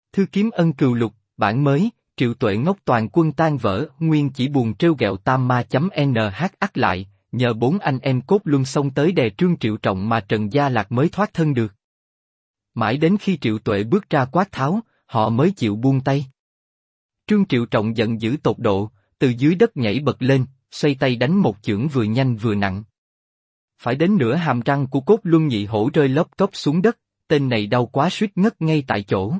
Thư kiếm ân cừu lục, bản mới, Triệu Tuệ ngốc toàn quân tan vỡ, nguyên chỉ buồn trêu ghẹo tam ma.nh ắt lại, nhờ 4 anh em cốt luân xông tới đè Trương Triệu Trọng mà Trần Gia Lạc mới thoát thân được. Mãi đến khi Triệu Tuệ bước ra quát tháo, họ mới chịu buông tay. Trương Triệu Trọng giận dữ tột độ, từ dưới đất nhảy bật lên, xoay tay đánh một chưởng vừa nhanh vừa nặng. Phải đến nửa hàm răng của cốt luân nhị hổ rơi lốp cốp xuống đất, tên này đau quá suýt ngất ngay tại chỗ.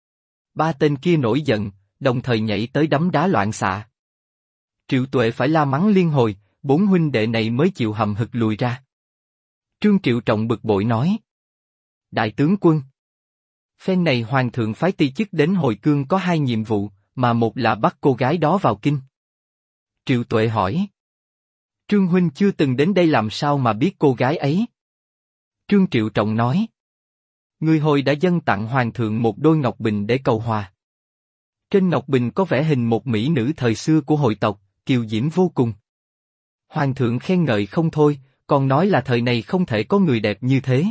3 tên kia nổi giận, đồng thời nhảy tới đấm đá loạn xạ. Triệu Tuệ phải la mắng liên hồi, 4 huynh đệ này mới chịu hậm hực lùi ra. Trương Triệu Trọng bực bội nói: Đại tướng quân, phen này hoàng thượng phái ti chức đến Hồi Cương có 2 nhiệm vụ, mà một là bắt cô gái đó vào kinh. Triệu Tuệ hỏi: Trương huynh chưa từng đến đây làm sao mà biết cô gái ấy? Trương Triệu Trọng nói: Người Hồi đã dâng tặng hoàng thượng một đôi ngọc bình để cầu hòa. Trên ngọc bình có vẽ hình một mỹ nữ thời xưa của Hồi tộc, kiều diễm vô cùng. Hoàng thượng khen ngợi không thôi, còn nói là thời này không thể có người đẹp như thế.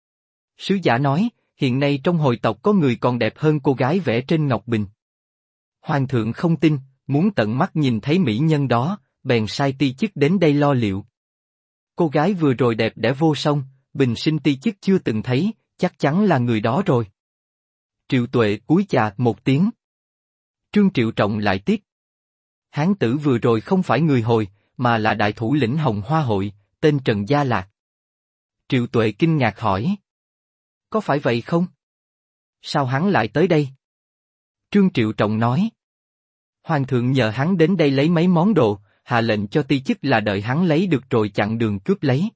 Sứ giả nói, hiện nay trong Hồi tộc có người còn đẹp hơn cô gái vẽ trên ngọc bình. Hoàng thượng không tin, muốn tận mắt nhìn thấy mỹ nhân đó, bèn sai ti chức đến đây lo liệu. Cô gái vừa rồi đẹp đẽ vô song, bình sinh ti chức chưa từng thấy, chắc chắn là người đó rồi. Triệu Tuệ cúi chà một tiếng. Trương Triệu Trọng lại tiếp: Hán tử vừa rồi không phải người Hồi, mà là đại thủ lĩnh Hồng Hoa Hội, tên Trần Gia Lạc. Triệu Tuệ kinh ngạc hỏi: Có phải vậy không? Sao hắn lại tới đây? Trương Triệu Trọng nói: Hoàng thượng nhờ hắn đến đây lấy mấy món đồ, hạ lệnh cho ti chức là đợi hắn lấy được rồi chặn đường cướp lấy.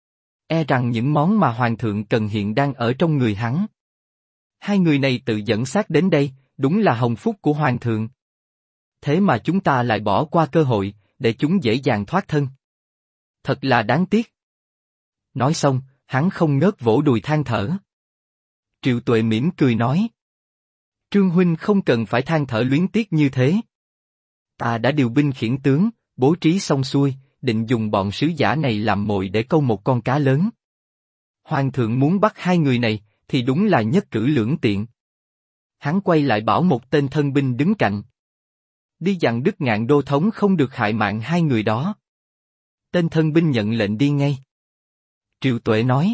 E rằng những món mà hoàng thượng cần hiện đang ở trong người hắn. 2 người này tự dẫn xác đến đây, đúng là hồng phúc của hoàng thượng. Thế mà chúng ta lại bỏ qua cơ hội, để chúng dễ dàng thoát thân. Thật là đáng tiếc. Nói xong, hắn không ngớt vỗ đùi than thở. Triệu Tuệ mỉm cười nói: Trương huynh không cần phải than thở luyến tiếc như thế. Ta đã điều binh khiển tướng, bố trí xong xuôi, định dùng bọn sứ giả này làm mồi để câu một con cá lớn. Hoàng thượng muốn bắt 2 người này, thì đúng là nhất cử lưỡng tiện. Hắn quay lại bảo một tên thân binh đứng cạnh: Đi dặn Đức Ngạn đô thống không được hại mạng 2 người đó. Tên thân binh nhận lệnh đi ngay. Triệu Tuệ nói: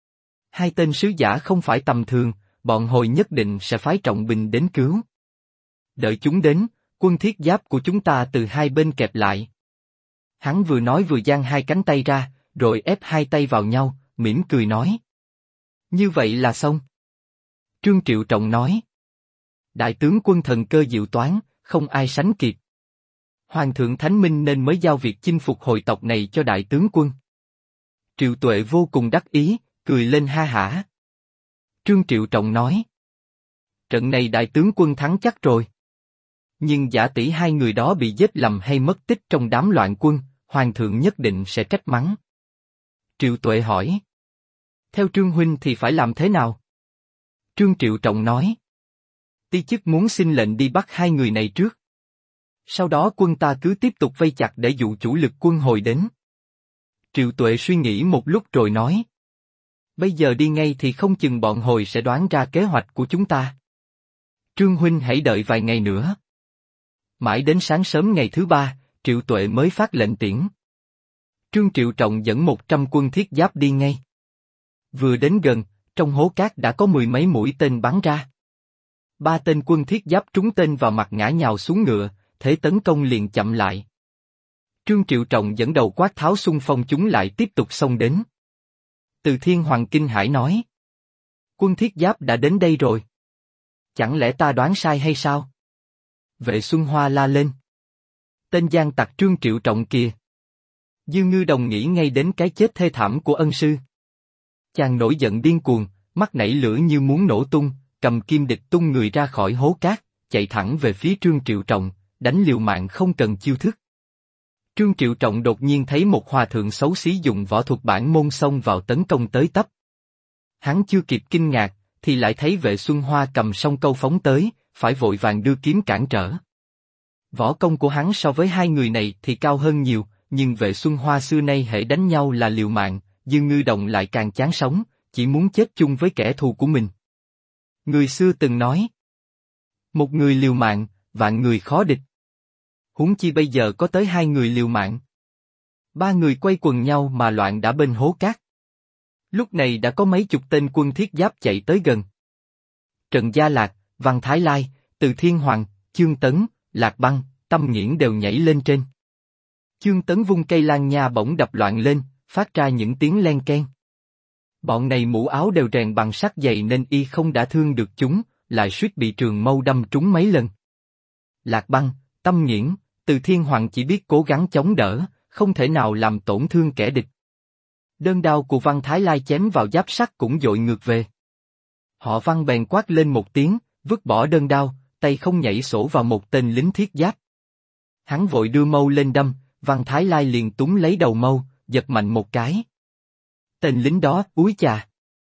2 tên sứ giả không phải tầm thường, bọn Hồi nhất định sẽ phái trọng binh đến cứu. Đợi chúng đến, quân thiết giáp của chúng ta từ 2 bên kẹp lại. Hắn vừa nói vừa giang 2 cánh tay ra, rồi ép 2 tay vào nhau, mỉm cười nói: Như vậy là xong. Trương Triệu Trọng nói: Đại tướng quân thần cơ diệu toán, không ai sánh kịp. Hoàng thượng Thánh Minh nên mới giao việc chinh phục Hồi tộc này cho đại tướng quân. Triệu Tuệ vô cùng đắc ý, cười lên ha hả. Trương Triệu Trọng nói: Trận này đại tướng quân thắng chắc rồi. Nhưng giả tỷ 2 người đó bị giết lầm hay mất tích trong đám loạn quân, hoàng thượng nhất định sẽ trách mắng. Triệu Tuệ hỏi: Theo Trương huynh thì phải làm thế nào? Trương Triệu Trọng nói: Ti chức muốn xin lệnh đi bắt 2 người này trước. Sau đó quân ta cứ tiếp tục vây chặt để dụ chủ lực quân Hồi đến. Triệu Tuệ suy nghĩ một lúc rồi nói: Bây giờ đi ngay thì không chừng bọn Hồi sẽ đoán ra kế hoạch của chúng ta. Trương huynh hãy đợi vài ngày nữa. Mãi đến sáng sớm ngày thứ 3, Triệu Tuệ mới phát lệnh tiễn. Trương Triệu Trọng dẫn 100 quân thiết giáp đi ngay. Vừa đến gần, trong hố cát đã có 10 mấy mũi tên bắn ra. 3 tên quân thiết giáp trúng tên vào mặt ngã nhào xuống ngựa, thế tấn công liền chậm lại. Trương Triệu Trọng dẫn đầu quát tháo xung phong chúng lại tiếp tục xông đến. Từ Thiên Hoàng kinh hãi nói: Quân thiết giáp đã đến đây rồi. Chẳng lẽ ta đoán sai hay sao? Vệ Xuân Hoa la lên: Tên gian tặc Trương Triệu Trọng kìa! Dư Ngư Đồng nghĩ ngay đến cái chết thê thảm của ân sư. Chàng nổi giận điên cuồng, mắt nảy lửa như muốn nổ tung, cầm kim địch tung người ra khỏi hố cát, chạy thẳng về phía Trương Triệu Trọng, đánh liều mạng không cần chiêu thức. Trương Triệu Trọng đột nhiên thấy một hòa thượng xấu xí dùng võ thuật bản môn xông vào tấn công tới tấp. Hắn chưa kịp kinh ngạc, thì lại thấy Vệ Xuân Hoa cầm song câu phóng tới, phải vội vàng đưa kiếm cản trở. Võ công của hắn so với 2 người này thì cao hơn nhiều, nhưng Vệ Xuân Hoa xưa nay hễ đánh nhau là liều mạng, Dư Ngư Đồng lại càng chán sống, chỉ muốn chết chung với kẻ thù của mình. Người xưa từng nói: Một người liều mạng, vạn người khó địch. Huống chi bây giờ có tới 2 người liều mạng. 3 người quay quần nhau mà loạn đã bên hố cát. Lúc này đã có mấy chục tên quân thiết giáp chạy tới gần. Trần Gia Lạc, Văn Thái Lai, Từ Thiên Hoàng, Chương Tấn, Lạc Băng, Tâm Nghiễn đều nhảy lên trên. Chương Tấn vung cây lan nha bổng đập loạn lên, phát ra những tiếng len keng. Bọn này mũ áo đều rèn bằng sắt dày nên y không đã thương được chúng, lại suýt bị trường mâu đâm trúng mấy lần. Lạc Băng, Tâm Nghiễn, Từ Thiên Hoàng chỉ biết cố gắng chống đỡ, không thể nào làm tổn thương kẻ địch. Đơn đao của Văn Thái Lai chém vào giáp sắt cũng dội ngược về. Họ Văn bèn quát lên một tiếng, vứt bỏ đơn đao, tay không nhảy sổ vào một tên lính thiết giáp. Hắn vội đưa mâu lên đâm, Văn Thái Lai liền túm lấy đầu mâu, giật mạnh một cái. Tên lính đó úi chà.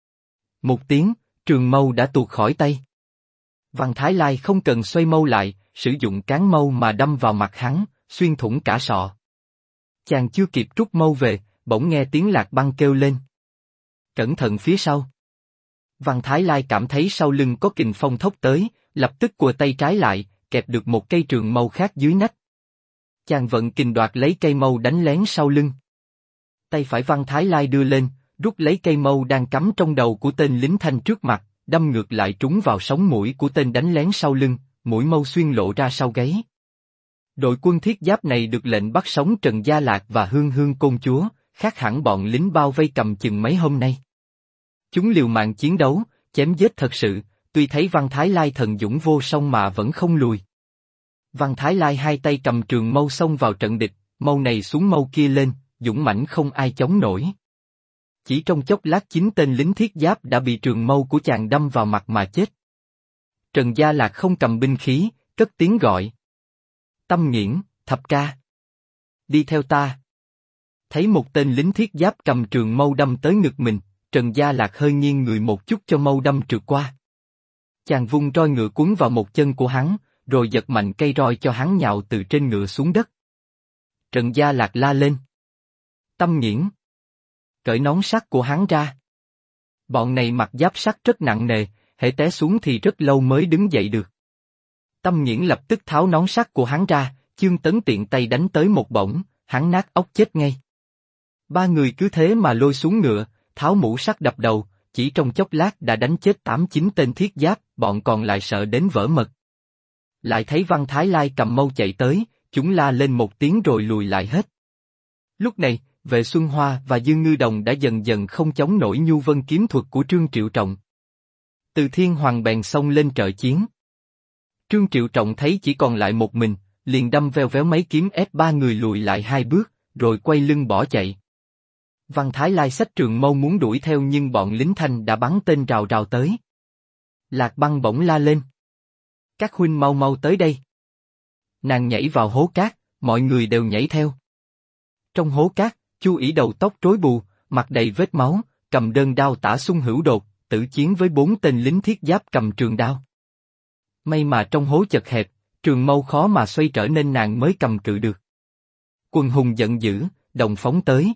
Một tiếng, trường mâu đã tuột khỏi tay. Văn Thái Lai không cần xoay mâu lại, sử dụng cán mâu mà đâm vào mặt hắn, xuyên thủng cả sọ. Chàng chưa kịp rút mâu về, bỗng nghe tiếng Lạc Băng kêu lên. Cẩn thận phía sau. Văn Thái Lai cảm thấy sau lưng có kình phong thốc tới, lập tức quờ tay trái lại, kẹp được một cây trường mâu khác dưới nách. Chàng vận kình đoạt lấy cây mâu đánh lén sau lưng. Tay phải Văn Thái Lai đưa lên, rút lấy cây mâu đang cắm trong đầu của tên lính thanh trước mặt, đâm ngược lại trúng vào sống mũi của tên đánh lén sau lưng, mũi mâu xuyên lộ ra sau gáy. Đội quân thiết giáp này được lệnh bắt sống Trần Gia Lạc và Hương Hương công chúa, khác hẳn bọn lính bao vây cầm chừng mấy hôm nay. Chúng liều mạng chiến đấu, chém giết thật sự, tuy thấy Văn Thái Lai thần dũng vô song mà vẫn không lùi. Văn Thái Lai hai tay cầm trường mâu xông vào trận địch, mâu này xuống mâu kia lên, dũng mãnh không ai chống nổi. Chỉ trong chốc lát 9 tên lính thiết giáp đã bị trường mâu của chàng đâm vào mặt mà chết. Trần Gia Lạc không cầm binh khí, cất tiếng gọi. Tâm Nghiễn, Thập Ca. Đi theo ta. Thấy một tên lính thiết giáp cầm trường mâu đâm tới ngực mình, Trần Gia Lạc hơi nghiêng người một chút cho mâu đâm trượt qua. Chàng vung roi ngựa quấn vào một chân của hắn, rồi giật mạnh cây roi cho hắn nhào từ trên ngựa xuống đất. Trần Gia Lạc la lên. Tâm Nghiễn. Cởi nón sắt của hắn ra. Bọn này mặc giáp sắt rất nặng nề, hễ té xuống thì rất lâu mới đứng dậy được. Tâm Nghiễn lập tức tháo nón sắt của hắn ra, Chương Tấn tiện tay đánh tới một bổng, hắn nát óc chết ngay. 3 người cứ thế mà lôi xuống ngựa, tháo mũ sắt đập đầu, chỉ trong chốc lát đã đánh chết 8-9 tên thiết giáp, bọn còn lại sợ đến vỡ mật. Lại thấy Văn Thái Lai cầm mâu chạy tới, chúng la lên một tiếng rồi lùi lại hết. Lúc này, Vệ Xuân Hoa và Dương Ngư Đồng đã dần dần không chống nổi nhu vân kiếm thuật của Trương Triệu Trọng. Từ Thiên Hoàng bèn xông lên trợ chiến. Trương Triệu Trọng thấy chỉ còn lại một mình, liền đâm veo véo mấy kiếm ép 3 người lùi lại 2 bước, rồi quay lưng bỏ chạy. Văn Thái Lai xách trường mâu muốn đuổi theo nhưng bọn lính thanh đã bắn tên rào rào tới. Lạc Băng bỗng la lên. Các huynh mau mau tới đây. Nàng nhảy vào hố cát, mọi người đều nhảy theo. Trong hố cát, Chu Ỷ đầu tóc rối bù, mặt đầy vết máu, cầm đơn đao tả xung hữu đột, tử chiến với 4 tên lính thiết giáp cầm trường đao. May mà trong hố chật hẹp, trường mâu khó mà xoay trở nên nàng mới cầm cự được. Quần hùng giận dữ, đồng phóng tới.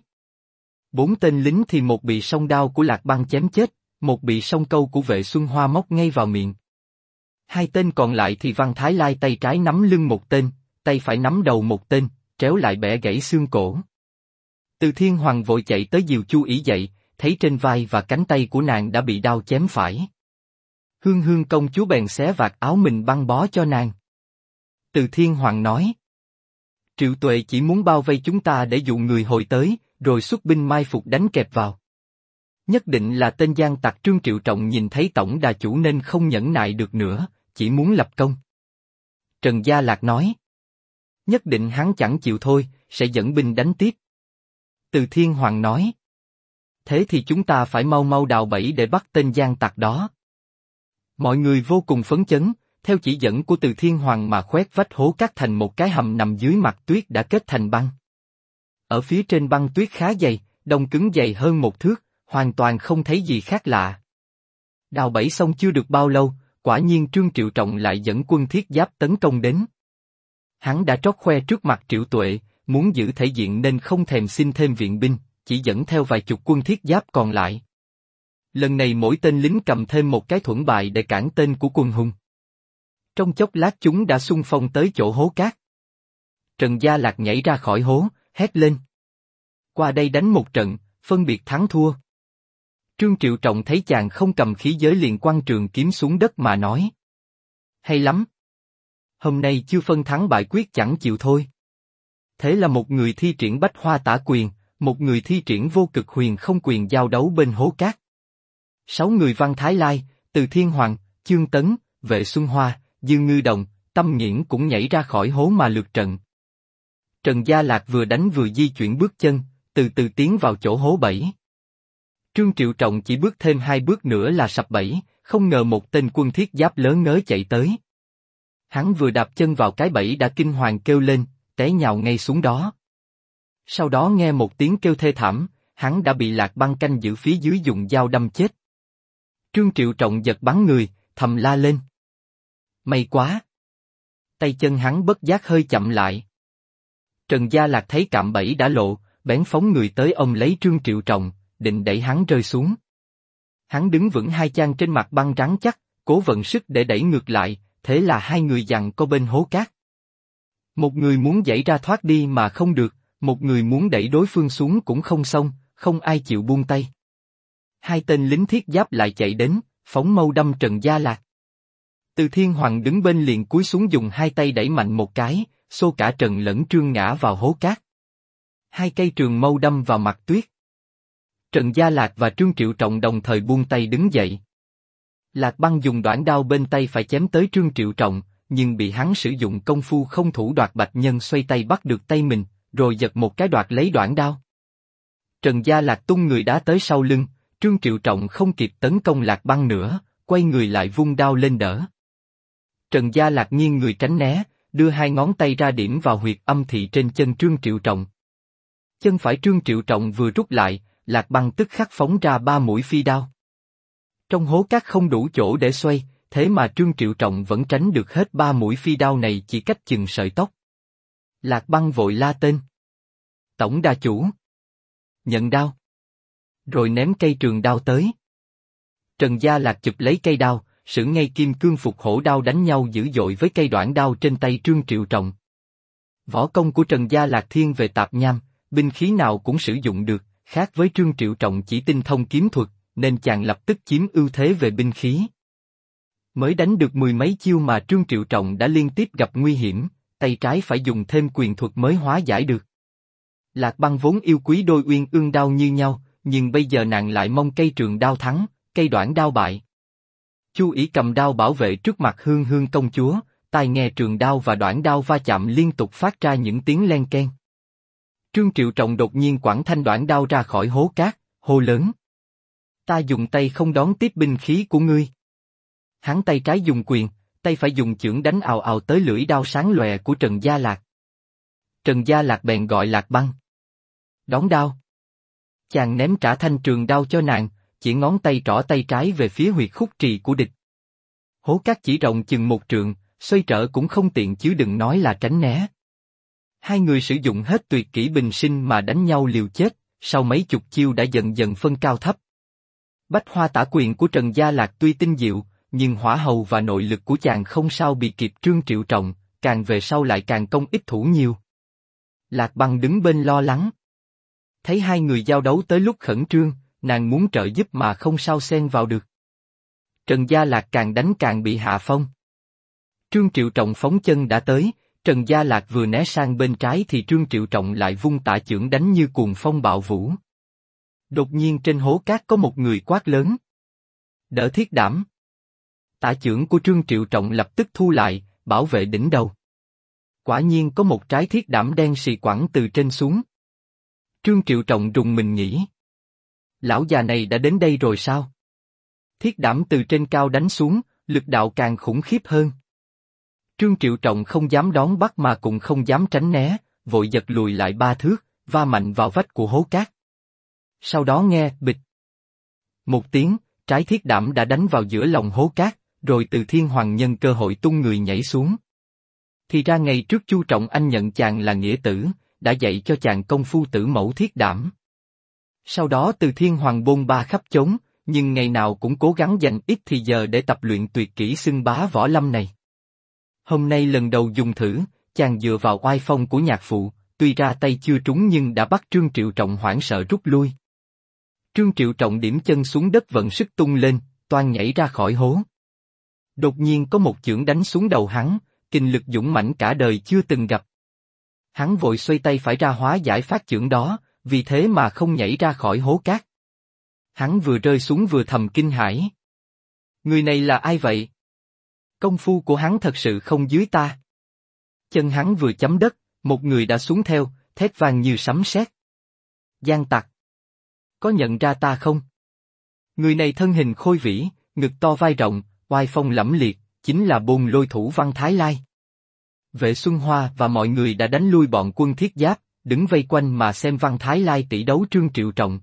4 tên lính thì một bị song đao của Lạc Băng chém chết, một bị song câu của Vệ Xuân Hoa móc ngay vào miệng. 2 tên còn lại thì Văn Thái Lai tay trái nắm lưng một tên, tay phải nắm đầu một tên, tréo lại bẻ gãy xương cổ. Từ Thiên Hoàng vội chạy tới dìu Chu Ỷ dậy, thấy trên vai và cánh tay của nàng đã bị đao chém phải. Hương Hương công chúa bèn xé vạt áo mình băng bó cho nàng. Từ Thiên Hoàng nói. Triệu Tuệ chỉ muốn bao vây chúng ta để dụ người hồi tới, rồi xuất binh mai phục đánh kẹp vào. Nhất định là tên gian tặc Trương Triệu Trọng nhìn thấy tổng đà chủ nên không nhẫn nại được nữa, chỉ muốn lập công. Trần Gia Lạc nói. Nhất định hắn chẳng chịu thôi, sẽ dẫn binh đánh tiếp. Từ Thiên Hoàng nói. Thế thì chúng ta phải mau mau đào bẫy để bắt tên gian tặc đó. Mọi người vô cùng phấn chấn, theo chỉ dẫn của Từ Thiên Hoàng mà khoét vách hố cát thành một cái hầm nằm dưới mặt tuyết đã kết thành băng. Ở phía trên băng tuyết khá dày, đông cứng dày hơn 1 thước, hoàn toàn không thấy gì khác lạ. Đào bẫy xong chưa được bao lâu, quả nhiên Trương Triệu Trọng lại dẫn quân thiết giáp tấn công đến. Hắn đã trót khoe trước mặt Triệu Tuệ, muốn giữ thể diện nên không thèm xin thêm viện binh, chỉ dẫn theo vài chục quân thiết giáp còn lại. Lần này mỗi tên lính cầm thêm một cái thuẫn bài để cản tên của quân hùng. Trong chốc lát chúng đã xung phong tới chỗ hố cát. Trần Gia Lạc nhảy ra khỏi hố, hét lên. Qua đây đánh một trận, phân biệt thắng thua. Trương Triệu Trọng thấy chàng không cầm khí giới liền quăng trường kiếm xuống đất mà nói. Hay lắm. Hôm nay chưa phân thắng bại quyết chẳng chịu thôi. Thế là một người thi triển bách hoa tả quyền, một người thi triển vô cực huyền không quyền giao đấu bên hố cát. 6 người Văn Thái Lai, Từ Thiên Hoàng, Chương Tấn, Vệ Xuân Hoa, Dư Ngư Đồng, Tâm Nghiễn cũng nhảy ra khỏi hố mà lượt trận. Trần Gia Lạc vừa đánh vừa di chuyển bước chân, từ từ tiến vào chỗ hố bẫy. Trương Triệu Trọng chỉ bước thêm 2 bước nữa là sập bẫy, không ngờ một tên quân thiết giáp lớn ngớ chạy tới. Hắn vừa đạp chân vào cái bẫy đã kinh hoàng kêu lên, té nhào ngay xuống đó. Sau đó nghe một tiếng kêu thê thảm, hắn đã bị Lạc Băng canh giữ phía dưới dùng dao đâm chết. Trương Triệu Trọng giật bắn người, thầm la lên. May quá! Tay chân hắn bất giác hơi chậm lại. Trần Gia Lạc thấy cạm bẫy đã lộ, bén phóng người tới ôm lấy Trương Triệu Trọng, định đẩy hắn rơi xuống. Hắn đứng vững hai chân trên mặt băng rắn chắc, cố vận sức để đẩy ngược lại, thế là hai người giằng co bên hố cát. Một người muốn giãy ra thoát đi mà không được, một người muốn đẩy đối phương xuống cũng không xong, không ai chịu buông tay. Hai tên lính thiết giáp lại chạy đến, phóng mâu đâm Trần Gia Lạc. Từ Thiên Hoàng đứng bên liền cúi xuống dùng hai tay đẩy mạnh một cái, xô cả Trần lẫn Trương ngã vào hố cát. Hai cây trường mâu đâm vào mặt tuyết. Trần Gia Lạc và Trương Triệu Trọng đồng thời buông tay đứng dậy. Lạc Băng dùng đoản đao bên tay phải chém tới Trương Triệu Trọng, nhưng bị hắn sử dụng công phu không thủ đoạt bạch nhân xoay tay bắt được tay mình, rồi giật một cái đoạt lấy đoản đao. Trần Gia Lạc tung người đá tới sau lưng, Trương Triệu Trọng không kịp tấn công Lạc Băng nữa, quay người lại vung đao lên đỡ. Trần Gia Lạc nghiêng người tránh né, đưa hai ngón tay ra điểm vào huyệt âm thị trên chân Trương Triệu Trọng. Chân phải Trương Triệu Trọng vừa rút lại, Lạc Băng tức khắc phóng ra 3 mũi phi đao. Trong hố cát không đủ chỗ để xoay, thế mà Trương Triệu Trọng vẫn tránh được hết 3 mũi phi đao này chỉ cách chừng sợi tóc. Lạc Băng vội la tên. Tổng đà chủ! Nhận đao! Rồi ném cây trường đao tới. Trần Gia Lạc chụp lấy cây đao, sử ngay kim cương phục hổ đao đánh nhau dữ dội với cây đoản đao trên tay Trương Triệu Trọng. Võ công của Trần Gia Lạc thiên về tạp nham, binh khí nào cũng sử dụng được, khác với Trương Triệu Trọng chỉ tinh thông kiếm thuật, nên chàng lập tức chiếm ưu thế về binh khí. Mới đánh được 10 mấy chiêu mà Trương Triệu Trọng đã liên tiếp gặp nguy hiểm, tay trái phải dùng thêm quyền thuật mới hóa giải được. Lạc Băng vốn yêu quý đôi uyên ương đao như nhau, nhưng bây giờ nàng lại mong cây trường đao thắng, cây đoản đao bại. Chu Ỷ cầm đao bảo vệ trước mặt Hương Hương công chúa, tai nghe trường đao và đoản đao va chạm liên tục phát ra những tiếng len keng. Trương Triệu Trọng đột nhiên quẳng thanh đoản đao ra khỏi hố cát, hô lớn. Ta dùng tay không đón tiếp binh khí của ngươi. Hắn tay trái dùng quyền, tay phải dùng chưởng đánh ào ào tới lưỡi đao sáng lòe của Trần Gia Lạc. Trần Gia Lạc bèn gọi Lạc Băng. Đón đao. Chàng ném trả thanh trường đao cho nàng, chỉ ngón tay trỏ tay trái về phía huyệt khúc trì của địch. Hố cát chỉ rộng chừng 1 trượng, xoay trở cũng không tiện chứ đừng nói là tránh né. Hai người sử dụng hết tuyệt kỹ bình sinh mà đánh nhau liều chết, sau mấy chục chiêu đã dần dần phân cao thấp. Bách hoa tả quyền của Trần Gia Lạc tuy tinh diệu, nhưng hỏa hầu và nội lực của chàng không sao bị kịp Trương Triệu Trọng, càng về sau lại càng công ít thủ nhiều. Lạc Băng đứng bên lo lắng. Thấy hai người giao đấu tới lúc khẩn trương, nàng muốn trợ giúp mà không sao xen vào được. Trần Gia Lạc càng đánh càng bị hạ phong. Trương Triệu Trọng phóng chân đã tới, Trần Gia Lạc vừa né sang bên trái thì Trương Triệu Trọng lại vung tả chưởng đánh như cuồng phong bạo vũ. Đột nhiên trên hố cát có một người quát lớn. Đỡ Thiết Đảm! Tả chưởng của Trương Triệu Trọng lập tức thu lại, bảo vệ đỉnh đầu. Quả nhiên có một trái thiết đảm đen xì quẳng từ trên xuống. Trương Triệu Trọng rùng mình nghĩ. Lão già này đã đến đây rồi sao? Thiết đảm từ trên cao đánh xuống, lực đạo càng khủng khiếp hơn. Trương Triệu Trọng không dám đón bắt mà cũng không dám tránh né, vội giật lùi lại 3 thước, va mạnh vào vách của hố cát. Sau đó nghe bịch. Một tiếng, trái thiết đảm đã đánh vào giữa lòng hố cát, rồi Từ Thiên Hoàng nhân cơ hội tung người nhảy xuống. Thì ra ngày trước Chu Trọng Anh nhận chàng là nghĩa tử, đã dạy cho chàng công phu tử mẫu thiết đảm. Sau đó Từ Thiên Hoàng bôn ba khắp chốn, nhưng ngày nào cũng cố gắng dành ít thì giờ để tập luyện tuyệt kỹ xưng bá võ lâm này. Hôm nay lần đầu dùng thử, chàng dựa vào oai phong của nhạc phụ, tuy ra tay chưa trúng nhưng đã bắt Trương Triệu Trọng hoảng sợ rút lui. Trương Triệu Trọng điểm chân xuống đất vận sức tung lên, toan nhảy ra khỏi hố. Đột nhiên có một chưởng đánh xuống đầu hắn, kình lực dũng mãnh cả đời chưa từng gặp. Hắn vội xoay tay phải ra hóa giải phát chưởng đó, vì thế mà không nhảy ra khỏi hố cát. Hắn vừa rơi xuống vừa thầm kinh hãi. Người này là ai vậy? Công phu của hắn thật sự không dưới ta. Chân hắn vừa chấm đất, một người đã xuống theo, thét vang như sấm sét. Gian tặc! Có nhận ra ta không? Người này thân hình khôi vĩ, ngực to vai rộng, oai phong lẫm liệt, chính là Bôn Lôi thủ Văn Thái Lai. Vệ Xuân Hoa và mọi người đã đánh lui bọn quân thiết giáp, đứng vây quanh mà xem Văn Thái Lai tỷ đấu Trương Triệu Trọng.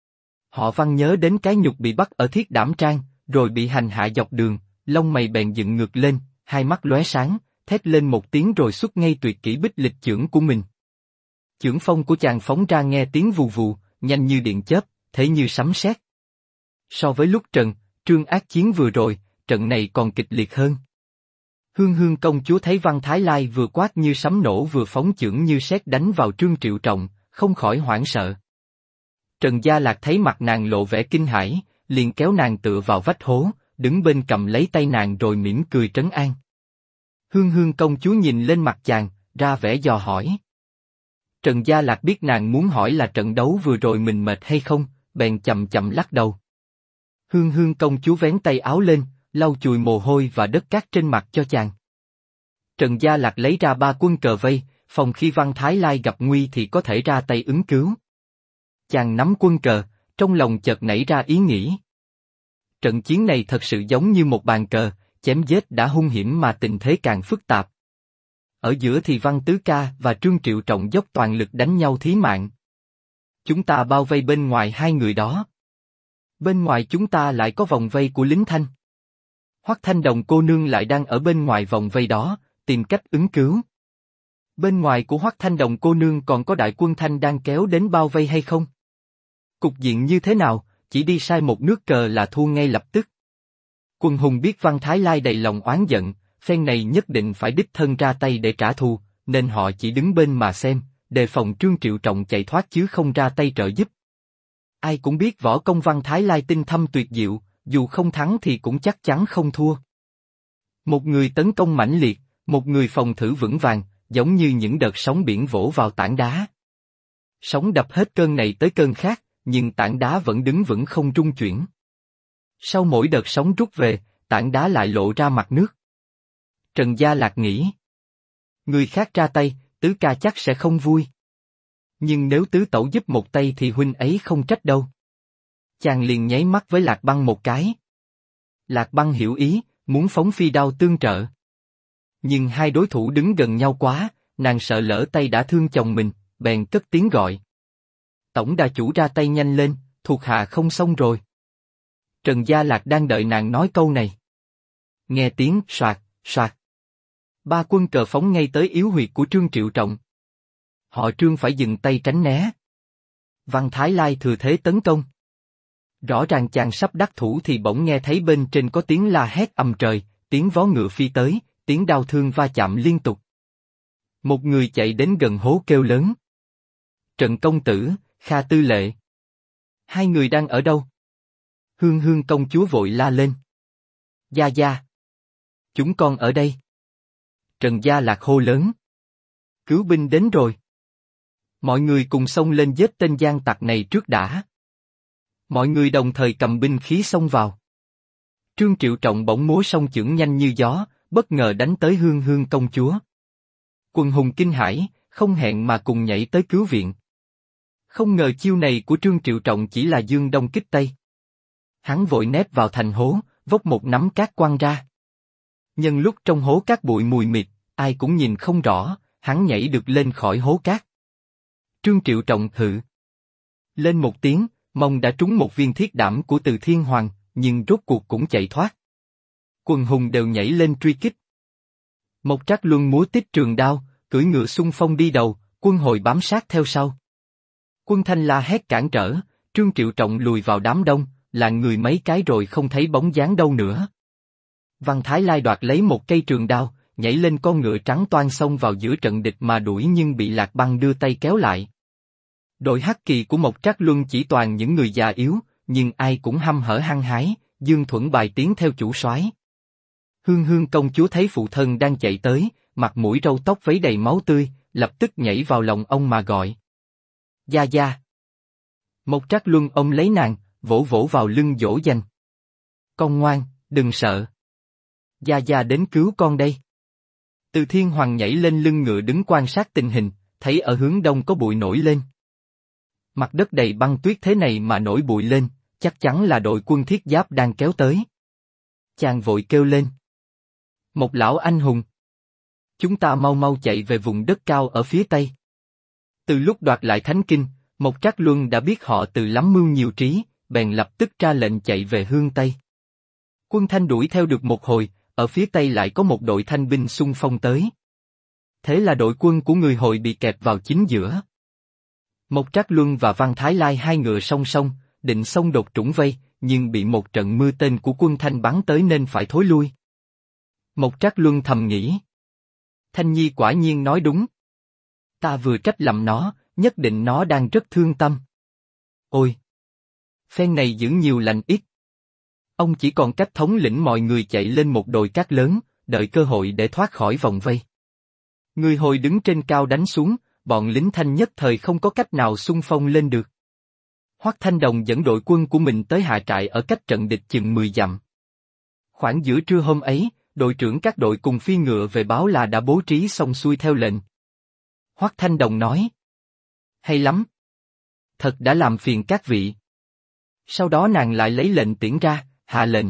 Họ Văn nhớ đến cái nhục bị bắt ở Thiết Đảm Trang, rồi bị hành hạ dọc đường, lông mày bèn dựng ngược lên, hai mắt lóe sáng, thét lên một tiếng rồi xuất ngay tuyệt kỹ bích lịch chưởng của mình. Chưởng phong của chàng phóng ra nghe tiếng vù vù, nhanh như điện chớp, thế như sấm sét. So với lúc Trương ác chiến vừa rồi, trận này còn kịch liệt hơn. Hương Hương công chúa thấy Văn Thái Lai vừa quát như sấm nổ vừa phóng chưởng như sét đánh vào Trương Triệu Trọng, không khỏi hoảng sợ. Trần Gia Lạc thấy mặt nàng lộ vẻ kinh hãi, liền kéo nàng tựa vào vách hố, đứng bên cầm lấy tay nàng rồi mỉm cười trấn an. Hương Hương công chúa nhìn lên mặt chàng, ra vẻ dò hỏi. Trần Gia Lạc biết nàng muốn hỏi là trận đấu vừa rồi mình mệt hay không, bèn chậm chậm lắc đầu. Hương Hương công chúa vén tay áo lên, lau chùi mồ hôi và đất cát trên mặt cho chàng. Trần Gia Lạc lấy ra 3 quân cờ vây, phòng khi Văn Thái Lai gặp nguy thì có thể ra tay ứng cứu. Chàng nắm quân cờ, trong lòng chợt nảy ra ý nghĩ. Trận chiến này thật sự giống như một bàn cờ, chém giết đã hung hiểm mà tình thế càng phức tạp. Ở giữa thì Văn Tứ Ca và Trương Triệu Trọng dốc toàn lực đánh nhau thí mạng. Chúng ta bao vây bên ngoài hai người đó. Bên ngoài chúng ta lại có vòng vây của lính Thanh. Hoắc Thanh Đồng cô nương lại đang ở bên ngoài vòng vây đó, tìm cách ứng cứu. Bên ngoài của Hoắc Thanh Đồng cô nương còn có đại quân Thanh đang kéo đến bao vây hay không? Cục diện như thế nào, chỉ đi sai một nước cờ là thua ngay lập tức. Quân hùng biết Văn Thái Lai đầy lòng oán giận, phen này nhất định phải đích thân ra tay để trả thù, nên họ chỉ đứng bên mà xem, đề phòng Trương Triệu Trọng chạy thoát chứ không ra tay trợ giúp. Ai cũng biết võ công Văn Thái Lai tinh thâm tuyệt diệu, dù không thắng thì cũng chắc chắn không thua. Một người tấn công mãnh liệt, một người phòng thủ vững vàng, giống như những đợt sóng biển vỗ vào tảng đá. Sóng đập hết cơn này tới cơn khác, nhưng tảng đá vẫn đứng vững không rung chuyển. Sau mỗi đợt sóng rút về, tảng đá lại lộ ra mặt nước. Trần Gia Lạc nghĩ. Người khác ra tay, Tứ Ca chắc sẽ không vui. Nhưng nếu Tứ Tẩu giúp một tay thì huynh ấy không trách đâu. Chàng liền nháy mắt với Lạc Băng một cái. Lạc Băng hiểu ý, muốn phóng phi đao tương trợ. Nhưng hai đối thủ đứng gần nhau quá, nàng sợ lỡ tay đã thương chồng mình, bèn cất tiếng gọi. Tổng đà chủ ra tay nhanh lên, thuộc hạ không xong rồi. Trần Gia Lạc đang đợi nàng nói câu này. Nghe tiếng soạt, soạt. 3 quân cờ phóng ngay tới yếu huyệt của Trương Triệu Trọng. Họ Trương phải dừng tay tránh né. Văn Thái Lai thừa thế tấn công. Rõ ràng chàng sắp đắc thủ thì bỗng nghe thấy bên trên có tiếng la hét ầm trời, tiếng vó ngựa phi tới, tiếng đao thương va chạm liên tục. Một người chạy đến gần hố kêu lớn. Trần công tử, Kha tư lệ. Hai người đang ở đâu? Hương Hương công chúa vội la lên. Gia Gia. Chúng con ở đây. Trần Gia Lạc hô lớn. Cứu binh đến rồi. Mọi người cùng xông lên giết tên gian tặc này trước đã. Mọi người đồng thời cầm binh khí xông vào. Trương Triệu Trọng bỗng múa song chưởng nhanh như gió, bất ngờ đánh tới Hương Hương công chúa. Quần hùng kinh hãi, không hẹn mà cùng nhảy tới cứu viện. Không ngờ chiêu này của Trương Triệu Trọng chỉ là dương đông kích tây. Hắn vội nép vào thành hố, vốc một nắm cát quăng ra. Nhân lúc trong hố cát bụi mù mịt, ai cũng nhìn không rõ, hắn nhảy được lên khỏi hố cát. Trương Triệu Trọng hự lên một tiếng, mong đã trúng một viên thiết đảm của Từ Thiên Hoàng, nhưng rốt cuộc cũng chạy thoát. Quần hùng đều nhảy lên truy kích. Mộc Trác Luân múa tích trường đao, cưỡi ngựa xung phong đi đầu, quân hồi bám sát theo sau. Quân Thanh la hét cản trở, Trương Triệu Trọng lùi vào đám đông, lạng người mấy cái rồi không thấy bóng dáng đâu nữa. Văn Thái Lai đoạt lấy một cây trường đao, nhảy lên con ngựa trắng toan xông vào giữa trận địch mà đuổi nhưng bị Lạc Băng đưa tay kéo lại. Đội hắc kỳ của Mộc Trác Luân chỉ toàn những người già yếu, nhưng ai cũng hăm hở hăng hái, Dương Thuẫn bài tiến theo chủ soái. Hương Hương công chúa thấy phụ thân đang chạy tới, mặt mũi râu tóc vấy đầy máu tươi, lập tức nhảy vào lòng ông mà gọi. Gia Gia. Mộc Trác Luân ôm lấy nàng, vỗ vỗ vào lưng dỗ dành. Con ngoan, đừng sợ. Gia Gia đến cứu con đây. Từ Thiên Hoàng nhảy lên lưng ngựa đứng quan sát tình hình, thấy ở hướng đông có bụi nổi lên. Mặt đất đầy băng tuyết thế này mà nổi bụi lên, chắc chắn là đội quân thiết giáp đang kéo tới. Chàng vội kêu lên. Một lão anh hùng. Chúng ta mau mau chạy về vùng đất cao ở phía tây. Từ lúc đoạt lại Thánh Kinh, Mộc Trác Luân đã biết họ từ lắm mưu nhiều trí, bèn lập tức ra lệnh chạy về hướng tây. Quân Thanh đuổi theo được một hồi, ở phía tây lại có một đội thanh binh xung phong tới. Thế là đội quân của người Hồi bị kẹp vào chính giữa. Mộc Trác Luân và Văn Thái Lai hai ngựa song song, định xông đột trũng vây, nhưng bị một trận mưa tên của quân Thanh bắn tới nên phải thối lui. Mộc Trác Luân thầm nghĩ. Thanh Nhi quả nhiên nói đúng. Ta vừa trách lầm nó, nhất định nó đang rất thương tâm. Ôi! Phen này giữ nhiều lành ít. Ông chỉ còn cách thống lĩnh mọi người chạy lên một đồi cát lớn, đợi cơ hội để thoát khỏi vòng vây. Người Hồi đứng trên cao đánh xuống, bọn lính Thanh nhất thời không có cách nào xung phong lên được. Hoắc Thanh Đồng dẫn đội quân của mình tới hạ trại ở cách trận địch chừng 10 dặm. Khoảng giữa trưa hôm ấy, đội trưởng các đội cùng phi ngựa về báo là đã bố trí xong xuôi theo lệnh. Hoắc Thanh Đồng nói. Hay lắm. Thật đã làm phiền các vị. Sau đó nàng lại lấy lệnh tiễn ra, hạ lệnh.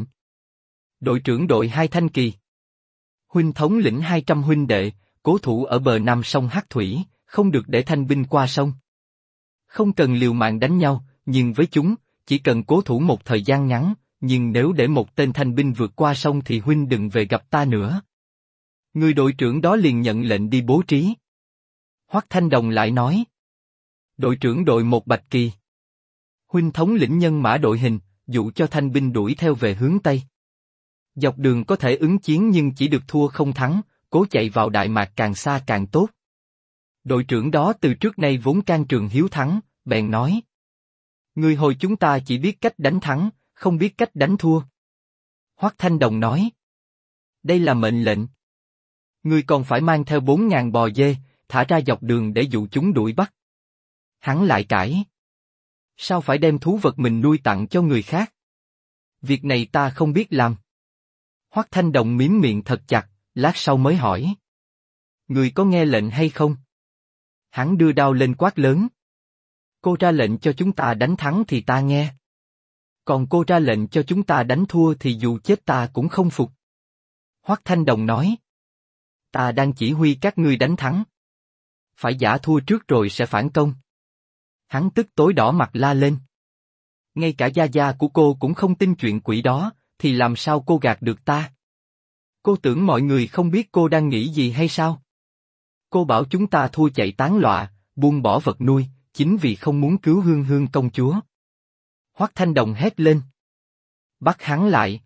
Đội trưởng đội 2 Thanh Kỳ. Huynh thống lĩnh 200 huynh đệ, cố thủ ở bờ nam sông Hắc Thủy, không được để thanh binh qua sông. Không cần liều mạng đánh nhau, nhưng với chúng, chỉ cần cố thủ một thời gian ngắn, nhưng nếu để một tên thanh binh vượt qua sông thì huynh đừng về gặp ta nữa. Người đội trưởng đó liền nhận lệnh đi bố trí. Hoắc Thanh Đồng lại nói. Đội trưởng đội 1 Bạch Kỳ. Huynh thống lĩnh nhân mã đội hình, dụ cho thanh binh đuổi theo về hướng Tây. Dọc đường có thể ứng chiến nhưng chỉ được thua không thắng, cố chạy vào Đại Mạc càng xa càng tốt. Đội trưởng đó từ trước nay vốn can trường hiếu thắng, bèn nói. Người Hồi chúng ta chỉ biết cách đánh thắng, không biết cách đánh thua. Hoắc Thanh Đồng nói. Đây là mệnh lệnh. Ngươi còn phải mang theo 4.000 bò dê, thả ra dọc đường để dụ chúng đuổi bắt. Hắn lại cãi. Sao phải đem thú vật mình nuôi tặng cho người khác? Việc này ta không biết làm. Hoắc Thanh Đồng miếm miệng thật chặt, lát sau mới hỏi. Người có nghe lệnh hay không? Hắn đưa đao lên quát lớn. Cô ra lệnh cho chúng ta đánh thắng thì ta nghe. Còn cô ra lệnh cho chúng ta đánh thua thì dù chết ta cũng không phục. Hoắc Thanh Đồng nói. Ta đang chỉ huy các ngươi đánh thắng. Phải giả thua trước rồi sẽ phản công. Hắn tức tối đỏ mặt la lên. Ngay cả gia gia của cô cũng không tin chuyện quỷ đó, thì làm sao cô gạt được ta? Cô tưởng mọi người không biết cô đang nghĩ gì hay sao? Cô bảo chúng ta thua chạy tán loạn, buông bỏ vật nuôi, chính vì không muốn cứu Hương Hương công chúa. Hoắc Thanh Đồng hét lên. Bắt hắn lại.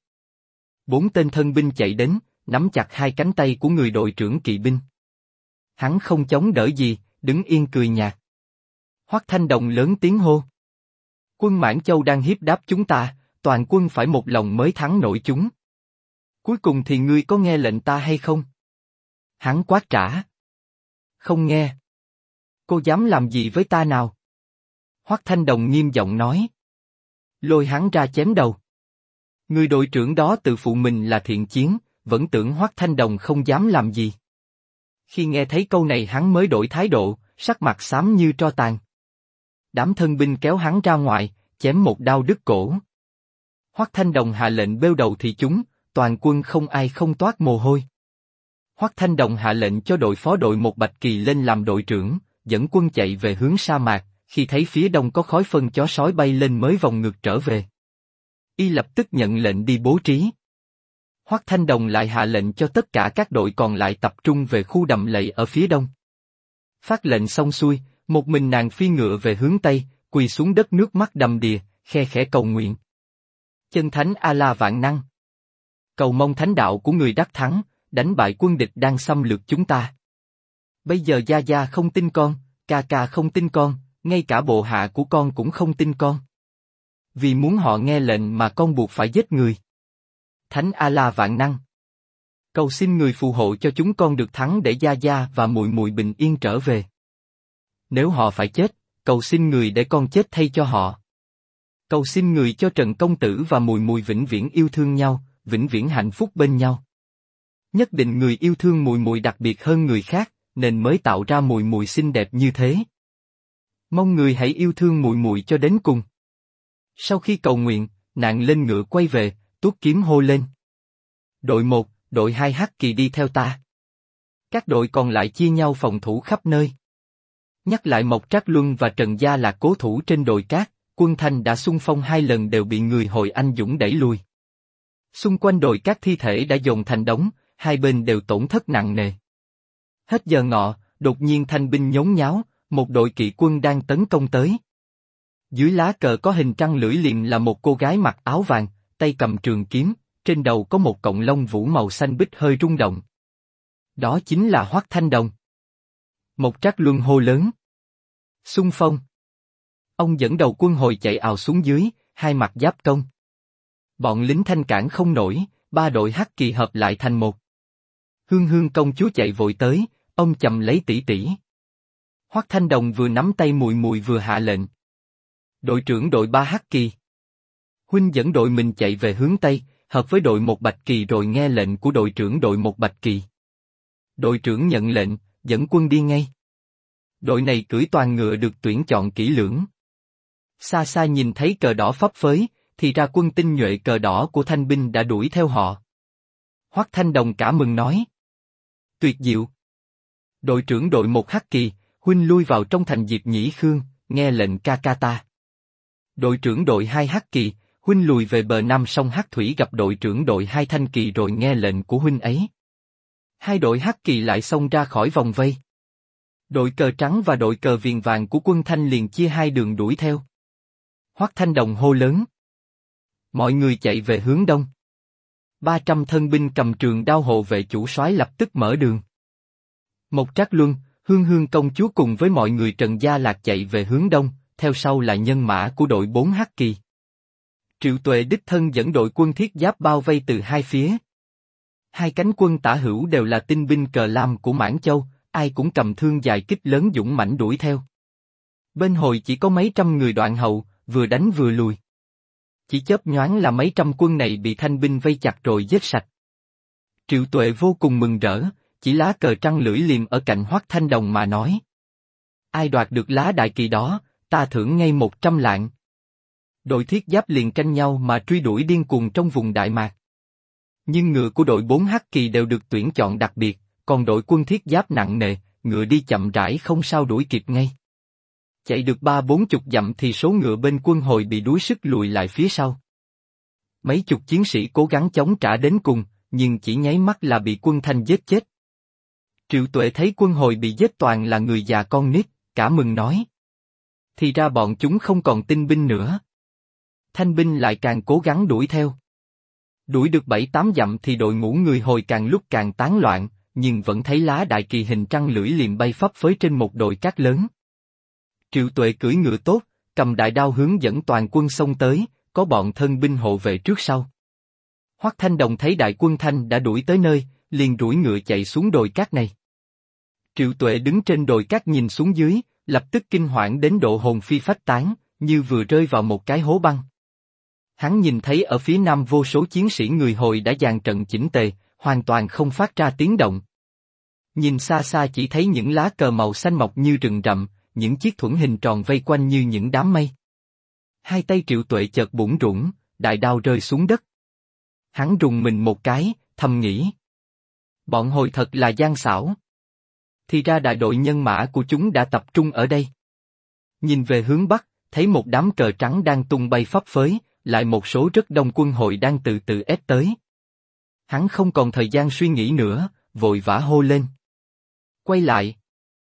4 tên thân binh chạy đến, nắm chặt hai cánh tay của người đội trưởng kỵ binh. Hắn không chống đỡ gì, đứng yên cười nhạt. Hoắc Thanh Đồng lớn tiếng hô. Quân Mãn Châu đang hiếp đáp chúng ta, toàn quân phải một lòng mới thắng nổi chúng. Cuối cùng thì ngươi có nghe lệnh ta hay không? Hắn quát trả. Không nghe. Cô dám làm gì với ta nào? Hoắc Thanh Đồng nghiêm giọng nói. Lôi hắn ra chém đầu. Người đội trưởng đó tự phụ mình là thiện chiến, vẫn tưởng Hoắc Thanh Đồng không dám làm gì. Khi nghe thấy câu này hắn mới đổi thái độ, sắc mặt xám như tro tàn. Đám thân binh kéo hắn ra ngoài, chém một đao đứt cổ. Hoắc Thanh Đồng hạ lệnh bêu đầu thì chúng, toàn quân không ai không toát mồ hôi. Hoắc Thanh Đồng hạ lệnh cho đội phó đội 1 Bạch Kỳ lên làm đội trưởng, dẫn quân chạy về hướng sa mạc, khi thấy phía đông có khói phân chó sói bay lên mới vòng ngược trở về. Y lập tức nhận lệnh đi bố trí. Hoắc Thanh Đồng lại hạ lệnh cho tất cả các đội còn lại tập trung về khu đầm lầy ở phía đông. Phát lệnh xong xuôi, một mình nàng phi ngựa về hướng tây, quỳ xuống đất nước mắt đầm đìa, khe khẽ cầu nguyện. Chân thánh A La Vạn Năng. Cầu mong thánh đạo của người đắc thắng, đánh bại quân địch đang xâm lược chúng ta. Bây giờ Gia Gia không tin con, ca ca không tin con, ngay cả bộ hạ của con cũng không tin con. Vì muốn họ nghe lệnh mà con buộc phải giết người. Thánh A-la vạn năng. Cầu xin người phù hộ cho chúng con được thắng để Gia Gia và muội muội bình yên trở về. Nếu họ phải chết, cầu xin người để con chết thay cho họ. Cầu xin người cho Trần công tử và muội muội vĩnh viễn yêu thương nhau, vĩnh viễn hạnh phúc bên nhau. Nhất định người yêu thương muội muội đặc biệt hơn người khác, nên mới tạo ra muội muội xinh đẹp như thế. Mong người hãy yêu thương muội muội cho đến cùng. Sau khi cầu nguyện, nàng lên ngựa quay về, tuốt kiếm hô lên. Đội 1, đội 2 Hắc Kỳ đi theo ta. Các đội còn lại chia nhau phòng thủ khắp nơi. Nhắc lại Mộc Trác Luân và Trần Gia là cố thủ trên đồi cát, quân Thanh đã xung phong 2 lần đều bị người Hồi Anh Dũng đẩy lui. Xung quanh đồi cát thi thể đã dồn thành đống, hai bên đều tổn thất nặng nề. Hết giờ ngọ, đột nhiên thanh binh nhốn nháo, một đội kỵ quân đang tấn công tới. Dưới lá cờ có hình trăng lưỡi liềm là một cô gái mặc áo vàng, tay cầm trường kiếm, trên đầu có một cọng lông vũ màu xanh biếc hơi rung động. Đó chính là Hoắc Thanh Đồng. Mộc Trác Luân hô lớn. Xung phong. Ông dẫn đầu quân Hồi chạy ào xuống dưới, hai mặt giáp công. Bọn lính Thanh cản không nổi, 3 đội Hắc Kỳ hợp lại thành một. Hương Hương công chúa chạy vội tới, ông chầm lấy tỷ tỷ. Hoắc Thanh Đồng vừa nắm tay muội muội vừa hạ lệnh. Đội trưởng đội 3 Hắc Kỳ. Huynh dẫn đội mình chạy về hướng Tây, hợp với đội 1 Bạch Kỳ rồi nghe lệnh của đội trưởng đội 1 Bạch Kỳ. Đội trưởng nhận lệnh, dẫn quân đi ngay. Đội này cưỡi toàn ngựa được tuyển chọn kỹ lưỡng. Xa xa nhìn thấy cờ đỏ phấp phới, thì ra quân tinh nhuệ cờ đỏ của Thanh binh đã đuổi theo họ. Hoắc Thanh Đồng cả mừng nói. Tuyệt diệu. Đội trưởng đội 1 Hắc Kỳ, huynh lui vào trong thành Diệp Nhĩ Khương, nghe lệnh ca ca ta. Đội trưởng đội 2 Hắc Kỳ, huynh lùi về bờ Nam sông Hắc Thủy gặp đội trưởng đội 2 Thanh Kỳ rồi nghe lệnh của huynh ấy. Hai đội Hắc Kỳ lại xông ra khỏi vòng vây. Đội cờ trắng và đội cờ viền vàng của quân Thanh liền chia hai đường đuổi theo. Hoắc Thanh Đồng hô lớn. Mọi người chạy về hướng đông. 300 thân binh cầm trường đao hộ vệ chủ soái lập tức mở đường. Mộc Trác Luân, Hương Hương công chúa cùng với mọi người Trần Gia Lạc chạy về hướng đông, theo sau là nhân mã của đội 4 Hắc Kỳ. Triệu Tuệ đích thân dẫn đội quân thiết giáp bao vây từ hai phía. Hai cánh quân tả hữu đều là tinh binh cờ lam của Mãn Châu, ai cũng cầm thương dài kích lớn dũng mãnh đuổi theo. Bên Hồi chỉ có mấy trăm người đoạn hậu, vừa đánh vừa lùi. Chỉ chớp nhoáng là mấy trăm quân này bị thanh binh vây chặt rồi giết sạch. Triệu Tuệ vô cùng mừng rỡ, chỉ lá cờ trăng lưỡi liềm ở cạnh Hoắc Thanh Đồng mà nói. Ai đoạt được lá đại kỳ đó, ta thưởng ngay 100 lạng. Đội thiết giáp liền tranh nhau mà truy đuổi điên cuồng trong vùng Đại Mạc. Nhưng ngựa của đội 4 Hắc Kỳ đều được tuyển chọn đặc biệt, còn đội quân thiết giáp nặng nề, ngựa đi chậm rãi không sao đuổi kịp ngay. Chạy được 30-40 dặm thì số ngựa bên quân Hồi bị đuối sức lùi lại phía sau. Mấy chục chiến sĩ cố gắng chống trả đến cùng, nhưng chỉ nháy mắt là bị quân Thanh giết chết. Triệu Tuệ thấy quân Hồi bị giết toàn là người già con nít, cả mừng nói. Thì ra bọn chúng không còn tinh binh nữa. Thanh binh lại càng cố gắng đuổi theo. Đuổi được 7-8 dặm thì đội ngũ người Hồi càng lúc càng tán loạn, nhưng vẫn thấy lá đại kỳ hình trăng lưỡi liềm bay phấp phới trên một đồi cát lớn. Triệu Tuệ cưỡi ngựa tốt, cầm đại đao hướng dẫn toàn quân xông tới, có bọn thân binh hộ vệ trước sau. Hoắc Thanh Đồng thấy đại quân Thanh đã đuổi tới nơi, liền đuổi ngựa chạy xuống đồi cát này. Triệu Tuệ đứng trên đồi cát nhìn xuống dưới, lập tức kinh hoảng đến độ hồn phi phách tán, như vừa rơi vào một cái hố băng. Hắn nhìn thấy ở phía nam vô số chiến sĩ người Hồi đã dàn trận chỉnh tề, hoàn toàn không phát ra tiếng động. Nhìn xa xa chỉ thấy những lá cờ màu xanh mọc như rừng rậm, những chiếc thuẫn hình tròn vây quanh như những đám mây. Hai tay Triệu Tuệ chợt bủn rủn, đại đao rơi xuống đất. Hắn rùng mình một cái, thầm nghĩ. Bọn Hồi thật là gian xảo. Thì ra đại đội nhân mã của chúng đã tập trung ở đây. Nhìn về hướng bắc, thấy một đám cờ trắng đang tung bay phấp phới, lại một số rất đông quân Hội đang từ từ ép tới. Hắn không còn thời gian suy nghĩ nữa, vội vã hô lên. Quay lại.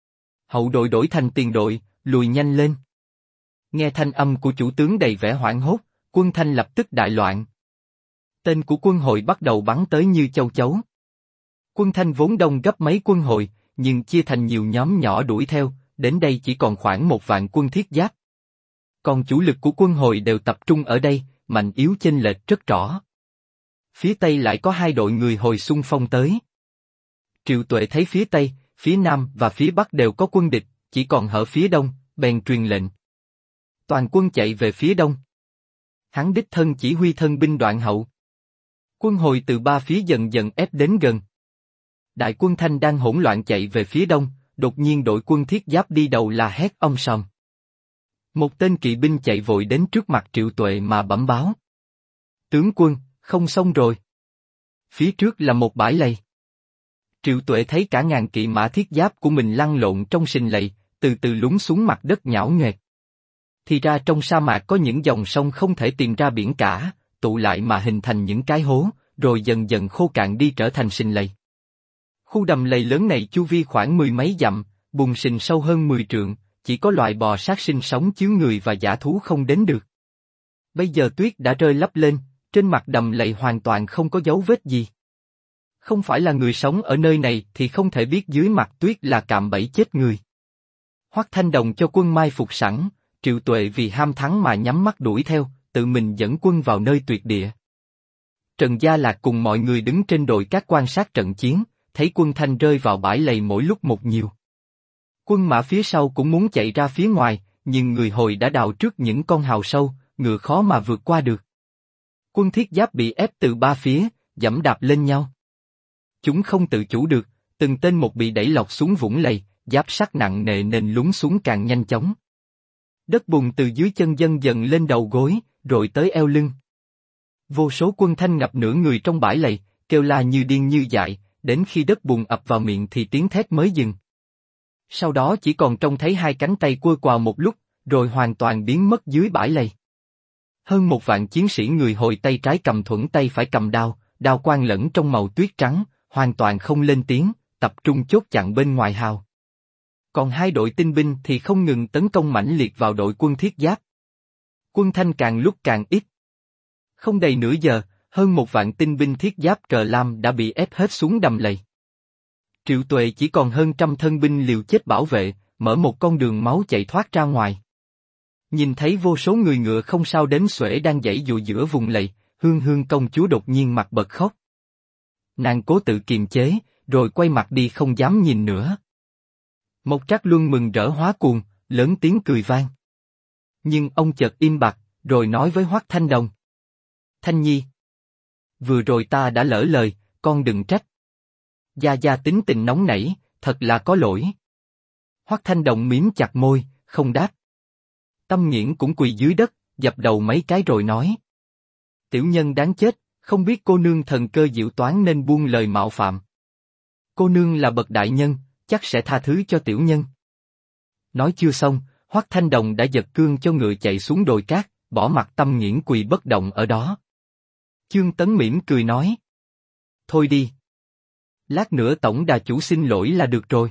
Hậu đội đổi thành tiền đội, lùi nhanh lên. Nghe thanh âm của chủ tướng đầy vẻ hoảng hốt, quân Thanh lập tức đại loạn. Tên của quân Hội bắt đầu bắn tới như châu chấu. Quân Thanh vốn đông gấp mấy quân Hồi, nhưng chia thành nhiều nhóm nhỏ đuổi theo, đến đây chỉ còn khoảng 1 vạn quân thiết giáp. Còn chủ lực của quân Hồi đều tập trung ở đây, mạnh yếu chênh lệch rất rõ. Phía Tây lại có 2 đội người Hồi xung phong tới. Triệu Tuệ thấy phía Tây, phía Nam và phía Bắc đều có quân địch, chỉ còn hở phía Đông, bèn truyền lệnh. Toàn quân chạy về phía Đông. Hắn đích thân chỉ huy thân binh đoạn hậu. Quân Hồi từ 3 phía dần dần ép đến gần. Đại quân Thanh đang hỗn loạn chạy về phía Đông, đột nhiên đội quân thiết giáp đi đầu là hét om sòm. Một tên kỵ binh chạy vội đến trước mặt Triệu Tuệ mà bẩm báo. Tướng quân, không xong rồi. Phía trước là một bãi lầy. Triệu Tuệ thấy cả ngàn kỵ mã thiết giáp của mình lăn lộn trong sình lầy, từ từ lún xuống mặt đất nhão nhoẹt. Thì ra trong sa mạc có những dòng sông không thể tìm ra biển cả, tụ lại mà hình thành những cái hố, rồi dần dần khô cạn đi trở thành sình lầy. Khu đầm lầy lớn này chu vi khoảng 10 mấy dặm, bùn sình sâu hơn 10 trượng, chỉ có loài bò sát sinh sống chứ người và dã thú không đến được. Bây giờ tuyết đã rơi lấp lên, trên mặt đầm lầy hoàn toàn không có dấu vết gì. Không phải là người sống ở nơi này thì không thể biết dưới mặt tuyết là cạm bẫy chết người. Hoắc Thanh Đồng cho quân mai phục sẵn, Triệu Tuệ vì ham thắng mà nhắm mắt đuổi theo, tự mình dẫn quân vào nơi tuyệt địa. Trần Gia Lạc cùng mọi người đứng trên đồi cát quan sát trận chiến, thấy quân Thanh rơi vào bãi lầy mỗi lúc một nhiều. Quân mã phía sau cũng muốn chạy ra phía ngoài, nhưng người Hồi đã đào trước những con hào sâu, ngựa khó mà vượt qua được. Quân thiết giáp bị ép từ 3 phía, giẫm đạp lên nhau. Chúng không tự chủ được, từng tên một bị đẩy lọt xuống vũng lầy, giáp sắt nặng nề nên lún xuống càng nhanh chóng. Đất bùn từ dưới chân dần dần lên đầu gối, rồi tới eo lưng. Vô số quân Thanh ngập nửa người trong bãi lầy, kêu la như điên như dại, đến khi đất bùn ập vào miệng thì tiếng thét mới dừng. Sau đó chỉ còn trông thấy 2 cánh tay quơ quào một lúc, rồi hoàn toàn biến mất dưới bãi lầy. Hơn 1 vạn chiến sĩ người Hồi tay trái cầm thuẫn tay phải cầm đao, đao quang lẫn trong màu tuyết trắng, hoàn toàn không lên tiếng, tập trung chốt chặn bên ngoài hào. Còn 2 đội tinh binh thì không ngừng tấn công mãnh liệt vào đội quân thiết giáp. Quân Thanh càng lúc càng ít. Không đầy nửa giờ, hơn 1 vạn tinh binh thiết giáp cờ lam đã bị ép hết xuống đầm lầy. Triệu Tuệ chỉ còn hơn 100 thân binh liều chết bảo vệ, mở một con đường máu chạy thoát ra ngoài. Nhìn thấy vô số người ngựa không sao đến xuể đang giãy dụa giữa vùng lầy, Hương Hương công chúa đột nhiên mặt bật khóc. Nàng cố tự kiềm chế, rồi quay mặt đi không dám nhìn nữa. Mộc Trác Luân mừng rỡ hóa cuồng, lớn tiếng cười vang. Nhưng ông chợt im bặt, rồi nói với Hoắc Thanh Đồng. Thanh Nhi, vừa rồi ta đã lỡ lời, con đừng trách. Gia Gia tính tình nóng nảy, thật là có lỗi. Hoắc Thanh Đồng mím chặt môi, không đáp. Tâm Nghiễn cũng quỳ dưới đất, dập đầu mấy cái rồi nói. Tiểu nhân đáng chết, không biết cô nương thần cơ diệu toán nên buông lời mạo phạm. Cô nương là bậc đại nhân, chắc sẽ tha thứ cho tiểu nhân. Nói chưa xong, Hoắc Thanh Đồng đã giật cương cho ngựa chạy xuống đồi cát, bỏ mặt Tâm Nghiễn quỳ bất động ở đó. Chương Tấn mỉm cười nói. Thôi đi. Lát nữa tổng đà chủ xin lỗi là được rồi.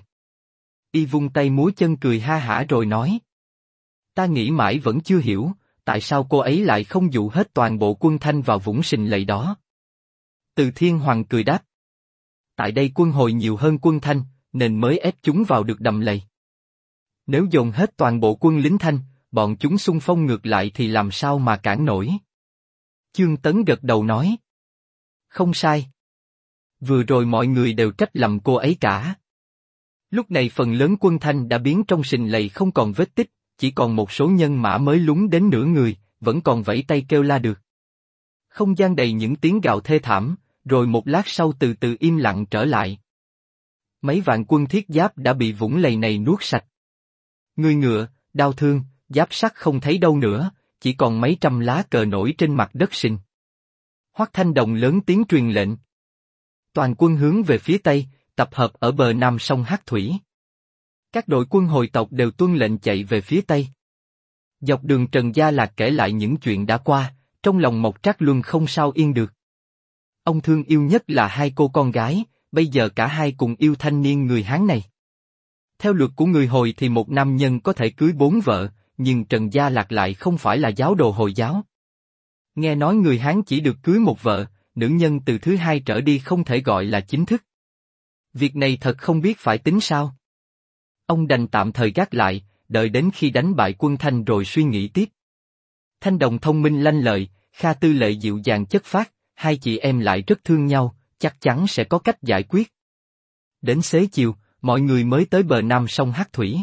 Y vung tay múa chân cười ha hả rồi nói. Ta nghĩ mãi vẫn chưa hiểu, tại sao cô ấy lại không dụ hết toàn bộ quân Thanh vào vũng sình lầy đó. Từ Thiên Hoàng cười đáp. Tại đây quân Hồi nhiều hơn quân Thanh, nên mới ép chúng vào được đầm lầy. Nếu dồn hết toàn bộ quân lính Thanh, bọn chúng xung phong ngược lại thì làm sao mà cản nổi. Chương Tấn gật đầu nói. Không sai. Vừa rồi mọi người đều trách lầm cô ấy cả. Lúc này phần lớn quân Thanh đã biến trong sình lầy không còn vết tích, chỉ còn một số nhân mã mới lún đến nửa người, vẫn còn vẫy tay kêu la được. Không gian đầy những tiếng gào thê thảm, rồi một lát sau từ từ im lặng trở lại. Mấy vạn quân thiết giáp đã bị vũng lầy này nuốt sạch. Người ngựa, đao thương, giáp sắt không thấy đâu nữa, chỉ còn mấy trăm lá cờ nổi trên mặt đất sình. Hoắc Thanh Đồng lớn tiếng truyền lệnh. Toàn quân hướng về phía Tây, tập hợp ở bờ nam sông Hắc Thủy. Các đội quân Hồi tộc đều tuân lệnh chạy về phía Tây. Dọc đường Trần Gia Lạc kể lại những chuyện đã qua, trong lòng Mộc Trác Luân không sao yên được. Ông thương yêu nhất là 2 cô con gái, bây giờ cả hai cùng yêu thanh niên người Hán này. Theo luật của người Hồi thì một nam nhân có thể cưới 4 vợ, nhưng Trần Gia Lạc lại không phải là giáo đồ Hồi giáo. Nghe nói người Hán chỉ được cưới 1 vợ, nữ nhân từ thứ 2 trở đi không thể gọi là chính thức. Việc này thật không biết phải tính sao. Ông đành tạm thời gác lại, đợi đến khi đánh bại quân Thanh rồi suy nghĩ tiếp. Thanh Đồng thông minh lanh lợi, Kha Tư Lệ dịu dàng chất phác, hai chị em lại rất thương nhau, chắc chắn sẽ có cách giải quyết. Đến xế chiều, mọi người mới tới bờ nam sông Hắc Thủy.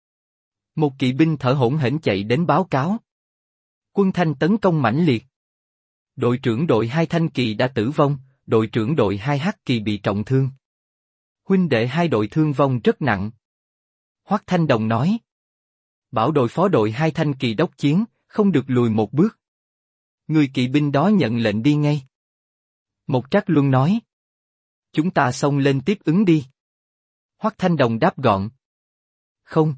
Một kỵ binh thở hổn hển chạy đến báo cáo. Quân Thanh tấn công mãnh liệt. Đội trưởng đội 2 Thanh Kỳ đã tử vong, đội trưởng đội 2 Hắc Kỳ bị trọng thương. Huynh đệ hai đội thương vong rất nặng. Hoắc Thanh Đồng nói. Bảo đội phó đội 2 Thanh Kỳ đốc chiến, không được lùi một bước. Người kỵ binh đó nhận lệnh đi ngay. Một Trác Luân nói. Chúng ta xông lên tiếp ứng đi. Hoắc Thanh Đồng đáp gọn. Không.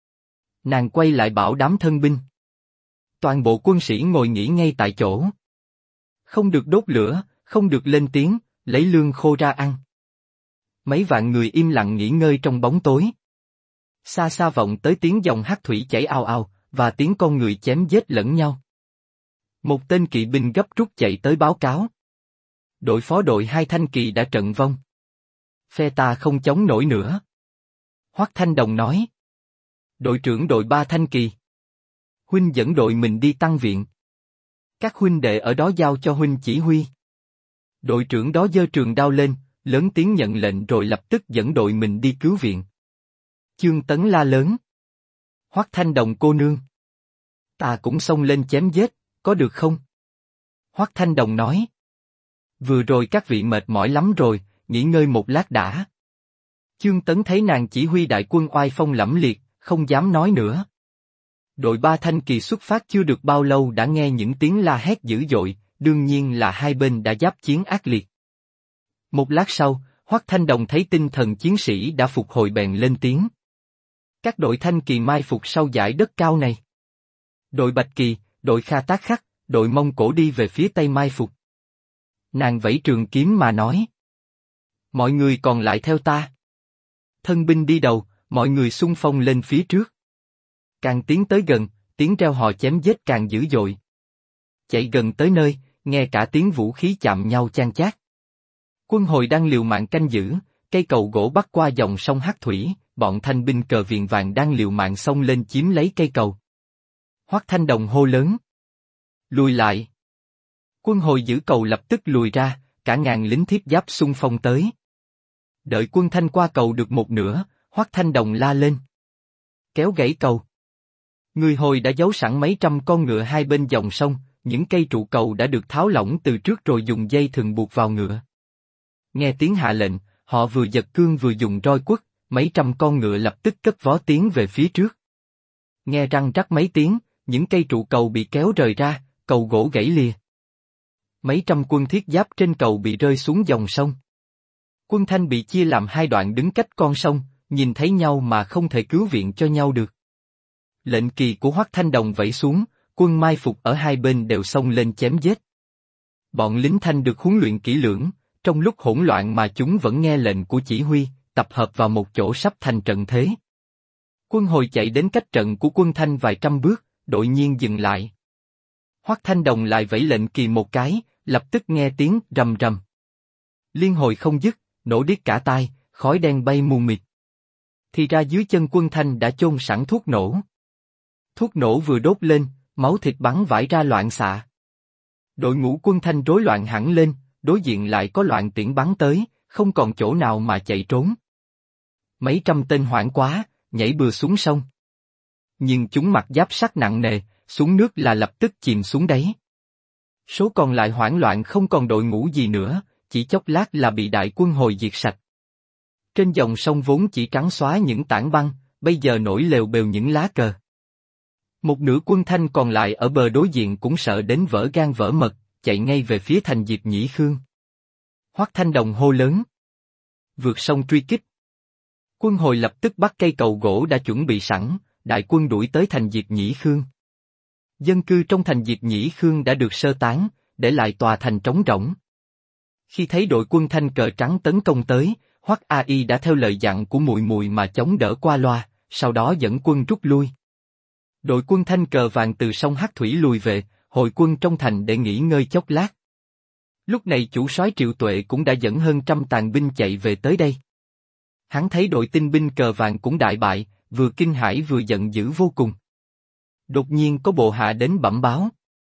Nàng quay lại bảo đám thân binh. Toàn bộ quân sĩ ngồi nghỉ ngay tại chỗ. Không được đốt lửa, không được lên tiếng, lấy lương khô ra ăn. Mấy vạn người im lặng nghỉ ngơi trong bóng tối. Xa xa vọng tới tiếng dòng Hắc Thủy chảy ào ào, và tiếng con người chém giết lẫn nhau. Một tên kỵ binh gấp rút chạy tới báo cáo. Đội phó đội 2 Thanh Kỳ đã trận vong. Phe ta không chống nổi nữa. Hoắc Thanh Đồng nói. Đội trưởng đội 3 Thanh Kỳ. Huynh dẫn đội mình đi tăng viện. Các huynh đệ ở đó giao cho huynh chỉ huy. Đội trưởng đó giơ trường đao lên, lớn tiếng nhận lệnh rồi lập tức dẫn đội mình đi cứu viện. Chương Tấn la lớn. Hoắc Thanh Đồng cô nương. Ta cũng xông lên chém giết, có được không? Hoắc Thanh Đồng nói. Vừa rồi các vị mệt mỏi lắm rồi, nghỉ ngơi một lát đã. Chương Tấn thấy nàng chỉ huy đại quân oai phong lẫm liệt, không dám nói nữa. Đội 3 Thanh Kỳ xuất phát chưa được bao lâu đã nghe những tiếng la hét dữ dội, đương nhiên là hai bên đã giáp chiến ác liệt. Một lát sau, Hoắc Thanh Đồng thấy tinh thần chiến sĩ đã phục hồi bèn lên tiếng. Các đội Thanh Kỳ mai phục sau dải đất cao này. Đội Bạch Kỳ, đội Kha Tác Khắc, đội Mông Cổ đi về phía tây mai phục. Nàng vẫy trường kiếm mà nói. Mọi người còn lại theo ta. Thân binh đi đầu, mọi người xung phong lên phía trước. Càng tiến tới gần, tiếng reo hò chém giết càng dữ dội. Chạy gần tới nơi, nghe cả tiếng vũ khí chạm nhau chan chát. Quân Hồi đang liều mạng canh giữ, cây cầu gỗ bắc qua dòng sông Hắc Thủy, bọn thanh binh cờ viền vàng đang liều mạng xông lên chiếm lấy cây cầu. Hoắc Thanh Đồng hô lớn. Lùi lại. Quân Hồi giữ cầu lập tức lùi ra, cả ngàn lính thiết giáp xung phong tới. Đợi quân Thanh qua cầu được một nửa, Hoắc Thanh Đồng la lên. Kéo gãy cầu. Người Hồi đã giấu sẵn mấy trăm con ngựa hai bên dòng sông, những cây trụ cầu đã được tháo lỏng từ trước rồi dùng dây thừng buộc vào ngựa. Nghe tiếng hạ lệnh, họ vừa giật cương vừa dùng roi quất, mấy trăm con ngựa lập tức cất vó tiến về phía trước. Nghe răng rắc mấy tiếng, những cây trụ cầu bị kéo rời ra, cầu gỗ gãy lìa. Mấy trăm quân thiết giáp trên cầu bị rơi xuống dòng sông. Quân Thanh bị chia làm hai đoạn đứng cách con sông, nhìn thấy nhau mà không thể cứu viện cho nhau được. Lệnh kỳ của Hoắc Thanh Đồng vẫy xuống, quân mai phục ở hai bên đều xông lên chém giết. Bọn lính Thanh được huấn luyện kỹ lưỡng, trong lúc hỗn loạn mà chúng vẫn nghe lệnh của chỉ huy, tập hợp vào một chỗ sắp thành trận thế. Quân Hồi chạy đến cách trận của quân Thanh vài trăm bước, đột nhiên dừng lại. Hoắc Thanh Đồng lại vẫy lệnh kỳ một cái, lập tức nghe tiếng rầm rầm. Liên hồi không dứt, nổ điếc cả tai, khói đen bay mù mịt. Thì ra dưới chân quân Thanh đã chôn sẵn thuốc nổ. Thuốc nổ vừa đốt lên, máu thịt bắn vãi ra loạn xạ. Đội ngũ quân Thanh rối loạn hẳn lên, đối diện lại có loạn tiễn bắn tới, không còn chỗ nào mà chạy trốn. Mấy trăm tên hoảng quá, nhảy bừa xuống sông. Nhưng chúng mặc giáp sắt nặng nề, xuống nước là lập tức chìm xuống đáy. Số còn lại hoảng loạn không còn đội ngũ gì nữa, chỉ chốc lát là bị đại quân Hồi diệt sạch. Trên dòng sông vốn chỉ trắng xóa những tảng băng, bây giờ nổi lều bều những lá cờ. Một nửa quân Thanh còn lại ở bờ đối diện cũng sợ đến vỡ gan vỡ mật, chạy ngay về phía thành Diệp Nhĩ Khương. Hoắc Thanh Đồng hô lớn. Vượt sông truy kích. Quân Hồi lập tức bắt cây cầu gỗ đã chuẩn bị sẵn, đại quân đuổi tới thành Diệp Nhĩ Khương. Dân cư trong thành Diệp Nhĩ Khương đã được sơ tán, để lại tòa thành trống rỗng. Khi thấy đội quân Thanh cờ trắng tấn công tới, Hoắc A Y đã theo lời dặn của muội muội mà chống đỡ qua loa, sau đó dẫn quân rút lui. Đội quân Thanh cờ vàng từ sông Hắc Thủy lùi về, hồi quân trong thành để nghỉ ngơi chốc lát. Lúc này chủ soái Triệu Tuệ cũng đã dẫn hơn trăm tàn binh chạy về tới đây. Hắn thấy đội tinh binh cờ vàng cũng đại bại, vừa kinh hãi vừa giận dữ vô cùng. Đột nhiên có bộ hạ đến bẩm báo.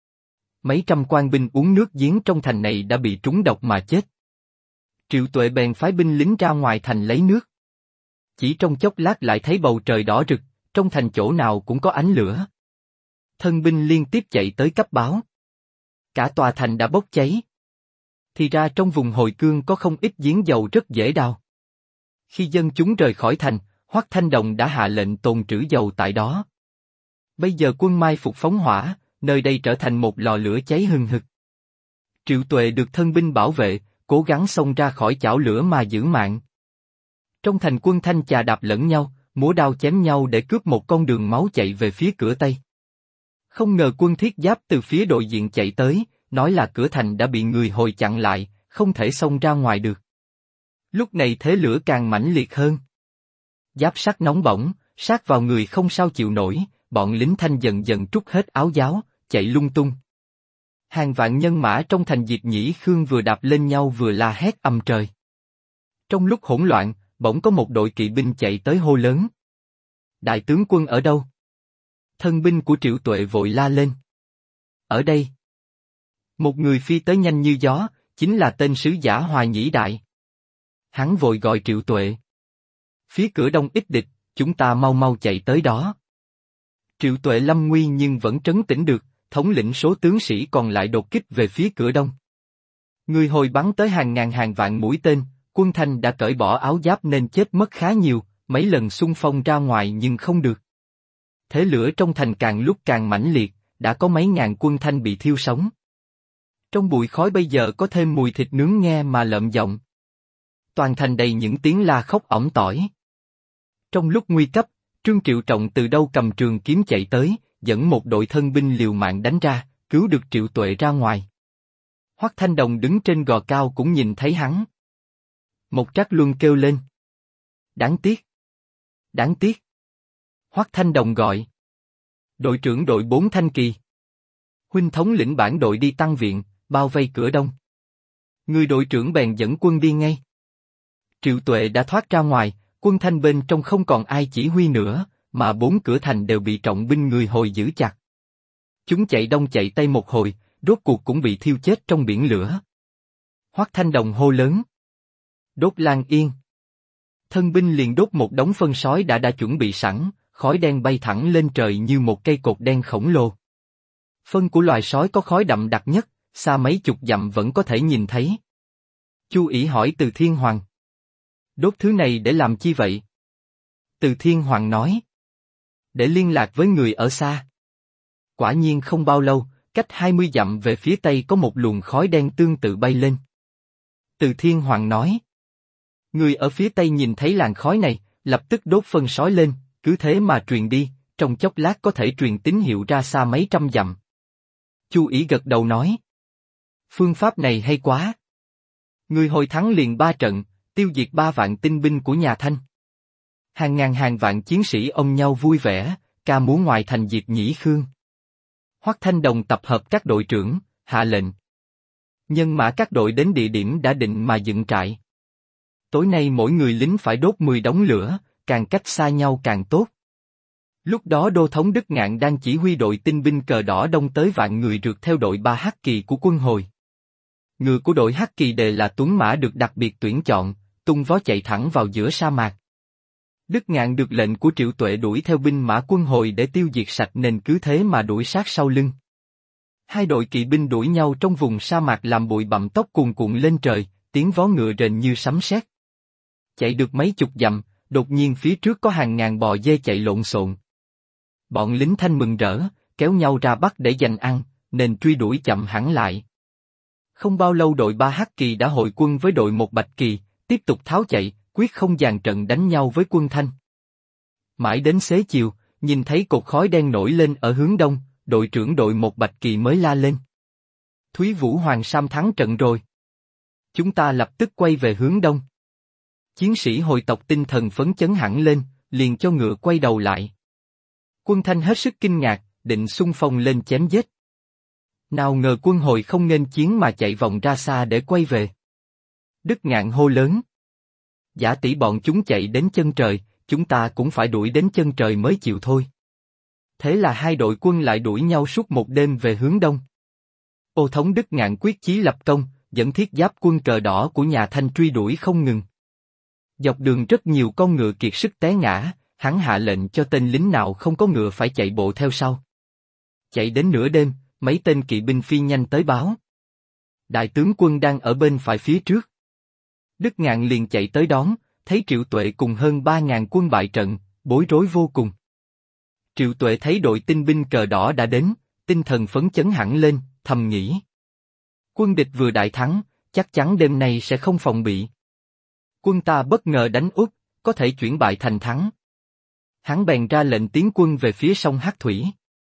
Mấy trăm quan binh uống nước giếng trong thành này đã bị trúng độc mà chết. Triệu Tuệ bèn phái binh lính ra ngoài thành lấy nước. Chỉ trong chốc lát lại thấy bầu trời đỏ rực, trong thành chỗ nào cũng có ánh lửa. Thân binh liên tiếp chạy tới cấp báo. Cả tòa thành đã bốc cháy. Thì ra trong vùng Hồi Cương có không ít giếng dầu rất dễ đào. Khi dân chúng rời khỏi thành, Hoắc Thanh Đồng đã hạ lệnh tồn trữ dầu tại đó. Bây giờ quân mai phục phóng hỏa, nơi đây trở thành một lò lửa cháy hừng hực. Triệu Tuệ được thân binh bảo vệ, cố gắng xông ra khỏi chảo lửa mà giữ mạng. Trong thành quân Thanh chà đạp lẫn nhau, múa đao chém nhau để cướp một con đường máu chạy về phía cửa Tây. Không ngờ quân thiết giáp từ phía đối diện chạy tới, nói là cửa thành đã bị người Hồi chặn lại, không thể xông ra ngoài được. Lúc này thế lửa càng mãnh liệt hơn. Giáp sắt nóng bỏng, sát vào người không sao chịu nổi, bọn lính Thanh dần dần trút hết áo giáo, chạy lung tung. Hàng vạn nhân mã trong thành Diệp Nhĩ Khương vừa đạp lên nhau vừa la hét ầm trời. Trong lúc hỗn loạn, bỗng có một đội kỵ binh chạy tới hô lớn. Đại tướng quân ở đâu? Thân binh của Triệu Tuệ vội la lên. Ở đây. Một người phi tới nhanh như gió, chính là tên sứ giả Hòa Nhĩ Đại. Hắn vội gọi Triệu Tuệ. Phía cửa đông ít địch, chúng ta mau mau chạy tới đó. Triệu Tuệ lâm nguy nhưng vẫn trấn tĩnh được, thống lĩnh số tướng sĩ còn lại đột kích về phía cửa đông. Người Hồi bắn tới hàng ngàn hàng vạn mũi tên, quân Thanh đã cởi bỏ áo giáp nên chết mất khá nhiều, mấy lần xung phong ra ngoài nhưng không được. Thế lửa trong thành càng lúc càng mãnh liệt, đã có mấy ngàn quân Thanh bị thiêu sống. Trong bụi khói bây giờ có thêm mùi thịt nướng nghe mà lợm giọng. Toàn thành đầy những tiếng la khóc ỏm tỏi. Trong lúc nguy cấp, Trương Triệu Trọng từ đâu cầm trường kiếm chạy tới, dẫn một đội thân binh liều mạng đánh ra, cứu được Triệu Tuệ ra ngoài. Hoắc Thanh Đồng đứng trên gò cao cũng nhìn thấy hắn. Một Trác Luân kêu lên. Đáng tiếc! Đáng tiếc! Hoắc Thanh Đồng gọi. Đội trưởng đội 4 Thanh Kỳ. Huynh thống lĩnh bản đội đi tăng viện, bao vây cửa đông. Người đội trưởng bèn dẫn quân đi ngay. Triệu Tuệ đã thoát ra ngoài, quân Thanh bên trong không còn ai chỉ huy nữa, mà 4 cửa thành đều bị trọng binh người Hồi giữ chặt. Chúng chạy đông chạy tây một hồi, rốt cuộc cũng bị thiêu chết trong biển lửa. Hoắc Thanh Đồng hô lớn. Đốt Lan Yên. Thân binh liền đốt một đống phân sói đã chuẩn bị sẵn, khói đen bay thẳng lên trời như một cây cột đen khổng lồ. Phân của loài sói có khói đậm đặc nhất, xa mấy chục dặm vẫn có thể nhìn thấy. Chu Ỷ hỏi Từ Thiên Hoàng. Đốt thứ này để làm chi vậy? Từ Thiên Hoàng nói. Để liên lạc với người ở xa. Quả nhiên không bao lâu, cách 20 dặm về phía tây có một luồng khói đen tương tự bay lên. Từ Thiên Hoàng nói. Người ở phía tây nhìn thấy làn khói này, lập tức đốt phân sói lên, cứ thế mà truyền đi, trong chốc lát có thể truyền tín hiệu ra xa mấy trăm dặm. Chu Ỷ gật đầu nói. Phương pháp này hay quá. Người Hồi thắng liền 3 trận, tiêu diệt 3 vạn tinh binh của nhà Thanh. Hàng ngàn hàng vạn chiến sĩ ôm nhau vui vẻ, ca múa ngoài thành Diệp Nhĩ Khương. Hoắc Thanh Đồng tập hợp các đội trưởng, hạ lệnh. Nhân mã các đội đến địa điểm đã định mà dựng trại. Tối nay mỗi người lính phải đốt 10 đống lửa, càng cách xa nhau càng tốt. Lúc đó Đô thống Đức Ngạn đang chỉ huy đội tinh binh cờ đỏ đông tới vạn người rượt theo đội 3 Hắc Kỳ của quân Hồi. Ngựa của đội Hắc Kỳ đề là tuấn mã được đặc biệt tuyển chọn, tung vó chạy thẳng vào giữa sa mạc. Đức Ngạn được lệnh của Triệu Tuệ đuổi theo binh mã quân Hồi để tiêu diệt sạch nên cứ thế mà đuổi sát sau lưng. Hai đội kỵ binh đuổi nhau trong vùng sa mạc làm bụi bặm tóc cuồn cuộn lên trời, tiếng vó ngựa rền như sấm sét. Chạy được mấy chục dặm, đột nhiên phía trước có hàng ngàn bò dê chạy lộn xộn. Bọn lính Thanh mừng rỡ, kéo nhau ra bắt để giành ăn, nên truy đuổi chậm hẳn lại. Không bao lâu đội 3 Hắc Kỳ đã hội quân với đội 1 Bạch Kỳ, tiếp tục tháo chạy, quyết không dàn trận đánh nhau với quân Thanh. Mãi đến xế chiều, nhìn thấy cột khói đen nổi lên ở hướng đông, đội trưởng đội 1 Bạch Kỳ mới la lên. Thúy Vũ Hoàng Sam thắng trận rồi. Chúng ta lập tức quay về hướng đông. Chiến sĩ Hồi tộc tinh thần phấn chấn hẳn lên, liền cho ngựa quay đầu lại. Quân Thanh hết sức kinh ngạc, định xung phong lên chém giết. Nào ngờ quân Hồi không nghênh chiến mà chạy vòng ra xa để quay về. Đức Ngạn hô lớn. Giả tỷ bọn chúng chạy đến chân trời, chúng ta cũng phải đuổi đến chân trời mới chịu thôi. Thế là hai đội quân lại đuổi nhau suốt một đêm về hướng đông. Ô thống Đức Ngạn quyết chí lập công, dẫn thiết giáp quân cờ đỏ của nhà Thanh truy đuổi không ngừng. Dọc đường rất nhiều con ngựa kiệt sức té ngã, hắn hạ lệnh cho tên lính nào không có ngựa phải chạy bộ theo sau. Chạy đến nửa đêm, mấy tên kỵ binh phi nhanh tới báo. Đại tướng quân đang ở bên phải phía trước. Đức Ngạn liền chạy tới đón, thấy Triệu Tuệ cùng hơn 3.000 quân bại trận, bối rối vô cùng. Triệu Tuệ thấy đội tinh binh cờ đỏ đã đến, tinh thần phấn chấn hẳn lên, thầm nghĩ. Quân địch vừa đại thắng, chắc chắn đêm nay sẽ không phòng bị. Quân ta bất ngờ đánh úp, có thể chuyển bại thành thắng. Hắn bèn ra lệnh tiến quân về phía sông Hắc Thủy.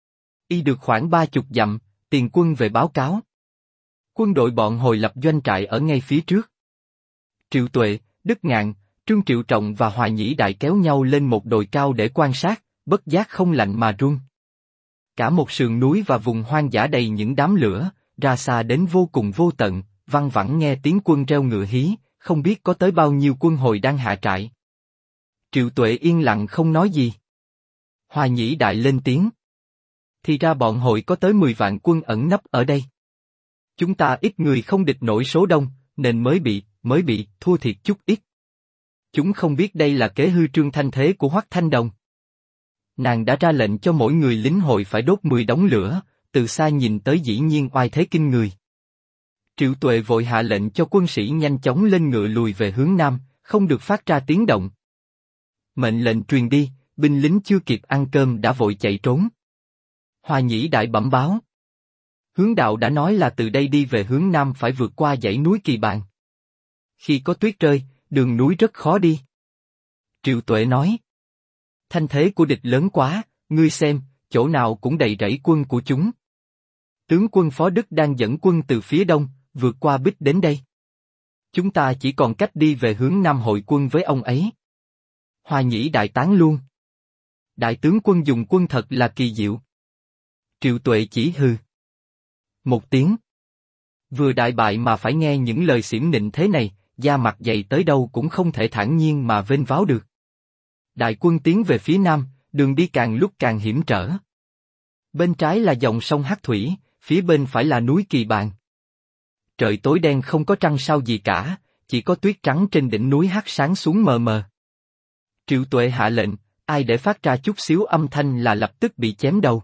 Y được khoảng 30 dặm, tiền quân về báo cáo. Quân đội bọn hồi lập doanh trại ở ngay phía trước. Triệu Tuệ, Đức Ngạn, Trương Triệu Trọng và Hoài Nhĩ Đại kéo nhau lên một đồi cao để quan sát, bất giác không lạnh mà run. Cả một sườn núi và vùng hoang dã đầy những đám lửa, ra xa đến vô cùng vô tận, văng vẳng nghe tiếng quân reo ngựa hí, không biết có tới bao nhiêu quân hồi đang hạ trại. Triệu Tuệ yên lặng không nói gì. Hoài Nhĩ Đại lên tiếng. Thì ra bọn hội có tới 10 vạn quân ẩn nấp ở đây. Chúng ta ít người không địch nổi số đông, nên mới bị thua thiệt chút ít. Chúng không biết đây là kế hư trương thanh thế của Hoắc Thanh Đồng. Nàng đã ra lệnh cho mỗi người lính hội phải đốt 10 đống lửa, từ xa nhìn tới dĩ nhiên oai thế kinh người. Triệu Tuệ vội hạ lệnh cho quân sĩ nhanh chóng lên ngựa lùi về hướng nam, không được phát ra tiếng động. Mệnh lệnh truyền đi, binh lính chưa kịp ăn cơm đã vội chạy trốn. Hoài Nhĩ Đại bẩm báo. Hướng đạo đã nói là từ đây đi về hướng nam phải vượt qua dãy núi Kỳ Bàn. Khi có tuyết rơi, đường núi rất khó đi. Triệu Tuệ nói. Thanh thế của địch lớn quá, ngươi xem, chỗ nào cũng đầy rẫy quân của chúng. Tướng quân Phó Đức đang dẫn quân từ phía đông, vượt qua Bích đến đây. Chúng ta chỉ còn cách đi về hướng nam hội quân với ông ấy. Hoài Nhĩ Đại tán luôn. Đại tướng quân dùng quân thật là kỳ diệu. Triệu Tuệ chỉ hừ một tiếng. Vừa đại bại mà phải nghe những lời xỉm nịnh thế này, da mặt dày tới đâu cũng không thể thản nhiên mà vênh váo được. Đại quân tiến về phía nam, đường đi càng lúc càng hiểm trở. Bên trái là dòng sông Hắc Thủy, phía bên phải là núi Kỳ Bàn. Trời tối đen không có trăng sao gì cả, chỉ có tuyết trắng trên đỉnh núi hắt sáng xuống mờ mờ. Triệu Tuệ hạ lệnh, ai để phát ra chút xíu âm thanh là lập tức bị chém đầu.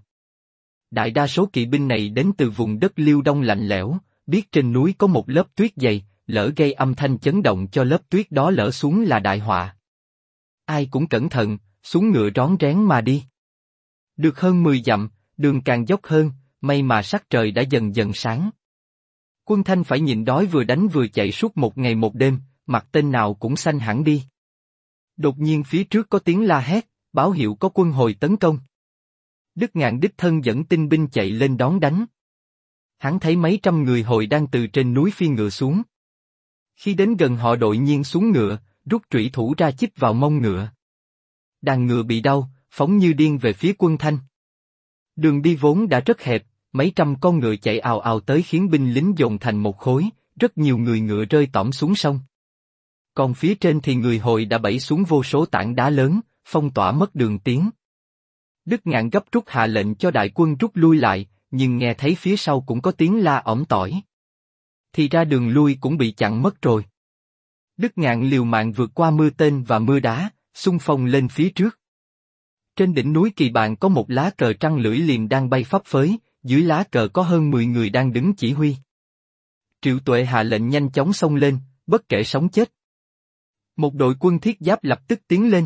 Đại đa số kỵ binh này đến từ vùng đất Liêu Đông lạnh lẽo, biết trên núi có một lớp tuyết dày, lỡ gây âm thanh chấn động cho lớp tuyết đó lỡ xuống là đại họa. Ai cũng cẩn thận, xuống ngựa rón rén mà đi. Được hơn 10 dặm, đường càng dốc hơn, may mà sắc trời đã dần dần sáng. Quân Thanh phải nhịn đói vừa đánh vừa chạy suốt một ngày một đêm, mặt tên nào cũng xanh hẳn đi. Đột nhiên phía trước có tiếng la hét, báo hiệu có quân hồi tấn công. Đức Ngạn đích thân dẫn tinh binh chạy lên đón đánh. Hắn thấy mấy trăm người hồi đang từ trên núi phi ngựa xuống. Khi đến gần họ đội nhiên xuống ngựa, rút trụy thủ ra chích vào mông ngựa. Đàn ngựa bị đau, phóng như điên về phía quân Thanh. Đường đi vốn đã rất hẹp, mấy trăm con ngựa chạy ào ào tới khiến binh lính dồn thành một khối, rất nhiều người ngựa rơi tõm xuống sông. Còn phía trên thì người hồi đã bẫy xuống vô số tảng đá lớn, phong tỏa mất đường tiến. Đức Ngạn gấp rút hạ lệnh cho đại quân rút lui lại, nhưng nghe thấy phía sau cũng có tiếng la ỏm tỏi. Thì ra đường lui cũng bị chặn mất rồi. Đức Ngạn liều mạng vượt qua mưa tên và mưa đá, xung phong lên phía trước. Trên đỉnh núi Kỳ Bàn có một lá cờ trăng lưỡi liềm đang bay phấp phới, dưới lá cờ có hơn 10 người đang đứng chỉ huy. Triệu Tuệ hạ lệnh nhanh chóng xông lên, bất kể sống chết. Một đội quân thiết giáp lập tức tiến lên.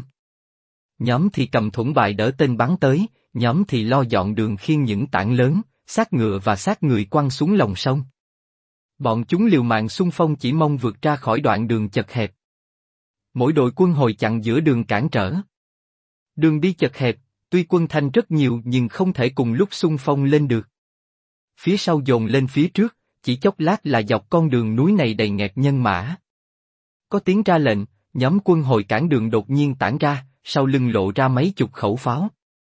Nhóm thì cầm thuẫn bài đỡ tên bắn tới, nhóm thì lo dọn đường khiêng những tảng lớn, xác ngựa và xác người quăng xuống lòng sông. Bọn chúng liều mạng xung phong chỉ mong vượt ra khỏi đoạn đường chật hẹp. Mỗi đội quân hồi chặn giữa đường cản trở. Đường đi chật hẹp, tuy quân Thanh rất nhiều nhưng không thể cùng lúc xung phong lên được. Phía sau dồn lên phía trước, chỉ chốc lát là dọc con đường núi này đầy nghẹt nhân mã. Có tiếng ra lệnh, nhóm quân hồi cản đường đột nhiên tản ra, sau lưng lộ ra mấy chục khẩu pháo.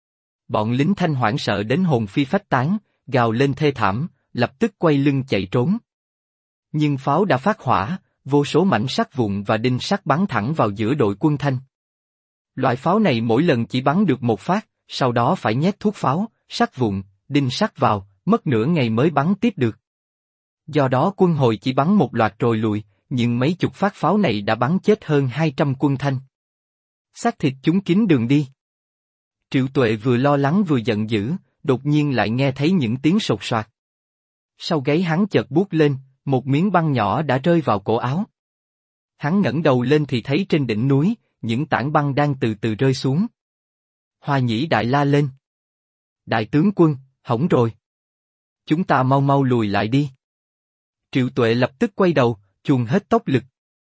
Bọn lính Thanh hoảng sợ đến hồn phi phách tán, gào lên thê thảm, lập tức quay lưng chạy trốn. Nhưng pháo đã phát hỏa, vô số mảnh sắt vụn và đinh sắt bắn thẳng vào giữa đội quân Thanh. Loại pháo này mỗi lần chỉ bắn được một phát, sau đó phải nhét thuốc pháo, sắt vụn, đinh sắt vào, mất nửa ngày mới bắn tiếp được. Do đó quân Hồi chỉ bắn một loạt rồi lùi, nhưng mấy chục phát pháo này đã bắn chết hơn 200 quân Thanh. Xác thịt chúng kín đường đi. Triệu Tuệ vừa lo lắng vừa giận dữ, đột nhiên lại nghe thấy những tiếng sột soạt. Sau gáy hắn chợt buốt lên, một miếng băng nhỏ đã rơi vào cổ áo. Hắn ngẩng đầu lên thì thấy trên đỉnh núi, những tảng băng đang từ từ rơi xuống. Hoa Nhĩ Đại la lên. Đại tướng quân, hỏng rồi. Chúng ta mau mau lùi lại đi. Triệu Tuệ lập tức quay đầu, chuồn hết tốc lực.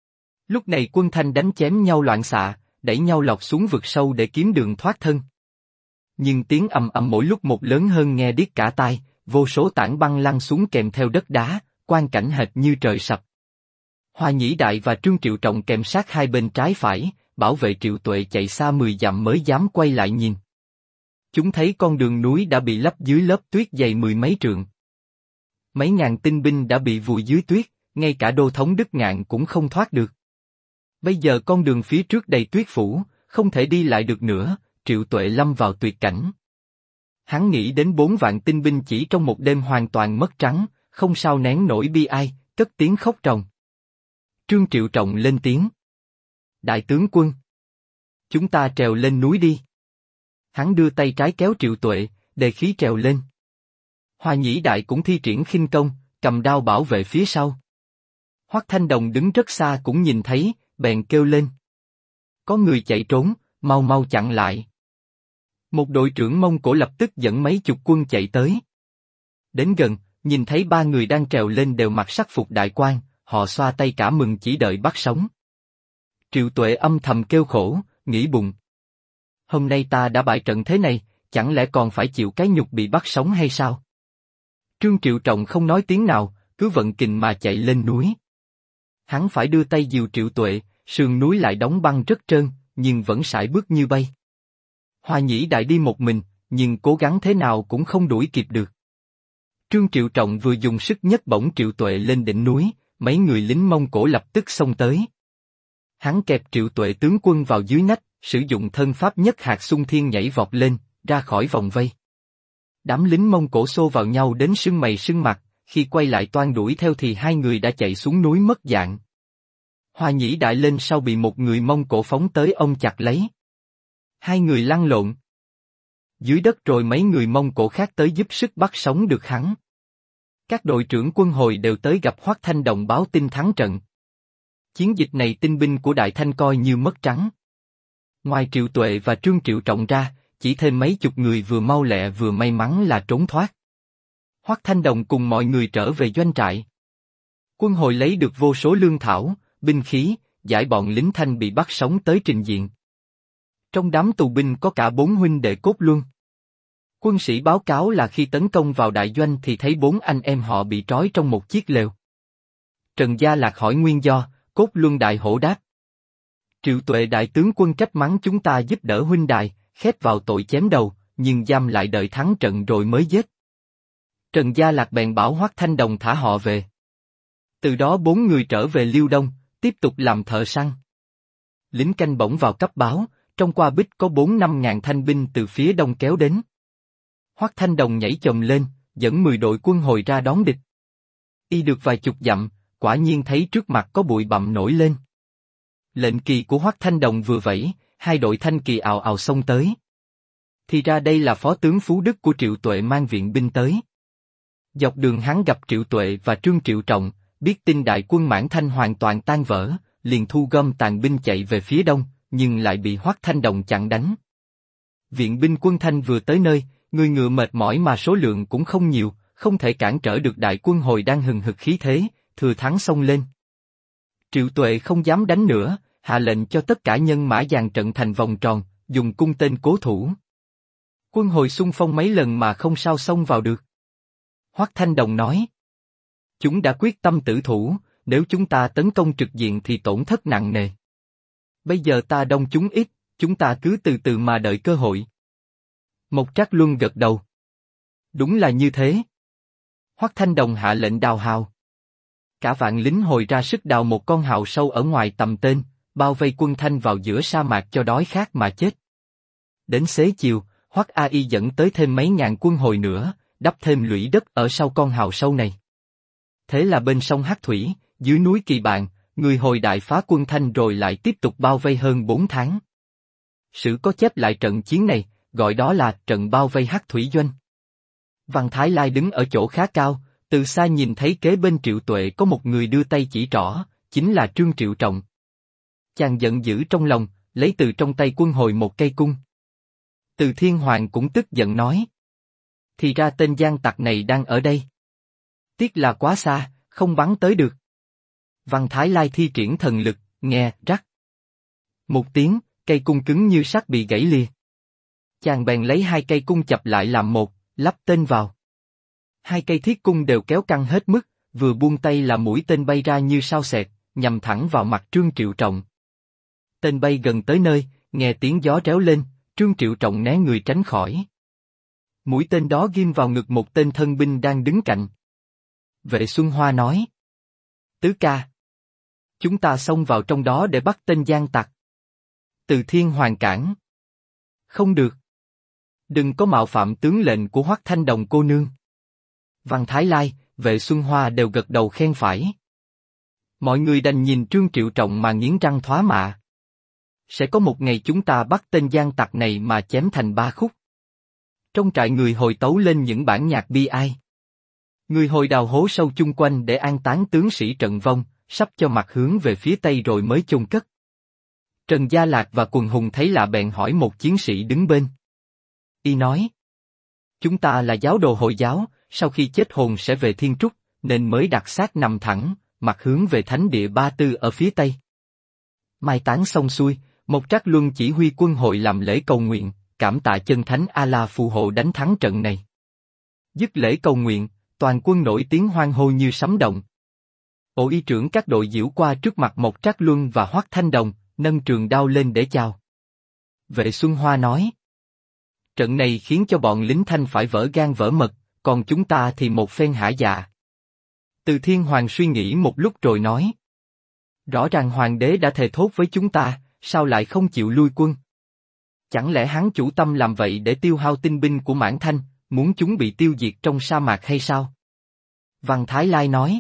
Lúc này quân Thanh đánh chém nhau loạn xạ, đẩy nhau lọt xuống vực sâu để kiếm đường thoát thân. Nhưng tiếng ầm ầm mỗi lúc một lớn hơn nghe điếc cả tai, vô số tảng băng lăn xuống kèm theo đất đá, quang cảnh hệt như trời sập. Hoa Nhĩ Đại và Trương Triệu Trọng kèm sát hai bên trái phải, bảo vệ Triệu Tuệ chạy xa 10 dặm mới dám quay lại nhìn. Chúng thấy con đường núi đã bị lấp dưới lớp tuyết dày 10 mấy trượng. Mấy ngàn tinh binh đã bị vùi dưới tuyết, ngay cả đô thống Đức Ngạn cũng không thoát được. Bây giờ con đường phía trước đầy tuyết phủ, không thể đi lại được nữa, Triệu Tuệ lâm vào tuyệt cảnh. Hắn nghĩ đến 4 vạn tinh binh chỉ trong một đêm hoàn toàn mất trắng, không sao nén nổi bi ai, cất tiếng khóc ròng. Trương Triệu Trọng lên tiếng. Đại tướng quân. Chúng ta trèo lên núi đi. Hắn đưa tay trái kéo Triệu Tuệ, đề khí trèo lên. Hoa Nhĩ Đại cũng thi triển khinh công, cầm đao bảo vệ phía sau. Hoắc Thanh Đồng đứng rất xa cũng nhìn thấy, bèn kêu lên. Có người chạy trốn, mau mau chặn lại. Một đội trưởng Mông Cổ lập tức dẫn mấy chục quân chạy tới. Đến gần, nhìn thấy 3 người đang trèo lên đều mặc sắc phục đại quan, họ xoa tay cả mừng chỉ đợi bắt sống. Triệu Tuệ âm thầm kêu khổ, nghĩ bụng. Hôm nay ta đã bại trận thế này, chẳng lẽ còn phải chịu cái nhục bị bắt sống hay sao? Trương Triệu Trọng không nói tiếng nào, cứ vận kình mà chạy lên núi. Hắn phải đưa tay dìu Triệu Tuệ, sườn núi lại đóng băng rất trơn, nhưng vẫn sải bước như bay. Hoa Nhĩ Đại đi một mình, nhưng cố gắng thế nào cũng không đuổi kịp được. Trương Triệu Trọng vừa dùng sức nhấc bổng Triệu Tuệ lên đỉnh núi, mấy người lính Mông Cổ lập tức xông tới. Hắn kẹp Triệu Tuệ tướng quân vào dưới nách, sử dụng thân pháp nhất hạt xung thiên nhảy vọt lên, ra khỏi vòng vây. Đám lính Mông Cổ xô vào nhau đến sưng mày sưng mặt, khi quay lại toan đuổi theo thì hai người đã chạy xuống núi mất dạng. Hoa Nhĩ Đại lên sau bị một người Mông Cổ phóng tới ôm chặt lấy. Hai người lăn lộn dưới đất rồi mấy người Mông Cổ khác tới giúp sức bắt sống được hắn. Các đội trưởng quân Hồi đều tới gặp Hoắc Thanh Đồng báo tin thắng trận. Chiến dịch này tinh binh của Đại Thanh coi như mất trắng. Ngoài Triệu Tuệ và Trương Triệu Trọng ra, chỉ thêm mấy chục người vừa mau lẹ vừa may mắn là trốn thoát. Hoắc Thanh Đồng cùng mọi người trở về doanh trại. Quân Hồi lấy được vô số lương thảo, binh khí, giải bọn lính Thanh bị bắt sống tới trình diện. Trong đám tù binh có cả 4 huynh đệ Cốt Luân. Quân sĩ báo cáo là khi tấn công vào đại doanh thì thấy 4 anh em họ bị trói trong một chiếc lều. Trần Gia Lạc hỏi nguyên do, Cốt Luân đại hổ đáp. Triệu Tuệ đại tướng quân trách mắng chúng ta giúp đỡ huynh đài, khép vào tội chém đầu, nhưng giam lại đợi thắng trận rồi mới giết. Trần Gia Lạc bèn bảo Hoắc Thanh Đồng thả họ về. Từ đó 4 người trở về Liêu Đông, tiếp tục làm thợ săn. Lính canh bỗng vào cấp báo, trong qua bích có 4-5 ngàn thanh binh từ phía đông kéo đến. Hoắc Thanh Đồng nhảy chồm lên, dẫn 10 đội quân Hồi ra đón địch. Y được vài chục dặm, quả nhiên thấy trước mặt có bụi bặm nổi lên. Lệnh kỳ của Hoắc Thanh Đồng vừa vẫy, 2 đội thanh kỳ ào ào xông tới. Thì ra đây là phó tướng Phú Đức của Triệu Tuệ mang viện binh tới. Dọc đường hắn gặp Triệu Tuệ và Trương Triệu Trọng, biết tin đại quân Mãn Thanh hoàn toàn tan vỡ, liền thu gom tàn binh chạy về phía đông, nhưng lại bị Hoắc Thanh Đồng chặn đánh. Viện binh quân Thanh vừa tới nơi, người ngựa mệt mỏi mà số lượng cũng không nhiều, không thể cản trở được đại quân Hồi đang hừng hực khí thế, thừa thắng xông lên. Triệu Tuệ không dám đánh nữa, hạ lệnh cho tất cả nhân mã dàn trận thành vòng tròn, dùng cung tên cố thủ. Quân Hồi xung phong mấy lần mà không sao xông vào được. Hoắc Thanh Đồng nói. Chúng đã quyết tâm tử thủ, nếu chúng ta tấn công trực diện thì tổn thất nặng nề. Bây giờ ta đông chúng ít, chúng ta cứ từ từ mà đợi cơ hội. Mộc Trác Luân gật đầu. Đúng là như thế. Hoắc Thanh Đồng hạ lệnh đào hào. Cả vạn lính hồi ra sức đào một con hào sâu ở ngoài tầm tên, bao vây quân Thanh vào giữa sa mạc cho đói khát mà chết. Đến xế chiều, Hoắc A Y dẫn tới thêm mấy ngàn quân hồi nữa, đắp thêm lũy đất ở sau con hào sâu này. Thế là bên sông Hắc Thủy, dưới núi Kỳ Bạn, người hồi đại phá quân Thanh rồi lại tiếp tục bao vây hơn 4 tháng. Sử có chép lại trận chiến này, gọi đó là trận bao vây Hắc Thủy Doanh. Văn Thái Lai đứng ở chỗ khá cao, từ xa nhìn thấy kế bên Triệu Tuệ có một người đưa tay chỉ trỏ, chính là Trương Triệu Trọng. Chàng giận dữ trong lòng, lấy từ trong tay quân hồi một cây cung. Từ Thiên Hoàng cũng tức giận nói. Thì ra tên gian tặc này đang ở đây. Tiếc là quá xa, không bắn tới được. Văn Thái Lai thi triển thần lực, nghe, rắc. Một tiếng, cây cung cứng như sắt bị gãy lìa. Chàng bèn lấy hai cây cung chập lại làm một, lắp tên vào. Hai cây thiết cung đều kéo căng hết mức, vừa buông tay là mũi tên bay ra như sao xẹt, nhằm thẳng vào mặt Trương Triệu Trọng. Tên bay gần tới nơi, nghe tiếng gió réo lên, Trương Triệu Trọng né người tránh khỏi. Mũi tên đó ghim vào ngực một tên thân binh đang đứng cạnh. Vệ Xuân Hoa nói. Tứ ca. Chúng ta xông vào trong đó để bắt tên gian tặc. Từ Thiên Hoàng cản. Không được. Đừng có mạo phạm tướng lệnh của Hoắc Thanh Đồng cô nương. Văn Thái Lai, Vệ Xuân Hoa đều gật đầu khen phải. Mọi người đành nhìn Trương Triệu Trọng mà nghiến răng thóa mạ. Sẽ có một ngày chúng ta bắt tên gian tặc này mà chém thành 3 khúc. Trong trại người hồi tấu lên những bản nhạc bi ai. Người hồi đào hố sâu chung quanh để an táng tướng sĩ trận vong, sắp cho mặt hướng về phía tây rồi mới chôn cất. Trần Gia Lạc và Quần Hùng thấy lạ bèn hỏi một chiến sĩ đứng bên. Y nói. Chúng ta là giáo đồ Hồi giáo, sau khi chết hồn sẽ về Thiên Trúc, nên mới đặt xác nằm thẳng, mặt hướng về thánh địa Ba Tư ở phía tây. Mai táng xong xuôi, Một Trác Luân chỉ huy quân hội làm lễ cầu nguyện, cảm tạ chân thánh A-la phù hộ đánh thắng trận này. Dứt lễ cầu nguyện, toàn quân nổi tiếng hoan hô như sấm động. Bộ y trưởng các đội diễu qua trước mặt Một Trác Luân và Hoắc Thanh Đồng, nâng trường đao lên để chào. Vệ Xuân Hoa nói. Trận này khiến cho bọn lính Thanh phải vỡ gan vỡ mật, còn chúng ta thì một phen hả dạ. Từ Thiên Hoàng suy nghĩ một lúc rồi nói. Rõ ràng Hoàng đế đã thề thốt với chúng ta, sao lại không chịu lui quân? Chẳng lẽ hắn chủ tâm làm vậy để tiêu hao tinh binh của Mãn Thanh, muốn chúng bị tiêu diệt trong sa mạc hay sao? Văn Thái Lai nói.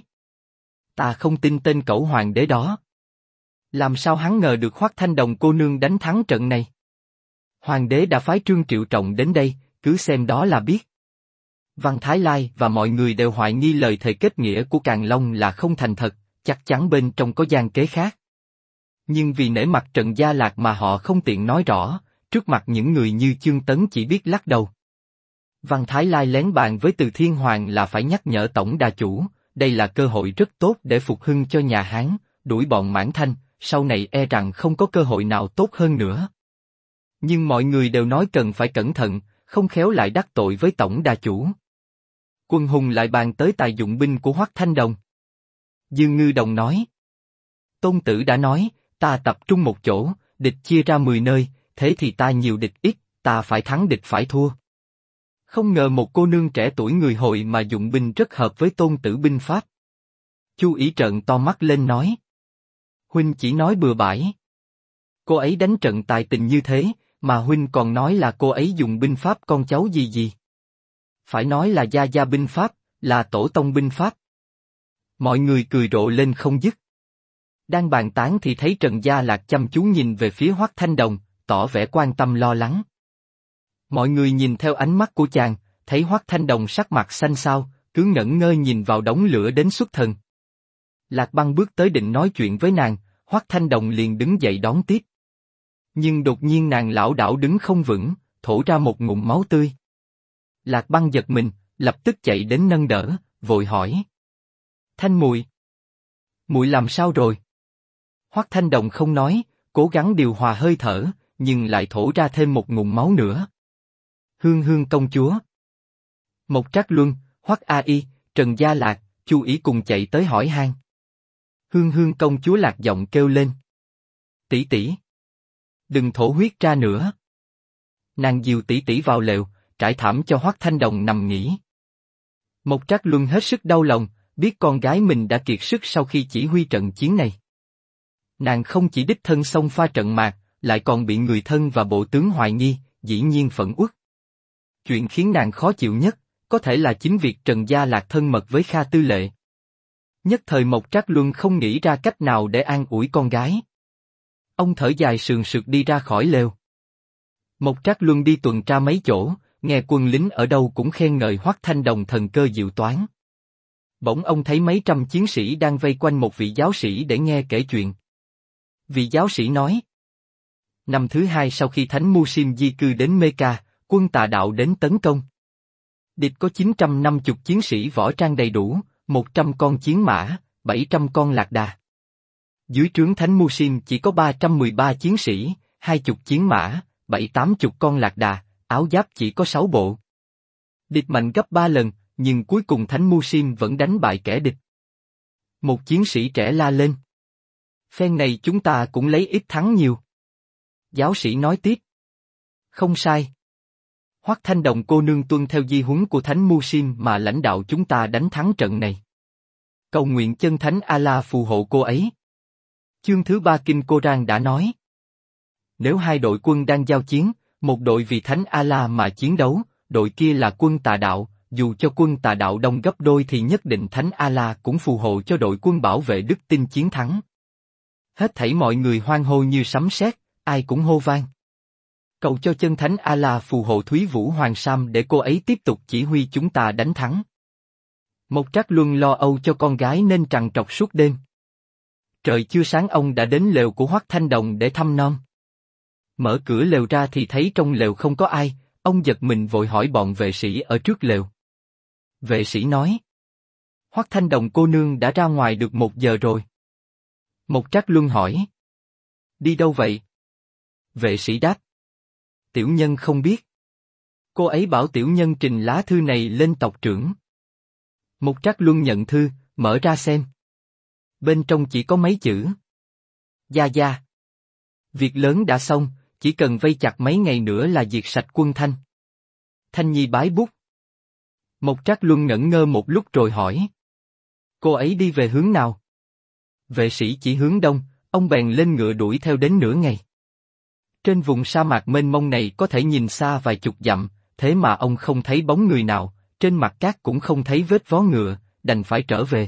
Ta không tin tên cẩu Hoàng đế đó. Làm sao hắn ngờ được Hoắc Thanh Đồng cô nương đánh thắng trận này? Hoàng đế đã phái Trương Triệu Trọng đến đây, cứ xem đó là biết. Văn Thái Lai và mọi người đều hoài nghi lời thề kết nghĩa của Càn Long là không thành thật, chắc chắn bên trong có gian kế khác. Nhưng vì nể mặt Trần Gia Lạc mà họ không tiện nói rõ, trước mặt những người như Chương Tấn chỉ biết lắc đầu. Văn Thái Lai lén bàn với Từ Thiên Hoàng là phải nhắc nhở tổng đà chủ, đây là cơ hội rất tốt để phục hưng cho nhà Hán, đuổi bọn Mãn Thanh, sau này e rằng không có cơ hội nào tốt hơn nữa. Nhưng mọi người đều nói cần phải cẩn thận, không khéo lại đắc tội với tổng đà chủ. Quân Hùng lại bàn tới tài dụng binh của Hoắc Thanh Đồng. Dương Ngư Đồng nói. Tôn Tử đã nói, ta tập trung một chỗ, địch chia ra 10 nơi, thế thì ta nhiều địch ít, ta phải thắng địch phải thua. Không ngờ một cô nương trẻ tuổi người Hồi mà dụng binh rất hợp với Tôn Tử binh pháp. Chu Ý trợn to mắt lên nói. Huynh chỉ nói bừa bãi. Cô ấy đánh trận tài tình như thế, mà Huynh còn nói là cô ấy dùng binh pháp con cháu gì gì. Phải nói là gia gia binh pháp, là tổ tông binh pháp. Mọi người cười rộ lên không dứt. Đang bàn tán thì thấy Trần Gia Lạc chăm chú nhìn về phía Hoắc Thanh Đồng, tỏ vẻ quan tâm lo lắng. Mọi người nhìn theo ánh mắt của chàng, thấy Hoắc Thanh Đồng sắc mặt xanh xao, cứ ngẩn ngơ nhìn vào đống lửa đến xuất thần. Lạc Băng bước tới định nói chuyện với nàng, Hoắc Thanh Đồng liền đứng dậy đón tiếp. Nhưng đột nhiên nàng lảo đảo đứng không vững, thổ ra một ngụm máu tươi. Lạc Băng giật mình, lập tức chạy đến nâng đỡ, vội hỏi. Thanh muội, muội làm sao rồi? Hoắc Thanh Đồng không nói, cố gắng điều hòa hơi thở, nhưng lại thổ ra thêm một ngụm máu nữa. Hương Hương công chúa. Một Trác Luân, Hoắc A Y, Trần Gia Lạc, Chu Ý cùng chạy tới hỏi han. Hương Hương công chúa lạc giọng kêu lên. Tỷ tỷ, đừng thổ huyết ra nữa. Nàng dìu tỷ tỷ vào lều, trải thảm cho Hoắc Thanh Đồng nằm nghỉ. Một Trác Luân hết sức đau lòng, biết con gái mình đã kiệt sức sau khi chỉ huy trận chiến này. Nàng không chỉ đích thân xông pha trận mạc, lại còn bị người thân và bộ tướng hoài nghi, dĩ nhiên phẫn uất. Chuyện khiến nàng khó chịu nhất, có thể là chính việc Trần Gia Lạc thân mật với Kha Tư Lệ. Nhất thời Mộc Trác Luân không nghĩ ra cách nào để an ủi con gái. Ông thở dài sườn sượt đi ra khỏi lều. Mộc Trác Luân đi tuần tra mấy chỗ, nghe quân lính ở đâu cũng khen ngợi Hoắc Thanh Đồng thần cơ diệu toán. Bỗng ông thấy mấy trăm chiến sĩ đang vây quanh một vị giáo sĩ để nghe kể chuyện. Vị giáo sĩ nói: năm thứ hai sau khi Thánh Musim di cư đến Mecca, quân Tà Đạo đến tấn công. Địch có 950 chiến sĩ võ trang đầy đủ, 100 con chiến mã, 700 con lạc đà. Dưới trướng Thánh Musim chỉ có 313 chiến sĩ, 20 chiến mã, 7-80 con lạc đà, áo giáp chỉ có 6 bộ. Địch mạnh gấp 3 lần, nhưng cuối cùng Thánh Musim vẫn đánh bại kẻ địch. Một chiến sĩ trẻ la lên: phen này chúng ta cũng lấy ít thắng nhiều. Giáo sĩ nói tiếp: không sai. Hoắc Thanh Đồng cô nương tuân theo di huấn của Thánh Musim mà lãnh đạo chúng ta đánh thắng trận này. Cầu nguyện chân thánh Allah phù hộ cô ấy. Chương thứ 3 Kinh Koran đã nói: nếu hai đội quân đang giao chiến, một đội vì Thánh Allah mà chiến đấu, đội kia là quân Tà Đạo, dù cho quân Tà Đạo đông gấp đôi thì nhất định Thánh Allah cũng phù hộ cho đội quân bảo vệ đức tin chiến thắng. Hết thảy mọi người hoan hô như sấm sét, ai cũng hô vang. Cầu cho chân thánh Allah phù hộ Thúy Vũ Hoàng Sam để cô ấy tiếp tục chỉ huy chúng ta đánh thắng. Mộc Trác Luân lo âu cho con gái nên trằn trọc suốt đêm. Trời chưa sáng ông đã đến lều của Hoắc Thanh Đồng để thăm nom. Mở cửa lều ra thì thấy trong lều không có ai, ông giật mình vội hỏi bọn vệ sĩ ở trước lều. Vệ sĩ nói: Hoắc Thanh Đồng cô nương đã ra ngoài được 1 giờ rồi. Mộc Trác Luân hỏi: đi đâu vậy? Vệ sĩ đáp: tiểu nhân không biết. Cô ấy bảo tiểu nhân trình lá thư này lên tộc trưởng. Mộc Trác Luân nhận thư, mở ra xem. Bên trong chỉ có mấy chữ: Gia Gia. Việc lớn đã xong, chỉ cần vây chặt mấy ngày nữa là diệt sạch quân Thanh. Thanh Nhi bái bút. Mộc Trác Luân ngẩn ngơ một lúc rồi hỏi: cô ấy đi về hướng nào? Vệ sĩ chỉ hướng đông, ông bèn lên ngựa đuổi theo đến nửa ngày. Trên vùng sa mạc mênh mông này có thể nhìn xa vài chục dặm, thế mà ông không thấy bóng người nào, trên mặt cát cũng không thấy vết vó ngựa, đành phải trở về.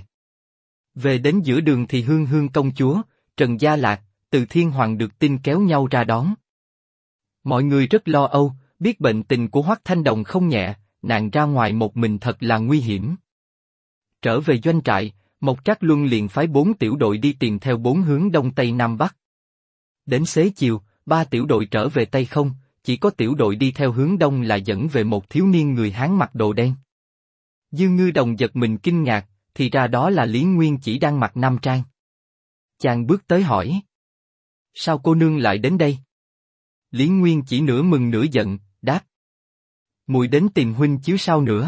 Về đến giữa đường thì Hương Hương công chúa, Trần Gia Lạc, Từ Thiên Hoàng được tin kéo nhau ra đón. Mọi người rất lo âu, biết bệnh tình của Hoắc Thanh Đồng không nhẹ, nàng ra ngoài một mình thật là nguy hiểm. Trở về doanh trại, Mộc Trác Luân liền phái 4 tiểu đội đi tìm theo 4 hướng đông tây nam bắc. Đến xế chiều, 3 tiểu đội trở về tây không, chỉ có tiểu đội đi theo hướng đông là dẫn về một thiếu niên người Hán mặc đồ đen. Dương Ngư Đồng giật mình kinh ngạc, thì ra đó là Lý Nguyên chỉ đang mặc nam trang. Chàng bước tới hỏi: sao cô nương lại đến đây? Lý Nguyên chỉ nửa mừng nửa giận, đáp: muội đến tìm huynh chứ sao nữa.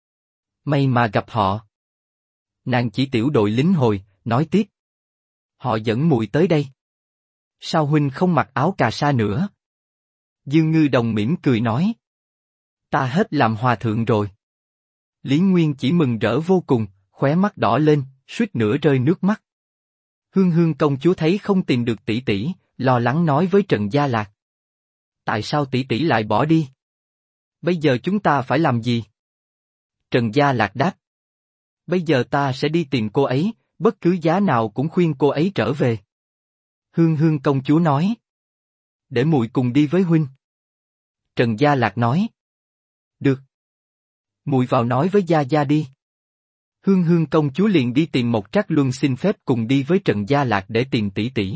May mà gặp họ. Nàng chỉ tiểu đội lính hồi, nói tiếp: họ dẫn muội tới đây. Sao huynh không mặc áo cà sa nữa? Dương Ngư Đồng mỉm cười nói: ta hết làm hòa thượng rồi. Lý Nguyên chỉ mừng rỡ vô cùng, khóe mắt đỏ lên, suýt nữa rơi nước mắt. Hương Hương công chúa thấy không tìm được tỷ tỷ, lo lắng nói với Trần Gia Lạc: tại sao tỷ tỷ lại bỏ đi? Bây giờ chúng ta phải làm gì? Trần Gia Lạc đáp: bây giờ ta sẽ đi tìm cô ấy, bất cứ giá nào cũng khuyên cô ấy trở về. Hương Hương công chúa nói: để muội cùng đi với huynh. Trần Gia Lạc nói: được. Muội vào nói với Gia Gia đi. Hương Hương công chúa liền đi tìm Mộc Trác Luân xin phép cùng đi với Trần Gia Lạc để tìm tỷ tỷ.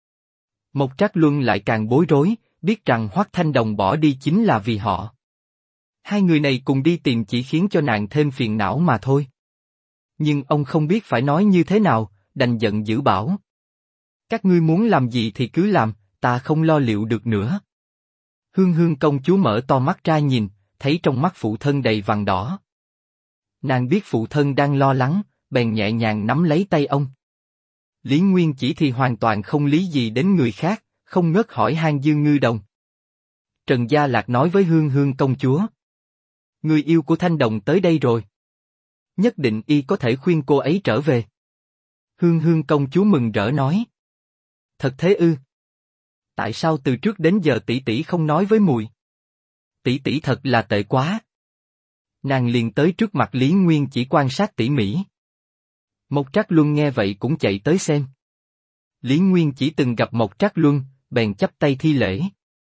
Mộc Trác Luân lại càng bối rối, biết rằng Hoắc Thanh Đồng bỏ đi chính là vì họ. Hai người này cùng đi tìm chỉ khiến cho nàng thêm phiền não mà thôi. Nhưng ông không biết phải nói như thế nào, đành giận dữ bảo: các ngươi muốn làm gì thì cứ làm, ta không lo liệu được nữa. Hương Hương công chúa mở to mắt ra nhìn, thấy trong mắt phụ thân đầy vằn đỏ. Nàng biết phụ thân đang lo lắng, bèn nhẹ nhàng nắm lấy tay ông. Lý Nguyên chỉ thì hoàn toàn không lý gì đến người khác, không ngớt hỏi han Dương Ngư Đồng. Trần Gia Lạc nói với Hương Hương công chúa: người yêu của Thanh Đồng tới đây rồi. Nhất định y có thể khuyên cô ấy trở về. Hương Hương công chúa mừng rỡ nói. Thật thế ư? Tại sao từ trước đến giờ tỷ tỷ không nói với mùi? Tỷ tỷ thật là tệ quá. Nàng liền tới trước mặt Lý Nguyên chỉ quan sát tỉ mỉ. Mộc Trác Luân nghe vậy cũng chạy tới xem. Lý Nguyên chỉ từng gặp Mộc Trác Luân, bèn chắp tay thi lễ.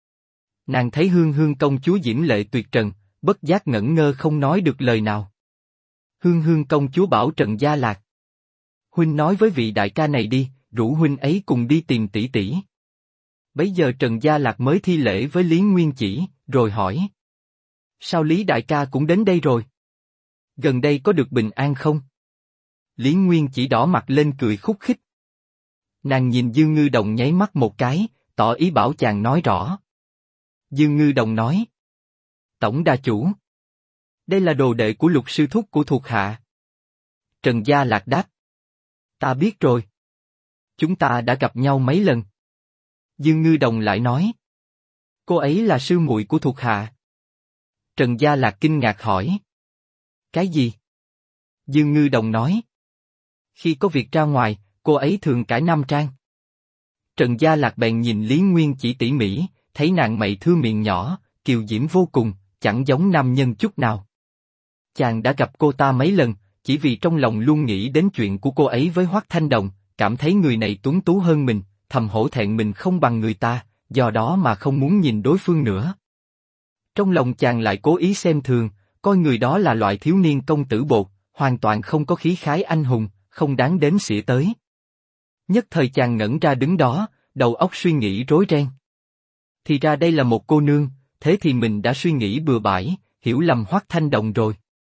Nàng thấy Hương Hương công chúa diễm lệ tuyệt trần, bất giác ngẩn ngơ không nói được lời nào. Hương Hương công chúa bảo Trần Gia Lạc. Huynh nói với vị đại ca này đi, rủ huynh ấy cùng đi tìm tỷ tỷ. Bấy giờ Trần Gia Lạc mới thi lễ với Lý Nguyên chỉ, rồi hỏi. Sao Lý đại ca cũng đến đây rồi? Gần đây có được bình an không? Lý Nguyên chỉ đỏ mặt lên cười khúc khích. Nàng nhìn Dương Ngư Đồng nháy mắt một cái, tỏ ý bảo chàng nói rõ. Dương Ngư Đồng nói. Tổng đà chủ. Đây là đồ đệ của Lục sư thúc của thuộc hạ. Trần Gia Lạc đáp. Ta biết rồi. Chúng ta đã gặp nhau mấy lần. Dương Ngư Đồng lại nói. Cô ấy là sư muội của thuộc hạ. Trần Gia Lạc kinh ngạc hỏi. Cái gì? Dương Ngư Đồng nói. Khi có việc ra ngoài, cô ấy thường cải nam trang. Trần Gia Lạc bèn nhìn Lý Nguyên chỉ tỉ mỉ, thấy nàng mày thưa miệng nhỏ, kiều diễm vô cùng, chẳng giống nam nhân chút nào. Chàng đã gặp cô ta mấy lần, chỉ vì trong lòng luôn nghĩ đến chuyện của cô ấy với Hoắc Thanh Đồng, cảm thấy người này tuấn tú hơn mình, thầm hổ thẹn mình không bằng người ta, do đó mà không muốn nhìn đối phương nữa. Trong lòng chàng lại cố ý xem thường, coi người đó là loại thiếu niên công tử bột, hoàn toàn không có khí khái anh hùng, không đáng đến xỉa tới. Nhất thời chàng ngẩn ra đứng đó, đầu óc suy nghĩ rối ren. Thì ra đây là một cô nương, thế thì mình đã suy nghĩ bừa bãi, hiểu lầm Hoắc Thanh Đồng rồi.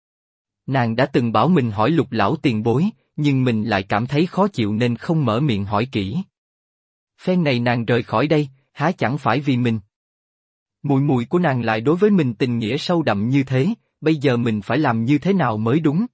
Nàng đã từng bảo mình hỏi Lục lão tiền bối, nhưng mình lại cảm thấy khó chịu nên không mở miệng hỏi kỹ. Phen này nàng rời khỏi đây, há chẳng phải vì mình. Muội muội của nàng lại đối với mình tình nghĩa sâu đậm như thế, bây giờ mình phải làm như thế nào mới đúng?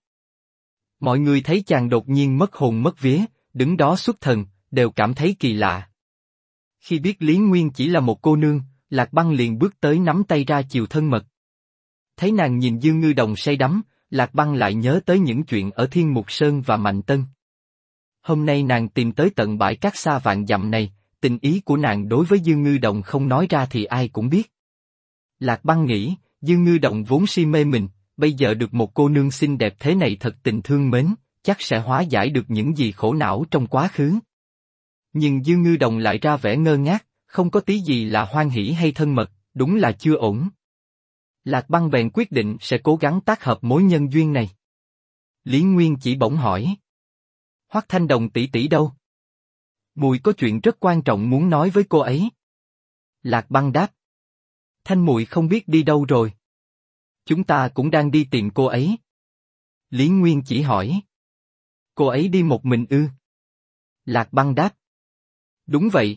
Mọi người thấy chàng đột nhiên mất hồn mất vía, đứng đó xuất thần, đều cảm thấy kỳ lạ. Khi biết Lý Nguyên chỉ là một cô nương, Lạc Băng liền bước tới nắm tay ra chiều thân mật. Thấy nàng nhìn Dương Ngư Đồng say đắm, Lạc Băng lại nhớ tới những chuyện ở Thiên Mục Sơn và Mạnh Tân. Hôm nay nàng tìm tới tận bãi cát xa vạn dặm này, tình ý của nàng đối với Dương Ngư Đồng không nói ra thì ai cũng biết. Lạc Băng nghĩ, Dương Ngư Đồng vốn si mê mình, bây giờ được một cô nương xinh đẹp thế này thật tình thương mến, chắc sẽ hóa giải được những gì khổ não trong quá khứ. Nhưng Dương Ngư Đồng lại ra vẻ ngơ ngác, không có tí gì là hoan hỉ hay thân mật, đúng là chưa ổn. Lạc Băng bèn quyết định sẽ cố gắng tác hợp mối nhân duyên này. Lý Nguyên chỉ bỗng hỏi. Hoắc Thanh Đồng tỷ tỷ đâu? Muội có chuyện rất quan trọng muốn nói với cô ấy. Lạc Băng đáp. Thanh muội không biết đi đâu rồi. Chúng ta cũng đang đi tìm cô ấy. Lý Nguyên chỉ hỏi. Cô ấy đi một mình ư? Lạc Băng đáp. Đúng vậy.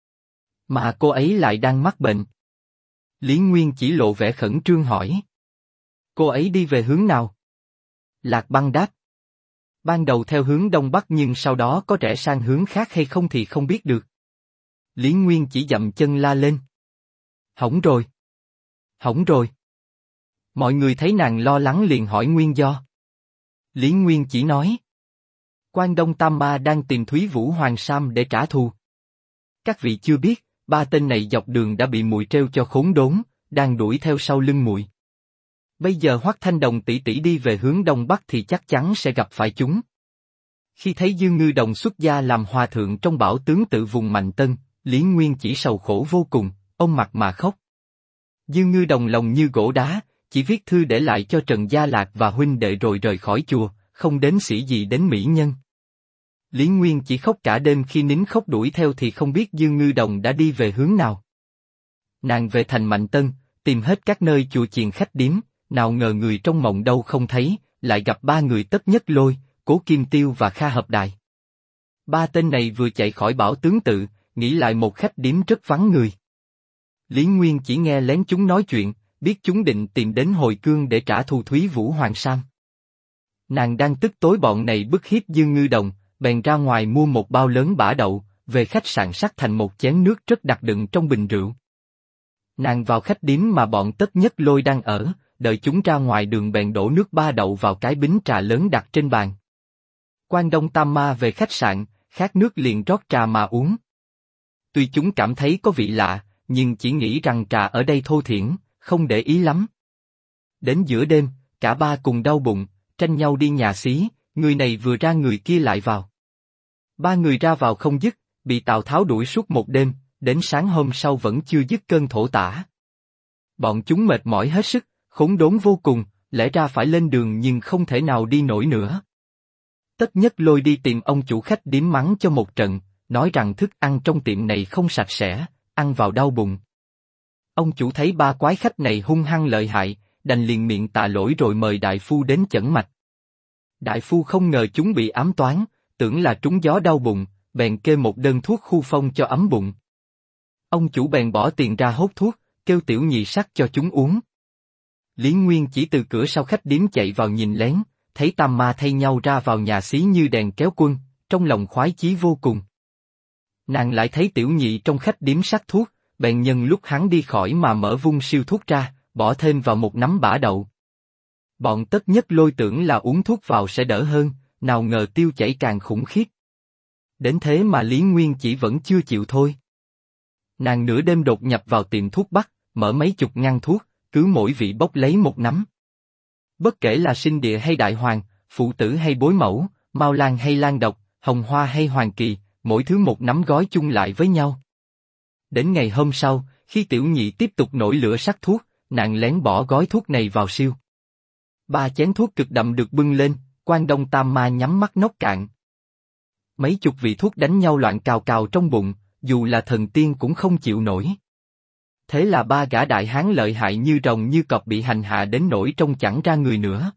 Mà cô ấy lại đang mắc bệnh. Lý Nguyên chỉ lộ vẻ khẩn trương hỏi. Cô ấy đi về hướng nào? Lạc Băng đáp. Ban đầu theo hướng đông bắc nhưng sau đó có rẽ sang hướng khác hay không thì không biết được. Lý Nguyên chỉ dậm chân la lên. Hỏng rồi. Hỏng rồi. Mọi người thấy nàng lo lắng liền hỏi nguyên do. Lý Nguyên chỉ nói. Quan Đông Tam Ma đang tìm Thúy Vũ Hoàng Sam để trả thù. Các vị chưa biết, ba tên này dọc đường đã bị muội treo cho khốn đốn, đang đuổi theo sau lưng muội. Bây giờ Hoắc Thanh Đồng tỷ tỷ đi về hướng đông bắc thì chắc chắn sẽ gặp phải chúng. Khi thấy Dương Ngư Đồng xuất gia làm hòa thượng trong bảo tướng tự vùng Mạnh Tân, Lý Nguyên chỉ sầu khổ vô cùng, ôm mặt mà khóc. Dương Ngư Đồng lòng như gỗ đá, chỉ viết thư để lại cho Trần Gia Lạc và huynh đệ rồi rời khỏi chùa, không đến sĩ gì đến mỹ nhân. Lý Nguyên chỉ khóc cả đêm, khi nín khóc đuổi theo thì không biết Dương Ngư Đồng đã đi về hướng nào. Nàng về thành Mạnh Tân, tìm hết các nơi chùa chiền khách điếm, nào ngờ người trong mộng đâu không thấy, lại gặp ba người Tất Nhất Lôi, Cố Kim Tiêu và Kha Hợp Đài. Ba tên này vừa chạy khỏi bảo tướng tự, nghĩ lại một khách điếm rất vắng người. Lý Nguyên chỉ nghe lén chúng nói chuyện, biết chúng định tìm đến Hồi Cương để trả thù Thúy Vũ Hoàng Sam. Nàng đang tức tối bọn này bức hiếp Dương Ngư Đồng, bèn ra ngoài mua một bao lớn bã đậu, về khách sạn sắc thành một chén nước rất đặc đựng trong bình rượu. Nàng vào khách điếm mà bọn Tất Nhất Lôi đang ở, đợi chúng ra ngoài đường bèn đổ nước ba đậu vào cái bính trà lớn đặt trên bàn. Quan Đông Tam Ma về khách sạn, khát nước liền rót trà mà uống. Tuy chúng cảm thấy có vị lạ, nhưng chỉ nghĩ rằng trà ở đây thô thiển, không để ý lắm. Đến giữa đêm, cả ba cùng đau bụng, tranh nhau đi nhà xí, người này vừa ra người kia lại vào. Ba người ra vào không dứt, bị Tào Tháo đuổi suốt một đêm, đến sáng hôm sau vẫn chưa dứt cơn thổ tả. Bọn chúng mệt mỏi hết sức, khốn đốn vô cùng, lẽ ra phải lên đường nhưng không thể nào đi nổi nữa. Tất Nhất Lôi đi tìm ông chủ khách điếm mắng cho một trận, nói rằng thức ăn trong tiệm này không sạch sẽ, ăn vào đau bụng. Ông chủ thấy ba quái khách này hung hăng lợi hại, đành liền miệng tạ lỗi rồi mời đại phu đến chẩn mạch. Đại phu không ngờ chúng bị ám toán, tưởng là trúng gió đau bụng, bèn kê một đơn thuốc khu phong cho ấm bụng. Ông chủ bèn bỏ tiền ra hốt thuốc, kêu tiểu nhị sắc cho chúng uống. Lý Nguyên chỉ từ cửa sau khách điếm chạy vào nhìn lén, thấy Tam Ma thay nhau ra vào nhà xí như đèn kéo quân, trong lòng khoái chí vô cùng. Nàng lại thấy tiểu nhị trong khách điếm sắc thuốc, bèn nhân lúc hắn đi khỏi mà mở vung siêu thuốc ra, bỏ thêm vào một nắm bã đậu. Bọn Tất Nhất Lôi tưởng là uống thuốc vào sẽ đỡ hơn, nào ngờ tiêu chảy càng khủng khiếp. Đến thế mà Lý Nguyên chỉ vẫn chưa chịu thôi. Nàng nửa đêm đột nhập vào tiệm thuốc bắc, mở mấy chục ngăn thuốc, cứ mỗi vị bốc lấy một nắm. Bất kể là sinh địa hay đại hoàng, phụ tử hay bối mẫu, mao lan hay lan độc, hồng hoa hay hoàng kỳ, mỗi thứ một nắm gói chung lại với nhau. Đến ngày hôm sau, khi tiểu nhị tiếp tục nổi lửa sắc thuốc, nàng lén bỏ gói thuốc này vào siêu. Ba chén thuốc cực đậm được bưng lên, Quan Đông Tam Ma nhắm mắt nốc cạn. Mấy chục vị thuốc đánh nhau loạn cào cào trong bụng, dù là thần tiên cũng không chịu nổi. Thế là ba gã đại hán lợi hại như rồng như cọp bị hành hạ đến nỗi trông chẳng ra người nữa.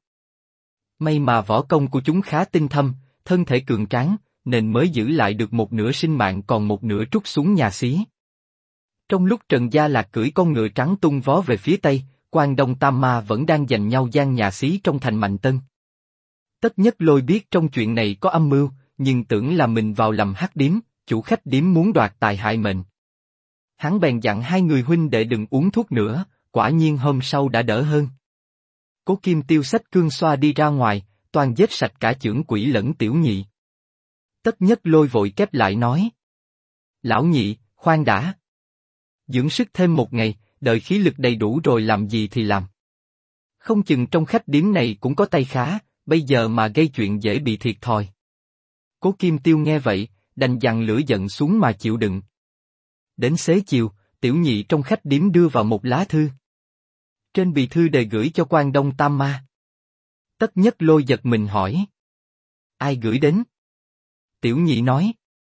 May mà võ công của chúng khá tinh thâm, thân thể cường tráng, nên mới giữ lại được một nửa sinh mạng còn một nửa trút xuống nhà xí. Trong lúc Trần Gia Lạc cưỡi con ngựa trắng tung vó về phía tây, Quan Đông Tam Ma vẫn đang giành nhau giang nhà xí trong thành Mạnh Tân. Tất Nhất Lôi biết trong chuyện này có âm mưu, nhưng tưởng là mình vào lầm hắc điếm, chủ khách điếm muốn đoạt tài hại mệnh. Hắn bèn dặn hai người huynh đệ đừng uống thuốc nữa, quả nhiên hôm sau đã đỡ hơn. Cố Kim Tiêu xách cương xoa đi ra ngoài, toàn giết sạch cả chưởng quỷ lẫn tiểu nhị. Tất Nhất Lôi vội kép lại nói: Lão nhị, khoan đã. Dưỡng sức thêm một ngày, đợi khí lực đầy đủ rồi làm gì thì làm. Không chừng trong khách điếm này cũng có tay khá, bây giờ mà gây chuyện dễ bị thiệt thòi. Cố Kim Tiêu nghe vậy, đành dằn lửa giận xuống mà chịu đựng. Đến xế chiều, tiểu nhị trong khách điếm đưa vào một lá thư. Trên bì thư đề gửi cho Quan Đông Tam Ma. Tất Nhất Lôi giật mình hỏi: Ai gửi đến? Tiểu nhị nói: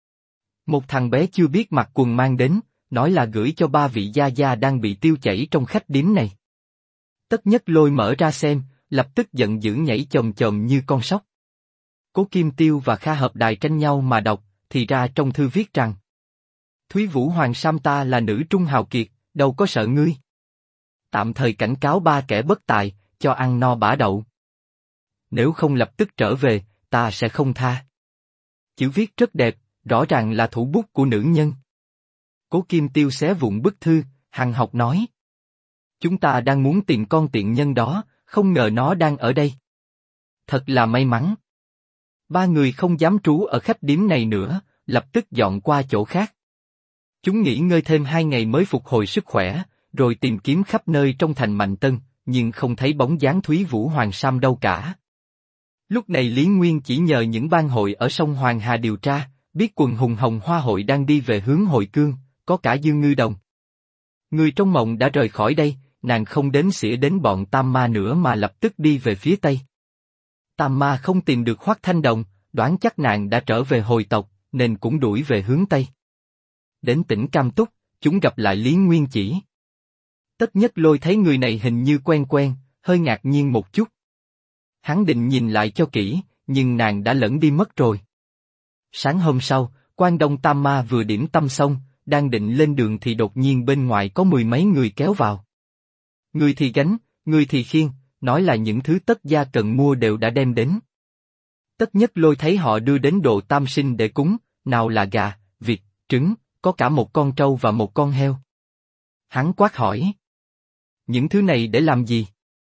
Một thằng bé chưa biết mặc quần mang đến, nói là gửi cho ba vị gia gia đang bị tiêu chảy trong khách điếm này. Tất Nhất Lôi mở ra xem, lập tức giận dữ nhảy chồm chồm như con sóc. Cố Kim Tiêu và Kha Hợp Đài tranh nhau mà đọc, thì ra trong thư viết rằng: Thúy Vũ Hoàng Sam ta là nữ trung hào kiệt, đâu có sợ ngươi. Tạm thời cảnh cáo ba kẻ bất tài, cho ăn no bả đậu. Nếu không lập tức trở về, ta sẽ không tha. Chữ viết rất đẹp, rõ ràng là thủ bút của nữ nhân. Cố Kim Tiêu xé vụn bức thư, hằn học nói: Chúng ta đang muốn tìm con tiện nhân đó, không ngờ nó đang ở đây. Thật là may mắn. Ba người không dám trú ở khách điếm này nữa, lập tức dọn qua chỗ khác. Chúng nghỉ ngơi thêm 2 ngày mới phục hồi sức khỏe, rồi tìm kiếm khắp nơi trong thành Mạnh Tân, nhưng không thấy bóng dáng Thúy Vũ Hoàng Sam đâu cả. Lúc này Lý Nguyên chỉ nhờ những ban hội ở sông Hoàng Hà điều tra, biết quần hùng Hồng Hoa hội đang đi về hướng Hội Cương, có cả Dương Ngư Đồng. Người trong mộng đã rời khỏi đây, nàng không đếm xỉa đến bọn Tam Ma nữa mà lập tức đi về phía Tây. Tam Ma không tìm được Hoắc Thanh Đồng, đoán chắc nàng đã trở về hồi tộc, nên cũng đuổi về hướng Tây. Đến tỉnh Cam Túc, chúng gặp lại Lý Nguyên Chỉ. Tất Nhất Lôi thấy người này hình như quen quen, hơi ngạc nhiên một chút. Hắn định nhìn lại cho kỹ, nhưng nàng đã lẫn đi mất rồi. Sáng hôm sau, Quan Đông Tam Ma vừa điểm tâm xong, đang định lên đường thì đột nhiên bên ngoài có 10 mấy người kéo vào. Người thì gánh, người thì khiêng, nói là những thứ Tất gia cần mua đều đã đem đến. Tất Nhất Lôi thấy họ đưa đến đồ tam sinh để cúng, nào là gà, vịt, trứng, có cả một con trâu và một con heo. Hắn quát hỏi: Những thứ này để làm gì?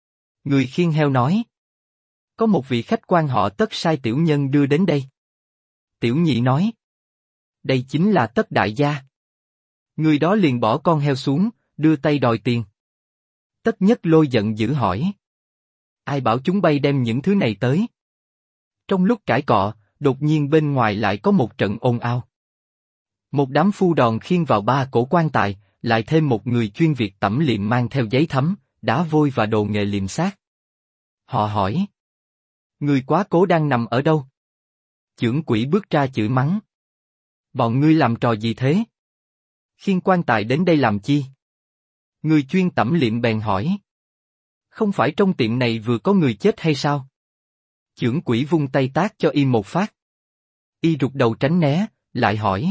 Người khiêng heo nói. Có một vị khách quan họ Tất sai tiểu nhân đưa đến đây. Tiểu nhị nói. Đây chính là Tất đại gia. Người đó liền bỏ con heo xuống, đưa tay đòi tiền. Tất Nhất Lôi giận dữ hỏi. Ai bảo chúng bay đem những thứ này tới? Trong lúc cãi cọ, đột nhiên bên ngoài lại có một trận ồn ào. Một đám phu đòn khiêng vào 3 cổ quan tài, lại thêm một người chuyên việc tẩm liệm mang theo giấy thấm, đá vôi và đồ nghề liệm xác. Họ hỏi. Người quá cố đang nằm ở đâu? Chưởng quỷ bước ra chửi mắng. Bọn ngươi làm trò gì thế? Khiêng quan tài đến đây làm chi? Người chuyên tẩm liệm bèn hỏi. Không phải trong tiệm này vừa có người chết hay sao? Chưởng quỷ vung tay tát cho y một phát. Y rụt đầu tránh né, lại hỏi.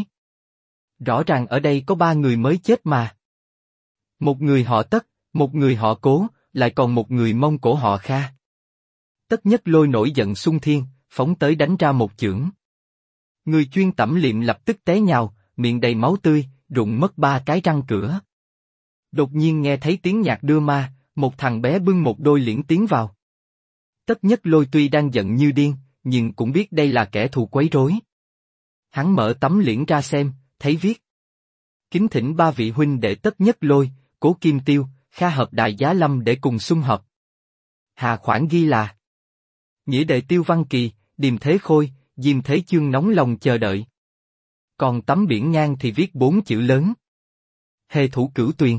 Rõ ràng ở đây có 3 người mới chết mà. Một người họ Tất, một người họ Cố, lại còn một người Mông Cổ họ Kha. Tất Nhất Lôi nổi giận xung thiên, phóng tới đánh ra một chưởng. Người chuyên tẩm liệm lập tức té nhào, miệng đầy máu tươi, rụng mất 3 cái răng cửa. Đột nhiên nghe thấy tiếng nhạc đưa ma, một thằng bé bưng một đôi liễn tiến vào. Tất Nhất Lôi tuy đang giận như điên, nhưng cũng biết đây là kẻ thù quấy rối. Hắn mở tấm liễn ra xem, thấy viết. Kính thỉnh 3 vị huynh đệ Tất Nhất Lôi, Cố Kim Tiêu, Kha Hợp Đại Giá Lâm để cùng sum họp. Hà khoản ghi là nghĩa đệ Tiêu Văn Kỳ, Điềm Thế Khôi, Diêm Thế Chương nóng lòng chờ đợi. Còn tấm biển ngang thì viết 4 chữ lớn. Hề thủ cửu tuyền.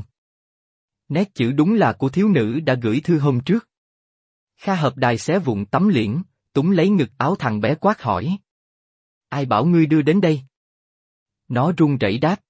Nét chữ đúng là của thiếu nữ đã gửi thư hôm trước. Kha Hợp Đài xé vụn tấm liễn, túm lấy ngực áo thằng bé quát hỏi. Ai bảo ngươi đưa đến đây? Nó run rẩy đáp.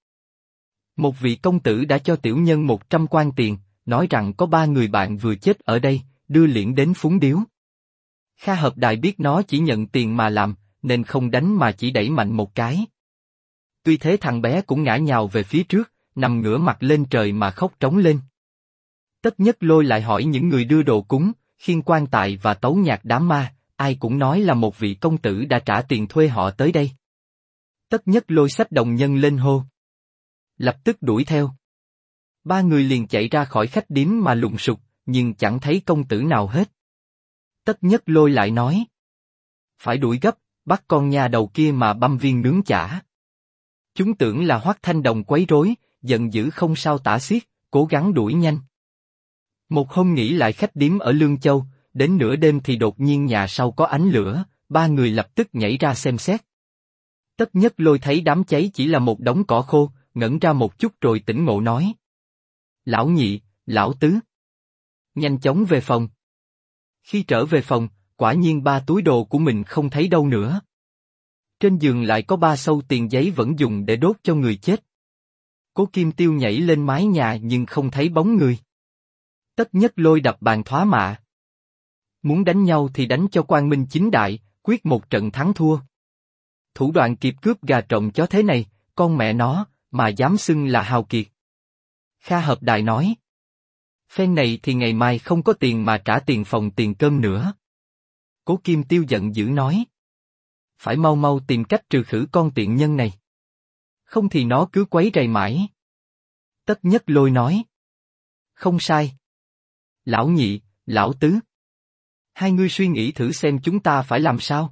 Một vị công tử đã cho tiểu nhân 100 quan tiền, nói rằng có 3 người bạn vừa chết ở đây, đưa liễn đến phúng điếu. Kha Hợp Đài biết nó chỉ nhận tiền mà làm, nên không đánh mà chỉ đẩy mạnh một cái. Tuy thế thằng bé cũng ngã nhào về phía trước, nằm ngửa mặt lên trời mà khóc trống lên. Tất Nhất Lôi lại hỏi những người đưa đồ cúng, khiêng quan tài và tấu nhạc đám ma, ai cũng nói là một vị công tử đã trả tiền thuê họ tới đây. Tất Nhất Lôi xách đồng nhân lên hô. Lập tức đuổi theo. 3 người liền chạy ra khỏi khách điếm mà lùng sục, nhưng chẳng thấy công tử nào hết. Tất Nhất Lôi lại nói. Phải đuổi gấp, bắt con nhà đầu kia mà băm viên nướng chả. Chúng tưởng là Hoắc Thanh Đồng quấy rối, giận dữ không sao tả xiết, cố gắng đuổi nhanh. Một hôm nghỉ lại khách điếm ở Lương Châu, đến nửa đêm thì đột nhiên nhà sau có ánh lửa, 3 người lập tức nhảy ra xem xét. Tất Nhất Lôi thấy đám cháy chỉ là một đống cỏ khô, ngẩn ra một chút rồi tỉnh ngộ nói. Lão nhị, lão tứ. Nhanh chóng về phòng. Khi trở về phòng, quả nhiên 3 túi đồ của mình không thấy đâu nữa. Trên giường lại có 3 xâu tiền giấy vẫn dùng để đốt cho người chết. Cố Kim Tiêu nhảy lên mái nhà nhưng không thấy bóng người. Tất Nhất Lôi đập bàn thoá mạ. Muốn đánh nhau thì đánh cho quang minh chính đại, quyết một trận thắng thua. Thủ đoạn kịp cướp gà trộm chó thế này, con mẹ nó, mà dám xưng là hào kiệt. Kha Hợp Đài nói. Phen này thì ngày mai không có tiền mà trả tiền phòng tiền cơm nữa. Cố Kim Tiêu giận dữ nói. Phải mau mau tìm cách trừ khử con tiện nhân này. Không thì nó cứ quấy rầy mãi. Tất Nhất Lôi nói. Không sai. Lão nhị, lão tứ. Hai ngươi suy nghĩ thử xem chúng ta phải làm sao.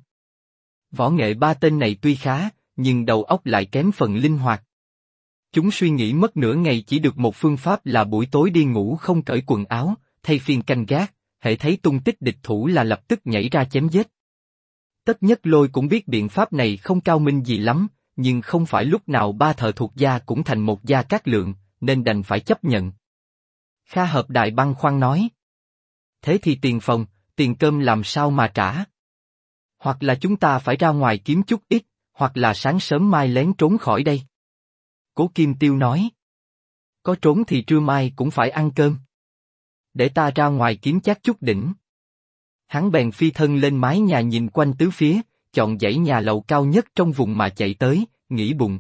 Võ nghệ 3 tên này tuy khá, nhưng đầu óc lại kém phần linh hoạt. Chúng suy nghĩ mất nửa ngày chỉ được một phương pháp là buổi tối đi ngủ không cởi quần áo, thay phiên canh gác, hễ thấy tung tích địch thủ là lập tức nhảy ra chém giết. Tất Nhất Lôi cũng biết biện pháp này không cao minh gì lắm, nhưng không phải lúc nào 3 thợ thuộc gia cũng thành một gia cát lượng, nên đành phải chấp nhận. Kha Hợp Đại băn khoăn nói. Thế thì tiền phòng, tiền cơm làm sao mà trả? Hoặc là chúng ta phải ra ngoài kiếm chút ít, hoặc là sáng sớm mai lén trốn khỏi đây. Cố Kim Tiêu nói. Có trốn thì trưa mai cũng phải ăn cơm. Để ta ra ngoài kiếm chác chút đỉnh. Hắn bèn phi thân lên mái nhà nhìn quanh tứ phía, chọn dãy nhà lầu cao nhất trong vùng mà chạy tới, nghĩ bụng.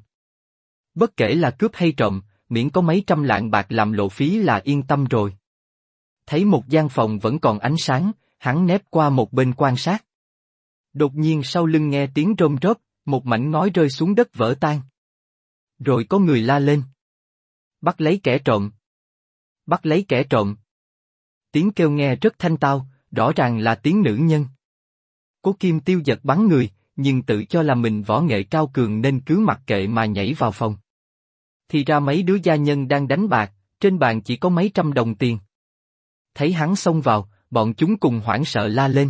Bất kể là cướp hay trộm, miễn có mấy trăm lạng bạc làm lộ phí là yên tâm rồi. Thấy một gian phòng vẫn còn ánh sáng, hắn nép qua một bên quan sát. Đột nhiên sau lưng nghe tiếng rôm rốp, một mảnh ngói rơi xuống đất vỡ tan. Rồi có người la lên. Bắt lấy kẻ trộm. Bắt lấy kẻ trộm. tiếng kêu nghe rất thanh tao, rõ ràng là tiếng nữ nhân. Cố Kim Tiêu giật bắn người, nhưng tự cho là mình võ nghệ cao cường nên cứ mặc kệ mà nhảy vào phòng. Thì ra mấy đứa gia nhân đang đánh bạc, trên bàn chỉ có mấy trăm đồng tiền. Thấy hắn xông vào, bọn chúng cùng hoảng sợ la lên.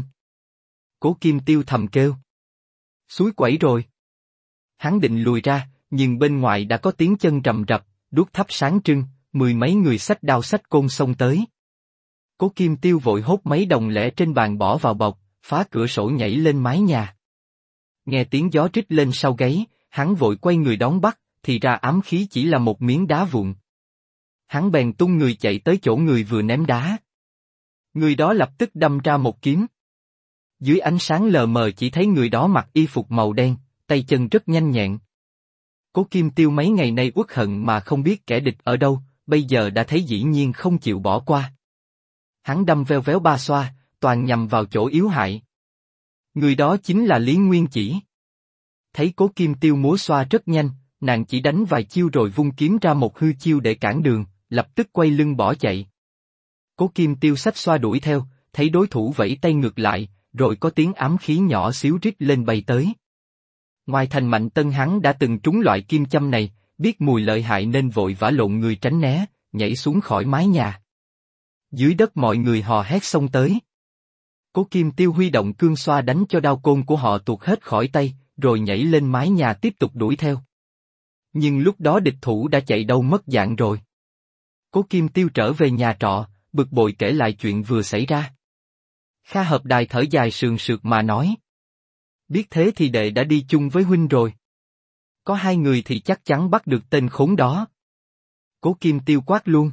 Cố Kim Tiêu thầm kêu. Suối quẩy rồi. Hắn định lùi ra, nhưng bên ngoài đã có tiếng chân rầm rập, đuốc thắp sáng trưng, mười mấy người xách đao xách côn xông tới. Cố Kim Tiêu vội hốt mấy đồng lẻ trên bàn bỏ vào bọc, phá cửa sổ nhảy lên mái nhà. Nghe tiếng gió rít lên sau gáy, hắn vội quay người đón bắt, thì ra ám khí chỉ là một miếng đá vụn. Hắn bèn tung người chạy tới chỗ người vừa ném đá. Người đó lập tức đâm ra một kiếm. Dưới ánh sáng lờ mờ chỉ thấy người đó mặc y phục màu đen, tay chân rất nhanh nhẹn. Cố Kim Tiêu mấy ngày nay uất hận mà không biết kẻ địch ở đâu, bây giờ đã thấy dĩ nhiên không chịu bỏ qua. Hắn đâm veo véo ba xoa, toàn nhằm vào chỗ yếu hại. Người đó chính là Lý Nguyên Chỉ. Thấy Cố Kim Tiêu múa xoa rất nhanh, nàng chỉ đánh vài chiêu rồi vung kiếm ra một hư chiêu để cản đường, lập tức quay lưng bỏ chạy. Cố Kim Tiêu xách xoa đuổi theo, thấy đối thủ vẫy tay ngược lại, rồi có tiếng ám khí nhỏ xíu rít lên bay tới. Ngoài thành Mạnh Tân hắn đã từng trúng loại kim châm này, biết mùi lợi hại nên vội vã lộn người tránh né, nhảy xuống khỏi mái nhà. Dưới đất mọi người hò hét xông tới. Cố Kim Tiêu huy động cương xoa đánh cho đao côn của họ tuột hết khỏi tay, rồi nhảy lên mái nhà tiếp tục đuổi theo. Nhưng lúc đó địch thủ đã chạy đâu mất dạng rồi. Cố Kim Tiêu trở về nhà trọ, bực bội kể lại chuyện vừa xảy ra. Kha Hợp Đài thở dài sườn sượt mà nói. Biết thế thì đệ đã đi chung với huynh rồi. Có hai người thì chắc chắn bắt được tên khốn đó. Cố Kim Tiêu quát luôn.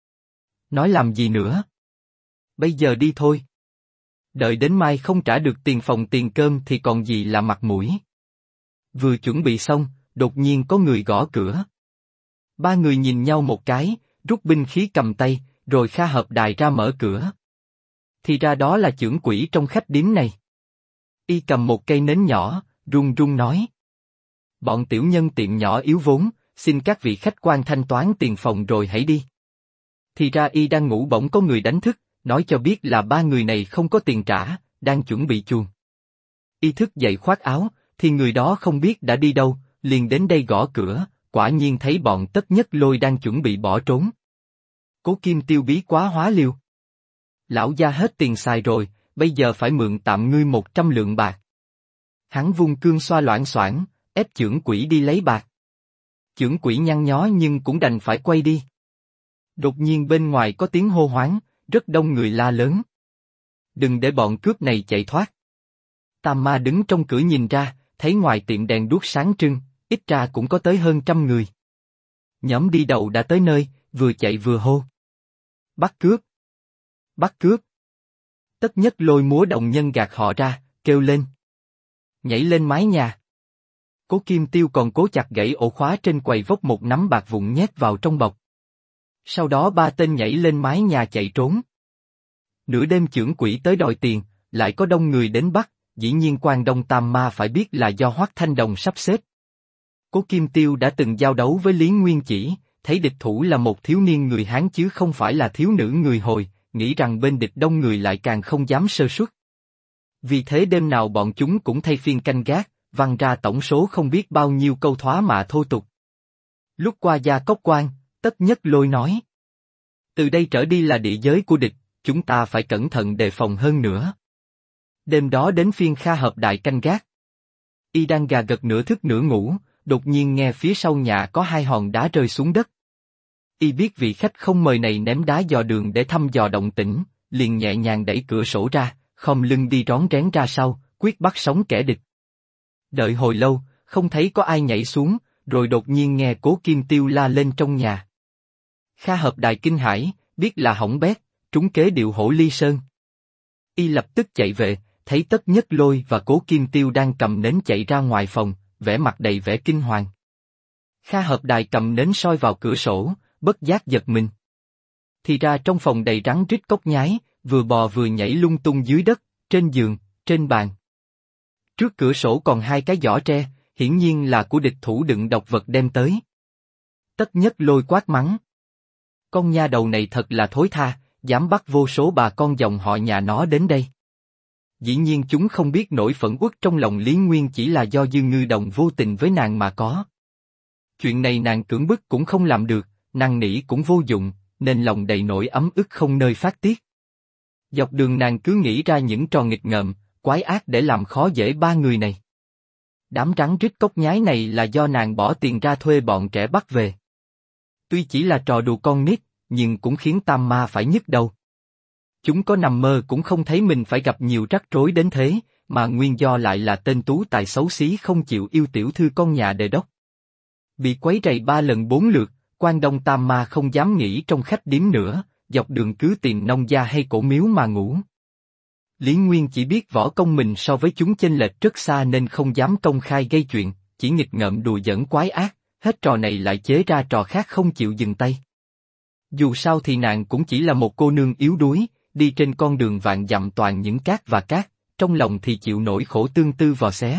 Nói làm gì nữa? Bây giờ đi thôi. Đợi đến mai không trả được tiền phòng tiền cơm thì còn gì là mặt mũi. Vừa chuẩn bị xong, đột nhiên có người gõ cửa. Ba người nhìn nhau một cái, rút binh khí cầm tay, rồi Kha Hợp Đài ra mở cửa. Thì ra đó là chưởng quỷ trong khách điếm này. Y cầm một cây nến nhỏ, run run nói. Bọn tiểu nhân tiệm nhỏ yếu vốn, xin các vị khách quan thanh toán tiền phòng rồi hãy đi. Thì ra Y đang ngủ bỗng có người đánh thức, nói cho biết là ba người này không có tiền trả, đang chuẩn bị chuồn. Y thức dậy khoác áo, thì người đó không biết đã đi đâu, liền đến đây gõ cửa, quả nhiên thấy bọn Tất Nhất Lôi đang chuẩn bị bỏ trốn. Cố Kim Tiêu bí quá hóa liều. Lão gia hết tiền xài rồi, bây giờ phải mượn tạm ngươi 100 lượng bạc. Hắn vung cương xoa loảng xoảng, ép chưởng quỷ đi lấy bạc. Chưởng quỷ nhăn nhó nhưng cũng đành phải quay đi. Đột nhiên bên ngoài có tiếng hô hoáng, rất đông người la lớn. Đừng để bọn cướp này chạy thoát. Tam Ma đứng trong cửa nhìn ra, thấy ngoài tiệm đèn đuốc sáng trưng, ít ra cũng có tới hơn 100 người. Nhóm đi đầu đã tới nơi, vừa chạy vừa hô. Bắt cướp! Bắt cướp! Tất Nhất Lôi múa đồng nhân gạt họ ra, kêu lên. Nhảy lên mái nhà. Cố Kim Tiêu còn cố chặt gãy ổ khóa trên quầy vốc một nắm bạc vụn nhét vào trong bọc. Sau đó ba tên nhảy lên mái nhà chạy trốn. Nửa đêm chưởng quỷ tới đòi tiền, lại có đông người đến bắt, dĩ nhiên Quan Đông Tam Ma phải biết là do Hoắc Thanh Đồng sắp xếp. Cố Kim Tiêu đã từng giao đấu với Lý Nguyên Chỉ, thấy địch thủ là một thiếu niên người Hán chứ không phải là thiếu nữ người Hồi, nghĩ rằng bên địch đông người lại càng không dám sơ suất. Vì thế đêm nào bọn chúng cũng thay phiên canh gác, văng ra tổng số không biết bao nhiêu câu thoá mạ thô tục. Lúc qua Gia Cốc Quan, Tất Nhất Lôi nói. Từ đây trở đi là địa giới của địch, chúng ta phải cẩn thận đề phòng hơn nữa. Đêm đó đến phiên Kha Hợp Đại canh gác. Y đang gà gật nửa thức nửa ngủ, đột nhiên nghe phía sau nhà có hai hòn đá rơi xuống đất. Y biết vị khách không mời này ném đá dò đường để thăm dò động tĩnh, liền nhẹ nhàng đẩy cửa sổ ra, khom lưng đi rón rén ra sau, quyết bắt sống kẻ địch. Đợi hồi lâu, không thấy có ai nhảy xuống, rồi đột nhiên nghe Cố Kim Tiêu la lên trong nhà. Kha Hợp Đài kinh hãi, biết là hỏng bét, trúng kế điệu hổ ly sơn. Y lập tức chạy về, thấy Tất Nhất Lôi và Cố Kim Tiêu đang cầm nến chạy ra ngoài phòng, vẻ mặt đầy vẻ kinh hoàng. Kha Hợp Đài cầm nến soi vào cửa sổ, bất giác giật mình. Thì ra trong phòng đầy rắn rít cốc nhái, vừa bò vừa nhảy lung tung dưới đất, trên giường, trên bàn. Trước cửa sổ còn hai cái giỏ tre, hiển nhiên là của địch thủ đựng độc vật đem tới. Tất Nhất Lôi quát mắng. Con nha đầu này thật là thối tha, dám bắt vô số bà con dòng họ nhà nó đến đây. Dĩ nhiên chúng không biết nỗi phẫn uất trong lòng Lý Nguyên chỉ là do Dư Ngư Đồng vô tình với nàng mà có. Chuyện này nàng cưỡng bức cũng không làm được, năn nỉ cũng vô dụng, nên lòng đầy nỗi ấm ức không nơi phát tiết. Dọc đường nàng cứ nghĩ ra những trò nghịch ngợm, quái ác để làm khó dễ ba người này. Đám rắn rít cốc nhái này là do nàng bỏ tiền ra thuê bọn trẻ bắt về. Tuy chỉ là trò đùa con nít, nhưng cũng khiến Tam Ma phải nhức đầu. Chúng có nằm mơ cũng không thấy mình phải gặp nhiều rắc rối đến thế, mà nguyên do lại là tên tú tài xấu xí không chịu yêu tiểu thư con nhà đề đốc. Bị quấy rầy 3 lần 4 lượt, Quan Đông Tam Ma không dám nghỉ trong khách điếm nữa, dọc đường cứ tìm nông gia hay cổ miếu mà ngủ. Lý Nguyên chỉ biết võ công mình so với chúng chênh lệch rất xa nên không dám công khai gây chuyện, chỉ nghịch ngợm đùa giỡn quái ác, hết trò này lại chế ra trò khác không chịu dừng tay. Dù sao thì nàng cũng chỉ là một cô nương yếu đuối, đi trên con đường vạn dặm toàn những cát và cát, trong lòng thì chịu nỗi khổ tương tư vò xé.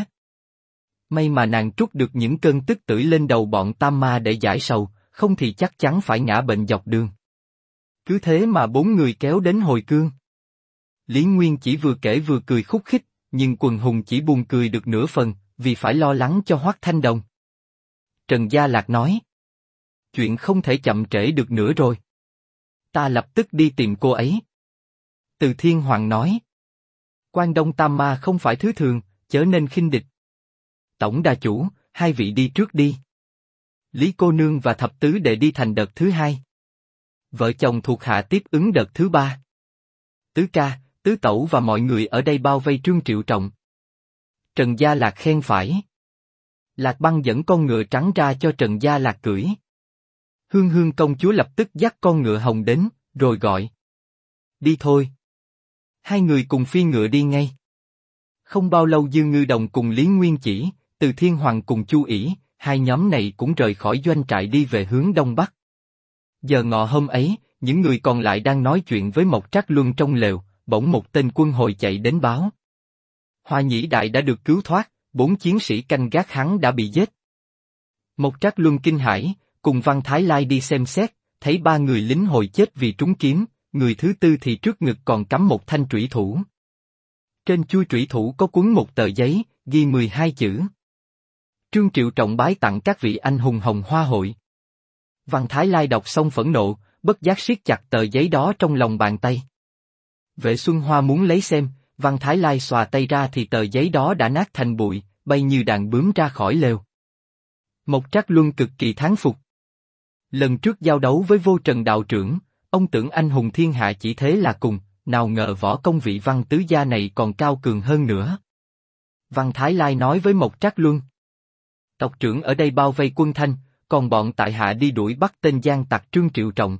May mà nàng trút được những cơn tức tưởi lên đầu bọn Tam Ma để giải sầu, không thì chắc chắn phải ngã bệnh dọc đường. Cứ thế mà 4 người kéo đến hồi cương. Lý Nguyên chỉ vừa kể vừa cười khúc khích, nhưng quần hùng chỉ buồn cười được nửa phần, vì phải lo lắng cho Hoắc Thanh Đồng. Trần Gia Lạc nói: chuyện không thể chậm trễ được nữa rồi. Ta lập tức đi tìm cô ấy. Từ Thiên Hoàng nói: Quan Đông Tam Ma không phải thứ thường, chớ nên khinh địch. Tổng đà chủ, hai vị đi trước đi. Lý cô nương và thập tứ đệ đi thành đợt thứ 2. Vợ chồng thuộc hạ tiếp ứng đợt thứ 3. Tứ ca, tứ tẩu và mọi người ở đây bao vây Trương Triệu Trọng. Trần Gia Lạc khen phải. Lạc Băng dẫn con ngựa trắng ra cho Trần Gia Lạc cưỡi. Hương Hương công chúa lập tức dắt con ngựa hồng đến, rồi gọi: đi thôi. Hai người cùng phi ngựa đi ngay. Không bao lâu Dư Ngư Đồng cùng Lý Nguyên Chỉ, Từ Thiên Hoàng cùng Chu ỷ, hai nhóm này cũng rời khỏi doanh trại đi về hướng đông bắc. Giờ ngọ hôm ấy, những người còn lại đang nói chuyện với Mộc Trác Luân trong lều, bỗng một tên quân hồi chạy đến báo: Hoa Nhĩ Đại đã được cứu thoát, 4 chiến sĩ canh gác hắn đã bị giết. Mộc Trác Luân kinh hãi, cùng Văn Thái Lai đi xem xét, thấy 3 người lính hồi chết vì trúng kiếm, người thứ tư thì trước ngực còn cắm một thanh trủy thủ. Trên chuôi trủy thủ có cuốn một tờ giấy, ghi 12 chữ: Trương Triệu Trọng bái tặng các vị anh hùng Hồng Hoa hội. Văn Thái Lai đọc xong phẫn nộ, bất giác siết chặt tờ giấy đó trong lòng bàn tay. Vệ Xuân Hoa muốn lấy xem, Văn Thái Lai xòa tay ra thì tờ giấy đó đã nát thành bụi, bay như đàn bướm ra khỏi lều. Mộc Trác Luân cực kỳ thán phục. Lần trước giao đấu với Vô Trần đạo trưởng, ông tưởng anh hùng thiên hạ chỉ thế là cùng, nào ngờ võ công vị Văn tứ gia này còn cao cường hơn nữa. Văn Thái Lai nói với Mộc Trác Luân: Tộc trưởng ở đây bao vây quân Thanh, còn bọn tại hạ đi đuổi bắt tên gian tặc Trương Triệu Trọng.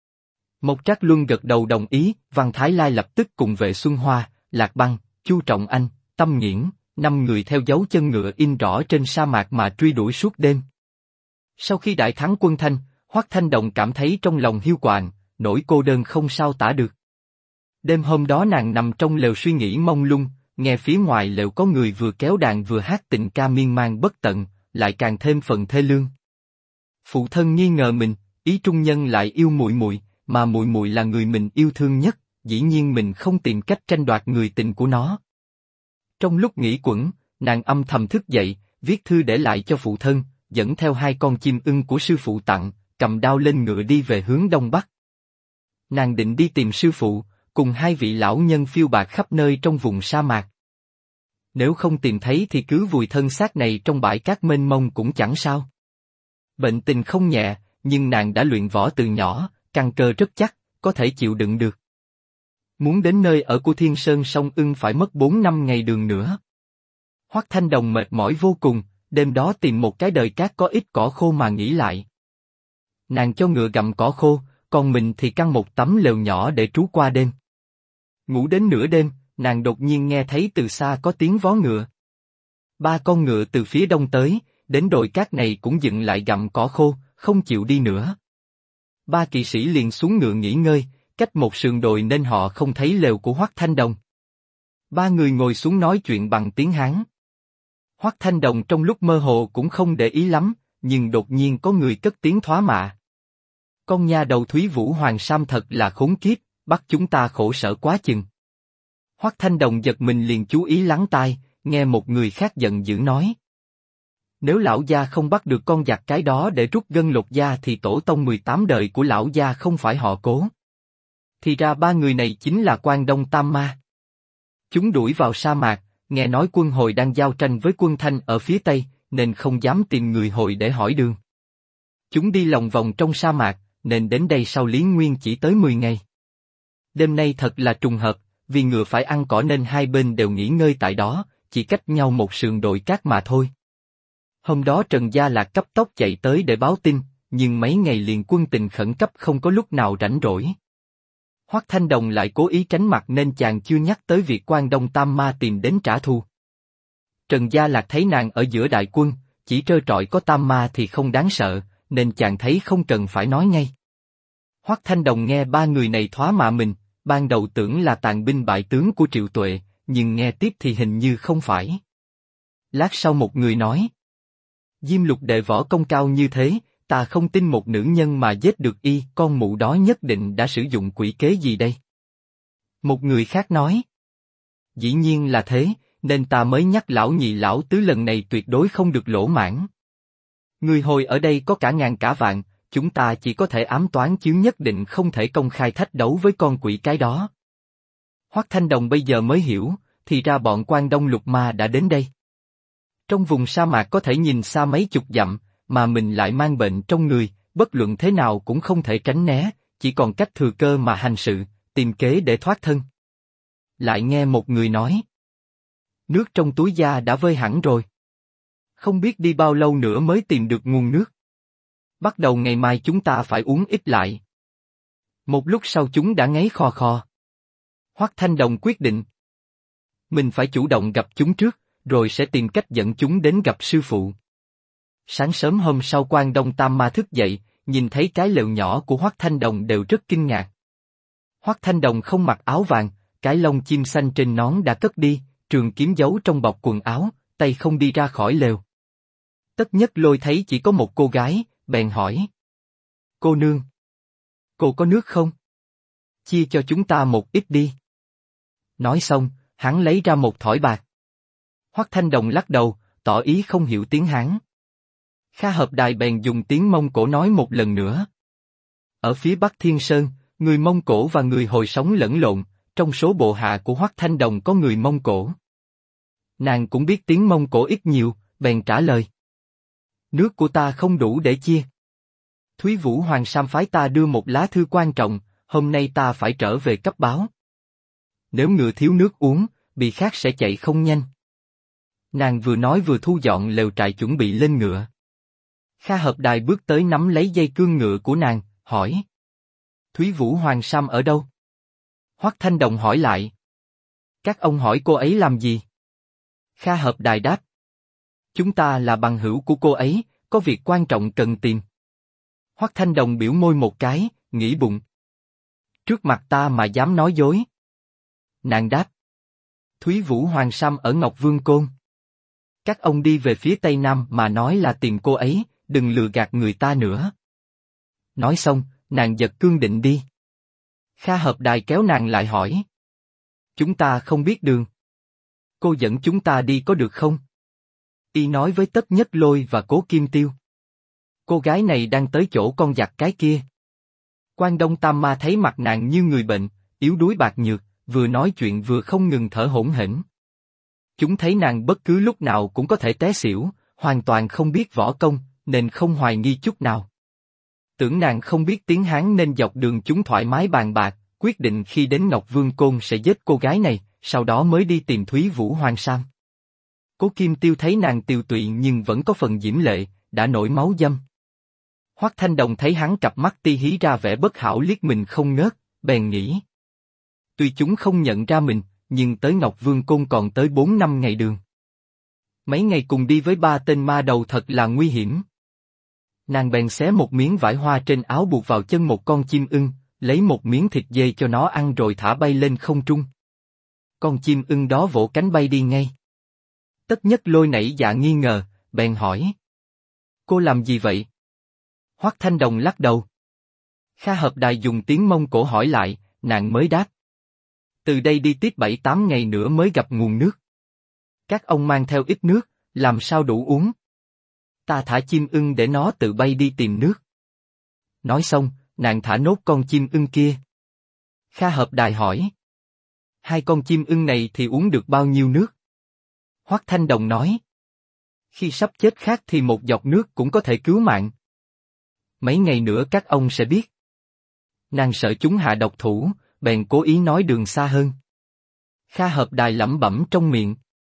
Mộc Trác Luân gật đầu đồng ý, Văn Thái Lai lập tức cùng Vệ Xuân Hoa, Lạc Băng, Chu Trọng Anh, Tâm Nghiễn, 5 người theo dấu chân ngựa in rõ trên sa mạc mà truy đuổi suốt đêm. Sau khi đại thắng quân Thanh, Hoắc Thanh Đồng cảm thấy trong lòng hiu quạnh, nỗi cô đơn không sao tả được. Đêm hôm đó nàng nằm trong lều suy nghĩ mông lung, nghe phía ngoài lều có người vừa kéo đàn vừa hát tình ca miên man bất tận, lại càng thêm phần thê lương. Phụ thân nghi ngờ mình, ý trung nhân lại yêu muội muội, mà muội muội là người mình yêu thương nhất, dĩ nhiên mình không tìm cách tranh đoạt người tình của nó. Trong lúc nghĩ quẩn, nàng âm thầm thức dậy, viết thư để lại cho phụ thân, dẫn theo 2 con chim ưng của sư phụ tặng, cầm đao lên ngựa đi về hướng đông bắc. Nàng định đi tìm sư phụ, cùng 2 vị lão nhân phiêu bạt khắp nơi trong vùng sa mạc. Nếu không tìm thấy thì cứ vùi thân xác này trong bãi cát mênh mông cũng chẳng sao. Bệnh tình không nhẹ, nhưng nàng đã luyện võ từ nhỏ, căn cơ rất chắc, có thể chịu đựng được. Muốn đến nơi ở của Thiên Sơn Sông Ưng phải mất 4 năm ngày đường nữa. Hoắc Thanh Đồng mệt mỏi vô cùng, đêm đó tìm một cái đời cát có ít cỏ khô mà nghỉ lại. Nàng cho ngựa gặm cỏ khô, còn mình thì căn một tấm lều nhỏ để trú qua đêm. Ngủ đến nửa đêm, nàng đột nhiên nghe thấy từ xa có tiếng vó ngựa. 3 con ngựa từ phía đông tới, đến đồi cát này cũng dựng lại gặm cỏ khô, không chịu đi nữa. 3 kỵ sĩ liền xuống ngựa nghỉ ngơi, cách một sườn đồi nên họ không thấy lều của Hoắc Thanh Đồng. 3 người ngồi xuống nói chuyện bằng tiếng Hán. Hoắc Thanh Đồng trong lúc mơ hồ cũng không để ý lắm, nhưng đột nhiên có người cất tiếng thoá mạ. Con nha đầu Thúy Vũ Hoàng Sam thật là khốn kiếp, bắt chúng ta khổ sở quá chừng. Hoắc Thanh Đồng giật mình liền chú ý lắng tai, nghe một người khác giận dữ nói. Nếu lão gia không bắt được con giặc cái đó để rút gân lột da thì tổ tông 18 đời của lão gia không phải họ Cố. Thì ra ba người này chính là Quan Đông Tam Ma. Chúng đuổi vào sa mạc, nghe nói quân Hồi đang giao tranh với quân Thanh ở phía Tây, nên không dám tìm người Hồi để hỏi đường. Chúng đi lòng vòng trong sa mạc, nên đến đây sau Lý Nguyên chỉ tới 10 ngày. Đêm nay thật là trùng hợp, vì ngựa phải ăn cỏ nên hai bên đều nghỉ ngơi tại đó, chỉ cách nhau một sườn đồi cát mà thôi. Hôm đó Trần Gia Lạc cấp tốc chạy tới để báo tin, nhưng mấy ngày liền quân tình khẩn cấp không có lúc nào rảnh rỗi. Hoắc Thanh Đồng lại cố ý tránh mặt nên chàng chưa nhắc tới việc Quan Đông Tam Ma tìm đến trả thù. Trần Gia Lạc thấy nàng ở giữa đại quân, chỉ trơ trọi có Tam Ma thì không đáng sợ, nên chàng thấy không cần phải nói ngay. Hoắc Thanh Đồng nghe ba người này thoá mạ mình, ban đầu tưởng là tàn binh bại tướng của Triệu Tuệ, nhưng nghe tiếp thì hình như không phải. Lát sau một người nói. Diêm Lục đệ võ công cao như thế, ta không tin một nữ nhân mà giết được y, con mụ đó nhất định đã sử dụng quỷ kế gì đây. Một người khác nói. Dĩ nhiên là thế, nên ta mới nhắc lão nhị lão tứ lần này tuyệt đối không được lỗ mãn. Người Hồi ở đây có cả ngàn cả vạn, chúng ta chỉ có thể ám toán chứ nhất định không thể công khai thách đấu với con quỷ cái đó. Hoắc Thanh Đồng bây giờ mới hiểu, thì ra bọn Quan Đông Lục Ma đã đến đây. Trong vùng sa mạc có thể nhìn xa mấy chục dặm, mà mình lại mang bệnh trong người, bất luận thế nào cũng không thể tránh né, chỉ còn cách thừa cơ mà hành sự, tìm kế để thoát thân. Lại nghe một người nói. Nước trong túi da đã vơi hẳn rồi. Không biết đi bao lâu nữa mới tìm được nguồn nước. Bắt đầu ngày mai chúng ta phải uống ít lại. Một lúc sau chúng đã ngáy khò khò. Hoắc Thanh Đồng quyết định. Mình phải chủ động gặp chúng trước, rồi sẽ tìm cách dẫn chúng đến gặp sư phụ. Sáng sớm hôm sau Quan Đông Tam Ma thức dậy, nhìn thấy cái lều nhỏ của Hoắc Thanh Đồng đều rất kinh ngạc. Hoắc Thanh Đồng không mặc áo vàng, cái lông chim xanh trên nón đã cất đi, trường kiếm giấu trong bọc quần áo, tay không đi ra khỏi lều. Tất Nhất Lôi thấy chỉ có một cô gái, bèn hỏi. Cô nương. Cô có nước không? Chia cho chúng ta một ít đi. Nói xong, hắn lấy ra một thỏi bạc. Hoắc Thanh Đồng lắc đầu, tỏ ý không hiểu tiếng Hán. Kha Hợp Đài bèn dùng tiếng Mông Cổ nói một lần nữa. Ở phía Bắc Thiên Sơn, người Mông Cổ và người Hồi sống lẫn lộn, trong số bộ hạ của Hoắc Thanh Đồng có người Mông Cổ. Nàng cũng biết tiếng Mông Cổ ít nhiều, bèn trả lời. Nước của ta không đủ để chia. Thúy Vũ Hoàng Sam phái ta đưa một lá thư quan trọng, hôm nay ta phải trở về cấp báo. Nếu ngựa thiếu nước uống, bị khát sẽ chạy không nhanh. Nàng vừa nói vừa thu dọn lều trại chuẩn bị lên ngựa. Kha Hợp Đài bước tới nắm lấy dây cương ngựa của nàng, hỏi. Thúy Vũ Hoàng Sam ở đâu? Hoắc Thanh Đồng hỏi lại. Các ông hỏi cô ấy làm gì? Kha Hợp Đài đáp. Chúng ta là bằng hữu của cô ấy, có việc quan trọng cần tìm. Hoắc Thanh Đồng biểu môi một cái, nghĩ bụng. Trước mặt ta mà dám nói dối. Nàng đáp. Thúy Vũ Hoàng Sam ở Ngọc Vương Côn. Các ông đi về phía Tây Nam mà nói là tìm cô ấy, đừng lừa gạt người ta nữa. Nói xong, nàng giật cương định đi. Kha Hợp Đài kéo nàng lại hỏi. Chúng ta không biết đường. Cô dẫn chúng ta đi có được không? Y nói với Tất Nhất Lôi và Cố Kim Tiêu. Cô gái này đang tới chỗ con giặc cái kia. Quan Đông Tam Ma thấy mặt nàng như người bệnh, yếu đuối bạc nhược, vừa nói chuyện vừa không ngừng thở hổn hển. Chúng thấy nàng bất cứ lúc nào cũng có thể té xỉu, hoàn toàn không biết võ công, nên không hoài nghi chút nào. Tưởng nàng không biết tiếng Hán nên dọc đường chúng thoải mái bàn bạc, quyết định khi đến Ngọc Vương Côn sẽ giết cô gái này, sau đó mới đi tìm Thúy Vũ Hoàng Sam. Cố Kim Tiêu thấy nàng tiều tụy nhưng vẫn có phần diễm lệ, đã nổi máu dâm. Hoắc Thanh Đồng thấy hắn cặp mắt ti hí ra vẻ bất hảo liếc mình không ngớt, bèn nghĩ. Tuy chúng không nhận ra mình, nhưng tới Ngọc Vương Côn còn tới 4 năm ngày đường. Mấy ngày cùng đi với ba tên ma đầu thật là nguy hiểm. Nàng bèn xé một miếng vải hoa trên áo buộc vào chân một con chim ưng, lấy một miếng thịt dê cho nó ăn rồi thả bay lên không trung. Con chim ưng đó vỗ cánh bay đi ngay. Tất Nhất Lôi nảy dạ nghi ngờ, bèn hỏi. Cô làm gì vậy? Hoắc Thanh Đồng lắc đầu. Kha Hợp Đài dùng tiếng Mông Cổ hỏi lại, nàng mới đáp. Từ đây đi tiếp 7-8 ngày nữa mới gặp nguồn nước. Các ông mang theo ít nước, làm sao đủ uống? Ta thả chim ưng để nó tự bay đi tìm nước. Nói xong, nàng thả nốt con chim ưng kia. Kha Hợp Đài hỏi. Hai con chim ưng này thì uống được bao nhiêu nước? Hoắc Thanh Đồng nói. Khi sắp chết khát thì một giọt nước cũng có thể cứu mạng. Mấy ngày nữa các ông sẽ biết. Nàng sợ chúng hạ độc thủ, bèn cố ý nói đường xa hơn. Kha Hợp Đài lẩm bẩm trong miệng.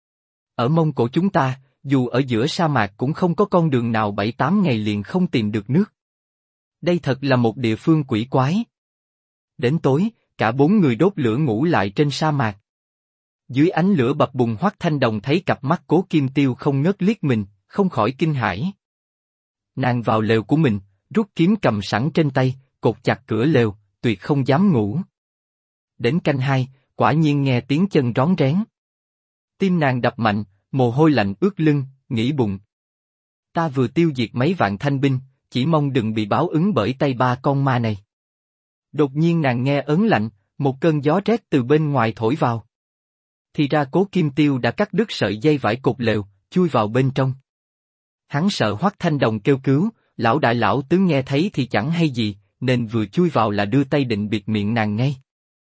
Ở Mông Cổ chúng ta, dù ở giữa sa mạc cũng không có con đường nào 7-8 ngày liền không tìm được nước. Đây thật là một địa phương quỷ quái. Đến tối, cả 4 người đốt lửa ngủ lại trên sa mạc. Dưới ánh lửa bập bùng, Hoắc Thanh Đồng thấy cặp mắt Cố Kim Tiêu không ngớt liếc mình, không khỏi kinh hãi. Nàng vào lều của mình, rút kiếm cầm sẵn trên tay, cột chặt cửa lều, tuyệt không dám ngủ. Đến canh 2, quả nhiên nghe tiếng chân rón rén. Tim nàng đập mạnh, mồ hôi lạnh ướt lưng, nghĩ bụng. Ta vừa tiêu diệt mấy vạn thanh binh, chỉ mong đừng bị báo ứng bởi tay ba con ma này. Đột nhiên nàng nghe ớn lạnh, một cơn gió rét từ bên ngoài thổi vào. Thì ra Cố Kim Tiêu đã cắt đứt sợi dây vải cột lều, chui vào bên trong. Hắn sợ Hoắc Thanh Đồng kêu cứu, lão đại lão tứ nghe thấy thì chẳng hay gì, nên vừa chui vào là đưa tay định bịt miệng nàng ngay.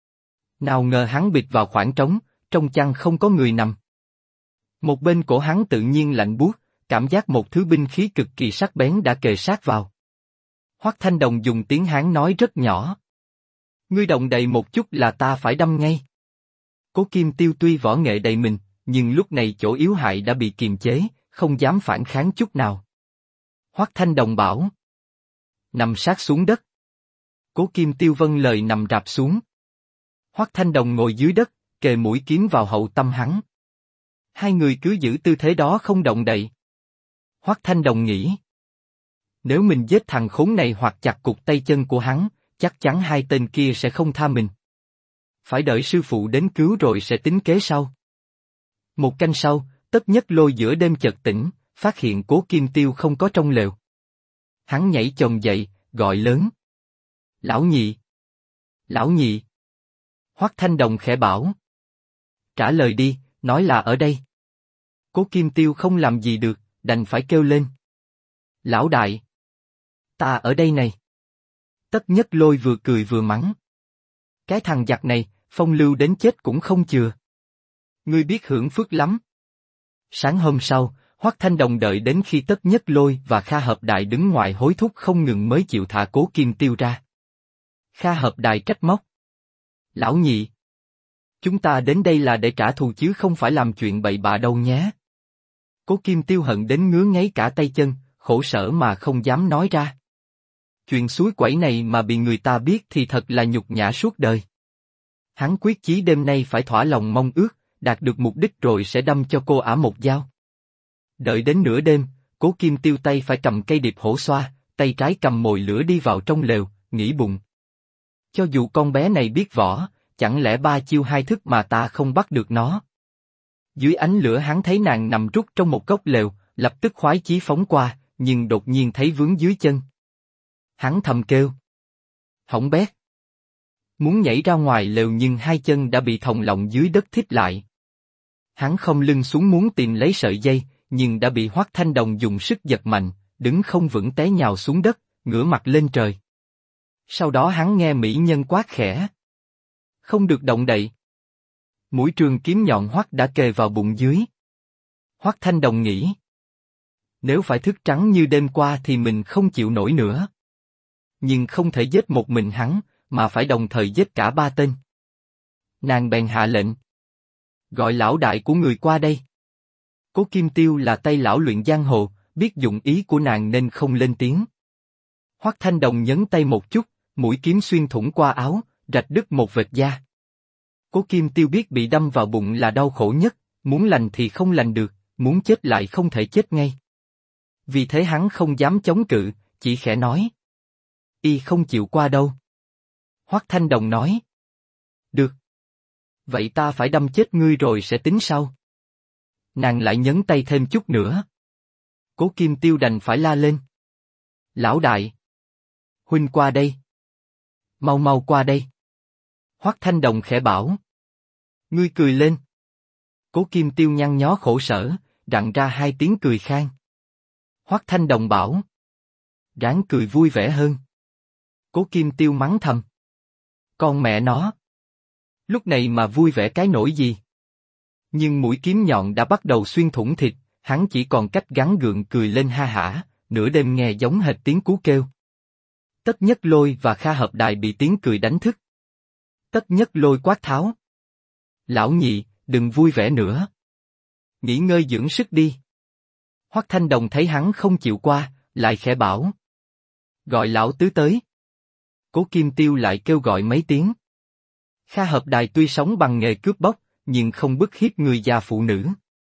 Nào ngờ hắn bịt vào khoảng trống, trong chăn không có người nằm. Một bên cổ hắn tự nhiên lạnh buốt, cảm giác một thứ binh khí cực kỳ sắc bén đã kề sát vào. Hoắc Thanh Đồng dùng tiếng Hán nói rất nhỏ. Ngươi động đậy một chút là ta phải đâm ngay. Cố Kim Tiêu tuy võ nghệ đầy mình, nhưng lúc này chỗ yếu hại đã bị kiềm chế, không dám phản kháng chút nào. Hoắc Thanh Đồng bảo. Nằm sát xuống đất. Cố Kim Tiêu vâng lời nằm rạp xuống. Hoắc Thanh Đồng ngồi dưới đất, kề mũi kiếm vào hậu tâm hắn. Hai người cứ giữ tư thế đó không động đậy. Hoắc Thanh Đồng nghĩ. Nếu mình giết thằng khốn này hoặc chặt cụt tay chân của hắn, chắc chắn hai tên kia sẽ không tha mình. Phải đợi sư phụ đến cứu rồi sẽ tính kế sau. Một canh sau, Tất Nhất Lôi giữa đêm chợt tỉnh, phát hiện Cố Kim Tiêu không có trong lều. Hắn nhảy chồm dậy, gọi lớn. Lão nhị! Lão nhị! Hoắc Thanh Đồng khẽ bảo. Trả lời đi, nói là ở đây. Cố Kim Tiêu không làm gì được, đành phải kêu lên. Lão đại! Ta ở đây này. Tất Nhất Lôi vừa cười vừa mắng. Cái thằng giặc này, phong lưu đến chết cũng không chừa. Ngươi biết hưởng phước lắm. Sáng hôm sau, Hoắc Thanh Đồng đợi đến khi Tất Nhất Lôi và Kha Hợp Đại đứng ngoài hối thúc không ngừng mới chịu thả Cố Kim Tiêu ra. Kha Hợp Đại trách móc. Lão nhị! Chúng ta đến đây là để trả thù chứ không phải làm chuyện bậy bạ đâu nhé. Cố Kim Tiêu hận đến ngứa ngáy cả tay chân, khổ sở mà không dám nói ra. Chuyện suối quẩy này mà bị người ta biết thì thật là nhục nhã suốt đời. Hắn quyết chí đêm nay phải thỏa lòng mong ước, đạt được mục đích rồi sẽ đâm cho cô ả một dao. Đợi đến nửa đêm, Cố Kim Tiêu tay phải cầm cây điệp hổ xoa, tay trái cầm mồi lửa đi vào trong lều, nghĩ bụng. Cho dù con bé này biết võ, chẳng lẽ 3 chiêu 2 thức mà ta không bắt được nó. Dưới ánh lửa hắn thấy nàng nằm rút trong một góc lều, lập tức khoái chí phóng qua, nhưng đột nhiên thấy vướng dưới chân. Hắn thầm kêu. Hỏng bét. Muốn nhảy ra ngoài lều nhưng hai chân đã bị thòng lọng dưới đất thít lại. Hắn khom lưng xuống muốn tìm lấy sợi dây, nhưng đã bị Hoắc Thanh Đồng dùng sức giật mạnh, đứng không vững té nhào xuống đất, ngửa mặt lên trời. Sau đó hắn nghe mỹ nhân quát khẽ. Không được động đậy. Mũi trường kiếm nhọn hoắt đã kề vào bụng dưới. Hoắc Thanh Đồng nghĩ. Nếu phải thức trắng như đêm qua thì mình không chịu nổi nữa. Nhưng không thể giết một mình hắn, mà phải đồng thời giết cả 3 tên. Nàng bèn hạ lệnh. Gọi lão đại của người qua đây. Cố Kim Tiêu là tay lão luyện giang hồ, biết dụng ý của nàng nên không lên tiếng. Hoắc Thanh Đồng nhấn tay một chút, mũi kiếm xuyên thủng qua áo, rạch đứt một vệt da. Cố Kim Tiêu biết bị đâm vào bụng là đau khổ nhất, muốn lành thì không lành được, muốn chết lại không thể chết ngay. Vì thế hắn không dám chống cự, chỉ khẽ nói. Y không chịu qua đâu. Hoắc Thanh Đồng nói. Được. Vậy ta phải đâm chết ngươi rồi sẽ tính sau. Nàng lại nhấn tay thêm chút nữa. Cố Kim Tiêu đành phải la lên. Lão đại! Huynh qua đây! Mau mau qua đây! Hoắc Thanh Đồng khẽ bảo. Ngươi cười lên. Cố Kim Tiêu nhăn nhó khổ sở, rặn ra hai tiếng cười khang. Hoắc Thanh Đồng bảo. Ráng cười vui vẻ hơn. Cố Kim Tiêu mắng thầm. Con mẹ nó. Lúc này mà vui vẻ cái nỗi gì? Nhưng mũi kiếm nhọn đã bắt đầu xuyên thủng thịt, hắn chỉ còn cách gắng gượng cười lên ha hả, nửa đêm nghe giống hệt tiếng cú kêu. Tất Nhất Lôi và Kha Hợp Đài bị tiếng cười đánh thức. Tất Nhất Lôi quát tháo. Lão nhị, đừng vui vẻ nữa. Nghỉ ngơi dưỡng sức đi. Hoắc Thanh Đồng thấy hắn không chịu qua, lại khẽ bảo. Gọi lão tứ tới. Cố Kim Tiêu lại kêu gọi mấy tiếng. Kha Hợp Đài tuy sống bằng nghề cướp bóc, nhưng không bức hiếp người già phụ nữ.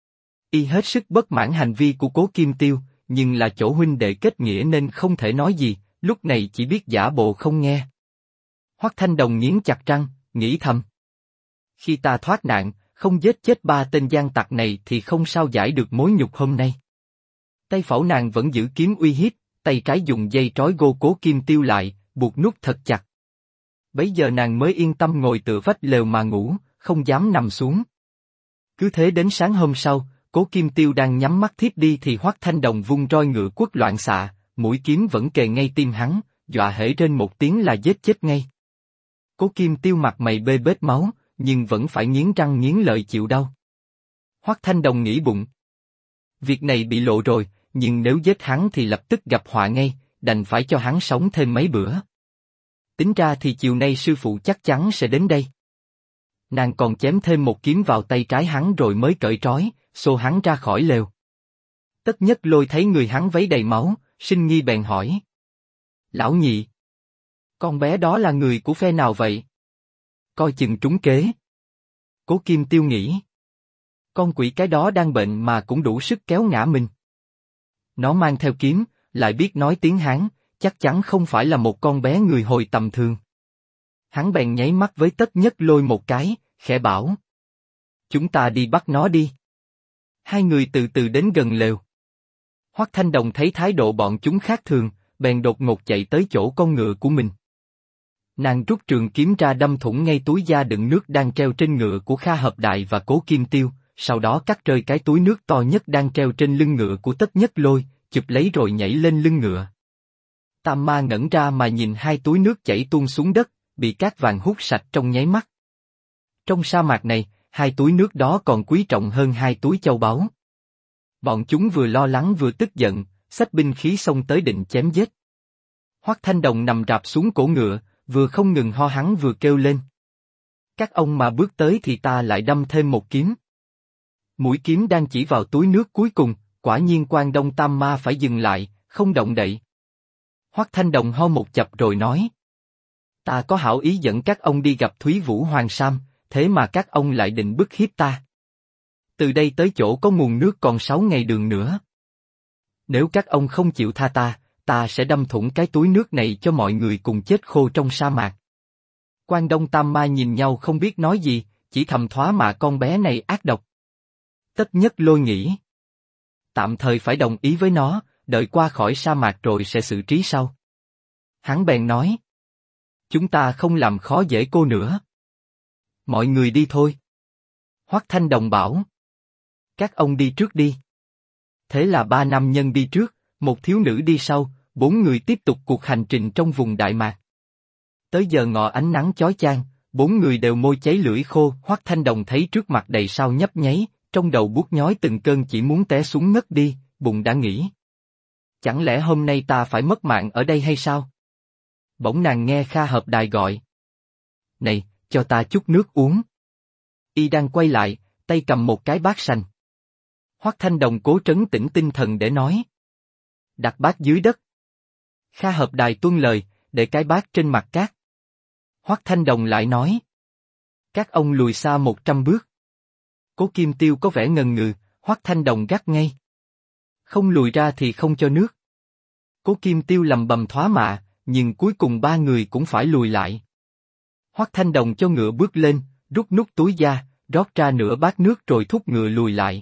Y hết sức bất mãn hành vi của Cố Kim Tiêu, nhưng là chỗ huynh đệ kết nghĩa nên không thể nói gì, lúc này chỉ biết giả bộ không nghe. Hoắc Thanh Đồng nghiến chặt răng, nghĩ thầm. Khi ta thoát nạn, không giết chết ba tên gian tặc này thì không sao giải được mối nhục hôm nay. Tay phải nàng vẫn giữ kiếm uy hiếp, tay trái dùng dây trói gô Cố Kim Tiêu lại, buộc nút thật chặt. Bấy giờ nàng mới yên tâm ngồi tựa vách lều mà ngủ, không dám nằm xuống. Cứ thế đến sáng hôm sau, Cố Kim Tiêu đang nhắm mắt thiếp đi thì Hoắc Thanh Đồng vung roi ngựa quất loạn xạ, mũi kiếm vẫn kề ngay tim hắn, dọa hễ trên một tiếng là giết chết ngay. Cố Kim Tiêu mặt mày bê bết máu, nhưng vẫn phải nghiến răng nghiến lợi chịu đau. Hoắc Thanh Đồng nghĩ bụng. Việc này bị lộ rồi, nhưng nếu giết hắn thì lập tức gặp họa ngay, đành phải cho hắn sống thêm mấy bữa. Tính ra thì chiều nay sư phụ chắc chắn sẽ đến đây. Nàng còn chém thêm một kiếm vào tay trái hắn rồi mới cởi trói, xô hắn ra khỏi lều. Tất Nhất Lôi thấy người hắn vấy đầy máu, sinh nghi bèn hỏi. Lão nhị, con bé đó là người của phe nào vậy? Coi chừng trúng kế. Cố Kim Tiêu nghĩ. Con quỷ cái đó đang bệnh mà cũng đủ sức kéo ngã mình. Nó mang theo kiếm, lại biết nói tiếng Hán, chắc chắn không phải là một con bé người Hồi tầm thường. Hắn bèn nháy mắt với Tất Nhất Lôi một cái, khẽ bảo. Chúng ta đi bắt nó đi. Hai người từ từ đến gần lều. Hoắc Thanh Đồng thấy thái độ bọn chúng khác thường, bèn đột ngột chạy tới chỗ con ngựa của mình. Nàng rút trường kiếm ra đâm thủng ngay túi da đựng nước đang treo trên ngựa của Kha Hợp Đại và Cố Kim Tiêu, sau đó cắt rơi cái túi nước to nhất đang treo trên lưng ngựa của Tất Nhất Lôi, chụp lấy rồi nhảy lên lưng ngựa. Tam Ma ngẩn ra mà nhìn hai túi nước chảy tuôn xuống đất, bị cát vàng hút sạch trong nháy mắt. Trong sa mạc này, hai túi nước đó còn quý trọng hơn hai túi châu báu. Bọn chúng vừa lo lắng vừa tức giận, xách binh khí xông tới định chém giết. Hoắc Thanh Đồng nằm rạp xuống cổ ngựa, vừa không ngừng ho hắn vừa kêu lên. Các ông mà bước tới thì ta lại đâm thêm một kiếm. Mũi kiếm đang chỉ vào túi nước cuối cùng, quả nhiên Quan Đông Tam Ma phải dừng lại, không động đậy. Hoắc Thanh Đồng ho một chập rồi nói. Ta có hảo ý dẫn các ông đi gặp Thúy Vũ Hoàng Sam, thế mà các ông lại định bức hiếp ta. Từ đây tới chỗ có nguồn nước còn 6 ngày đường nữa. Nếu các ông không chịu tha ta, ta sẽ đâm thủng cái túi nước này cho mọi người cùng chết khô trong sa mạc. Quan Đông Tam Ma nhìn nhau không biết nói gì, chỉ thầm thoá mạ con bé này ác độc. Tất Nhất Lôi nghĩ. Tạm thời phải đồng ý với nó, đợi qua khỏi sa mạc rồi sẽ xử trí sau. Hắn bèn nói. Chúng ta không làm khó dễ cô nữa. Mọi người đi thôi. Hoắc Thanh Đồng bảo. Các ông đi trước đi. Thế là 3 nam nhân đi trước, một thiếu nữ đi sau, 4 người tiếp tục cuộc hành trình trong vùng Đại Mạc. Tới giờ ngọ ánh nắng chói chang, 4 người đều môi cháy lưỡi khô. Hoắc Thanh Đồng thấy trước mặt đầy sao nhấp nháy, trong đầu buốt nhói từng cơn chỉ muốn té xuống ngất đi, bụng đã nghĩ. Chẳng lẽ hôm nay ta phải mất mạng ở đây hay sao? Bỗng nàng nghe Kha Hợp Đài gọi. Này, cho ta chút nước uống. Y đang quay lại, tay cầm một cái bát sành. Hoắc Thanh Đồng cố trấn tĩnh tinh thần để nói. Đặt bát dưới đất. Kha Hợp Đài tuân lời, để cái bát trên mặt cát. Hoắc Thanh Đồng lại nói. Các ông lùi xa 100 bước. Cố Kim Tiêu có vẻ ngần ngừ, Hoắc Thanh Đồng gắt ngay. Không lùi ra thì không cho nước. Cố Kim Tiêu lầm bầm thoá mạ, nhưng cuối cùng 3 người cũng phải lùi lại. Hoắc Thanh Đồng cho ngựa bước lên, rút nút túi da, rót ra nửa bát nước rồi thúc ngựa lùi lại.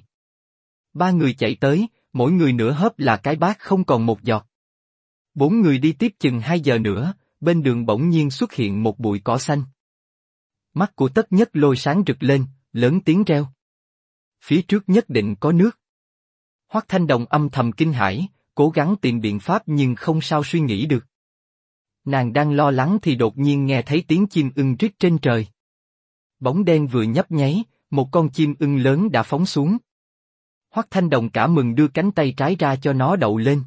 3 người chạy tới, mỗi người nửa hớp là cái bát không còn một giọt. 4 người đi tiếp chừng 2 giờ nữa, bên đường bỗng nhiên xuất hiện một bụi cỏ xanh. Mắt của Tất Nhất Lôi sáng rực lên, lớn tiếng reo. Phía trước nhất định có nước. Hoắc Thanh Đồng âm thầm kinh hãi, cố gắng tìm biện pháp nhưng không sao suy nghĩ được. Nàng đang lo lắng thì đột nhiên nghe thấy tiếng chim ưng rít trên trời. Bóng đen vừa nhấp nháy, một con chim ưng lớn đã phóng xuống. Hoắc Thanh Đồng cả mừng đưa cánh tay trái ra cho nó đậu lên.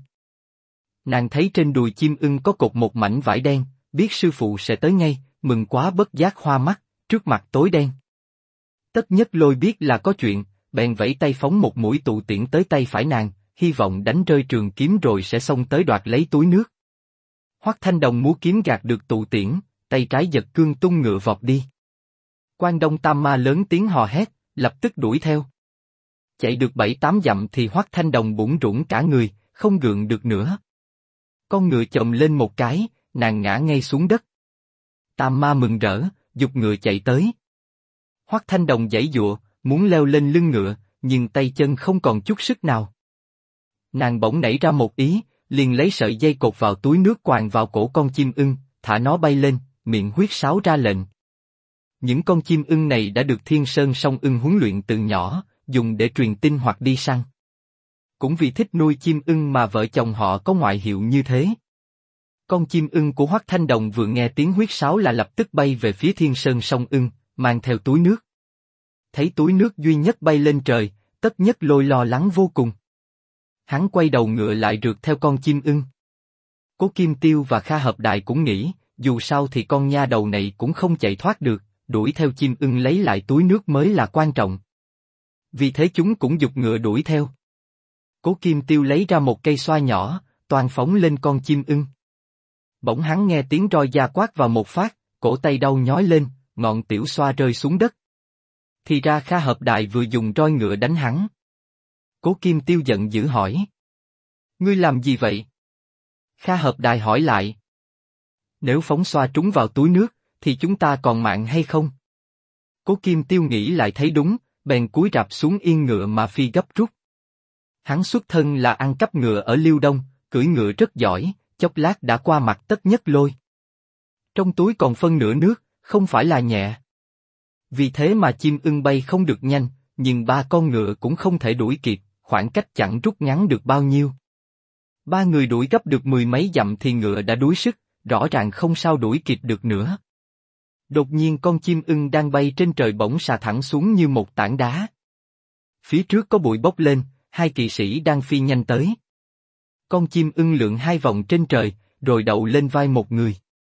Nàng thấy trên đùi chim ưng có cột một mảnh vải đen, biết sư phụ sẽ tới ngay, mừng quá bất giác hoa mắt, trước mặt tối đen. Tất Nhất Lôi biết là có chuyện, bèn vẫy tay phóng một mũi tụ tiễn tới tay phải nàng, hy vọng đánh rơi trường kiếm rồi sẽ xông tới đoạt lấy túi nước. Hoắc Thanh Đồng múa kiếm gạt được tụ tiễn, tay trái giật cương tung ngựa vọt đi. Quan Đông Tam Ma lớn tiếng hò hét, lập tức đuổi theo. Chạy được 7-8 dặm thì Hoắc Thanh Đồng bủn rủn cả người, không gượng được nữa. Con ngựa chồm lên một cái, nàng ngã ngay xuống đất. Tam Ma mừng rỡ, giục ngựa chạy tới. Hoắc Thanh Đồng giãy giụa, muốn leo lên lưng ngựa, nhưng tay chân không còn chút sức nào. Nàng bỗng nảy ra một ý, liền lấy sợi dây cột vào túi nước quàng vào cổ con chim ưng, thả nó bay lên, miệng huýt sáo ra lệnh. Những con chim ưng này đã được Thiên Sơn Song Ưng huấn luyện từ nhỏ, dùng để truyền tin hoặc đi săn. Cũng vì thích nuôi chim ưng mà vợ chồng họ có ngoại hiệu như thế. Con chim ưng của Hoắc Thanh Đồng vừa nghe tiếng huýt sáo là lập tức bay về phía Thiên Sơn Song Ưng, mang theo túi nước. Thấy túi nước duy nhất bay lên trời, Tất Nhất Lôi lo lắng vô cùng. Hắn quay đầu ngựa lại rượt theo con chim ưng. Cố Kim Tiêu và Kha Hợp Đại cũng nghĩ, dù sao thì con nha đầu này cũng không chạy thoát được, đuổi theo chim ưng lấy lại túi nước mới là quan trọng. Vì thế chúng cũng giục ngựa đuổi theo. Cố Kim Tiêu lấy ra một cây xoa nhỏ, toàn phóng lên con chim ưng. Bỗng hắn nghe tiếng roi da quát vào một phát, cổ tay đau nhói lên, ngọn tiểu xoa rơi xuống đất. Thì ra Kha Hợp Đại vừa dùng roi ngựa đánh hắn. Cố Kim Tiêu giận dữ hỏi. Ngươi làm gì vậy? Kha Hợp Đại hỏi lại. Nếu phóng xoa trúng vào túi nước, thì chúng ta còn mạng hay không? Cố Kim Tiêu nghĩ lại thấy đúng, bèn cúi rạp xuống yên ngựa mà phi gấp rút. Hắn xuất thân là ăn cắp ngựa ở Liêu Đông, cưỡi ngựa rất giỏi, chốc lát đã qua mặt Tất Nhất Lôi. Trong túi còn phân nửa nước, không phải là nhẹ. Vì thế mà chim ưng bay không được nhanh, nhưng ba con ngựa cũng không thể đuổi kịp, khoảng cách chẳng rút ngắn được bao nhiêu. Ba người đuổi gấp được 10 mấy dặm thì ngựa đã đuối sức, rõ ràng không sao đuổi kịp được nữa. Đột nhiên con chim ưng đang bay trên trời bỗng xà thẳng xuống như một tảng đá. Phía trước có bụi bốc lên, hai kỵ sĩ đang phi nhanh tới. Con chim ưng lượn 2 vòng trên trời, rồi đậu lên vai một người.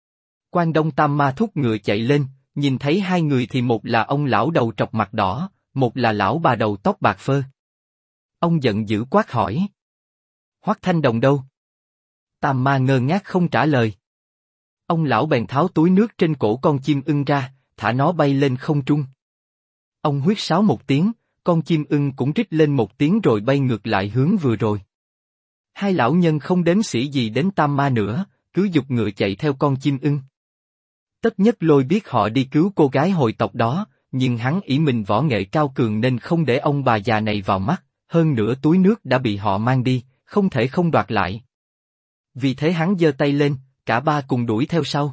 Quan Đông Tam Ma thúc ngựa chạy lên, nhìn thấy hai người thì một là ông lão đầu trọc mặt đỏ, một là lão bà đầu tóc bạc phơ. Ông giận dữ quát hỏi. Hoắc Thanh Đồng đâu? Tam Ma ngơ ngác không trả lời. Ông lão bèn tháo túi nước trên cổ con chim ưng ra, thả nó bay lên không trung. Ông huýt sáo một tiếng, con chim ưng cũng rít lên một tiếng rồi bay ngược lại hướng vừa rồi. Hai lão nhân không đếm xỉa gì đến Tam Ma nữa, cứ giục ngựa chạy theo con chim ưng. Tất Nhất Lôi biết họ đi cứu cô gái hồi tộc đó, nhưng hắn ỷ mình võ nghệ cao cường nên không để ông bà già này vào mắt, hơn nữa túi nước đã bị họ mang đi, không thể không đoạt lại. Vì thế hắn giơ tay lên, cả ba cùng đuổi theo sau.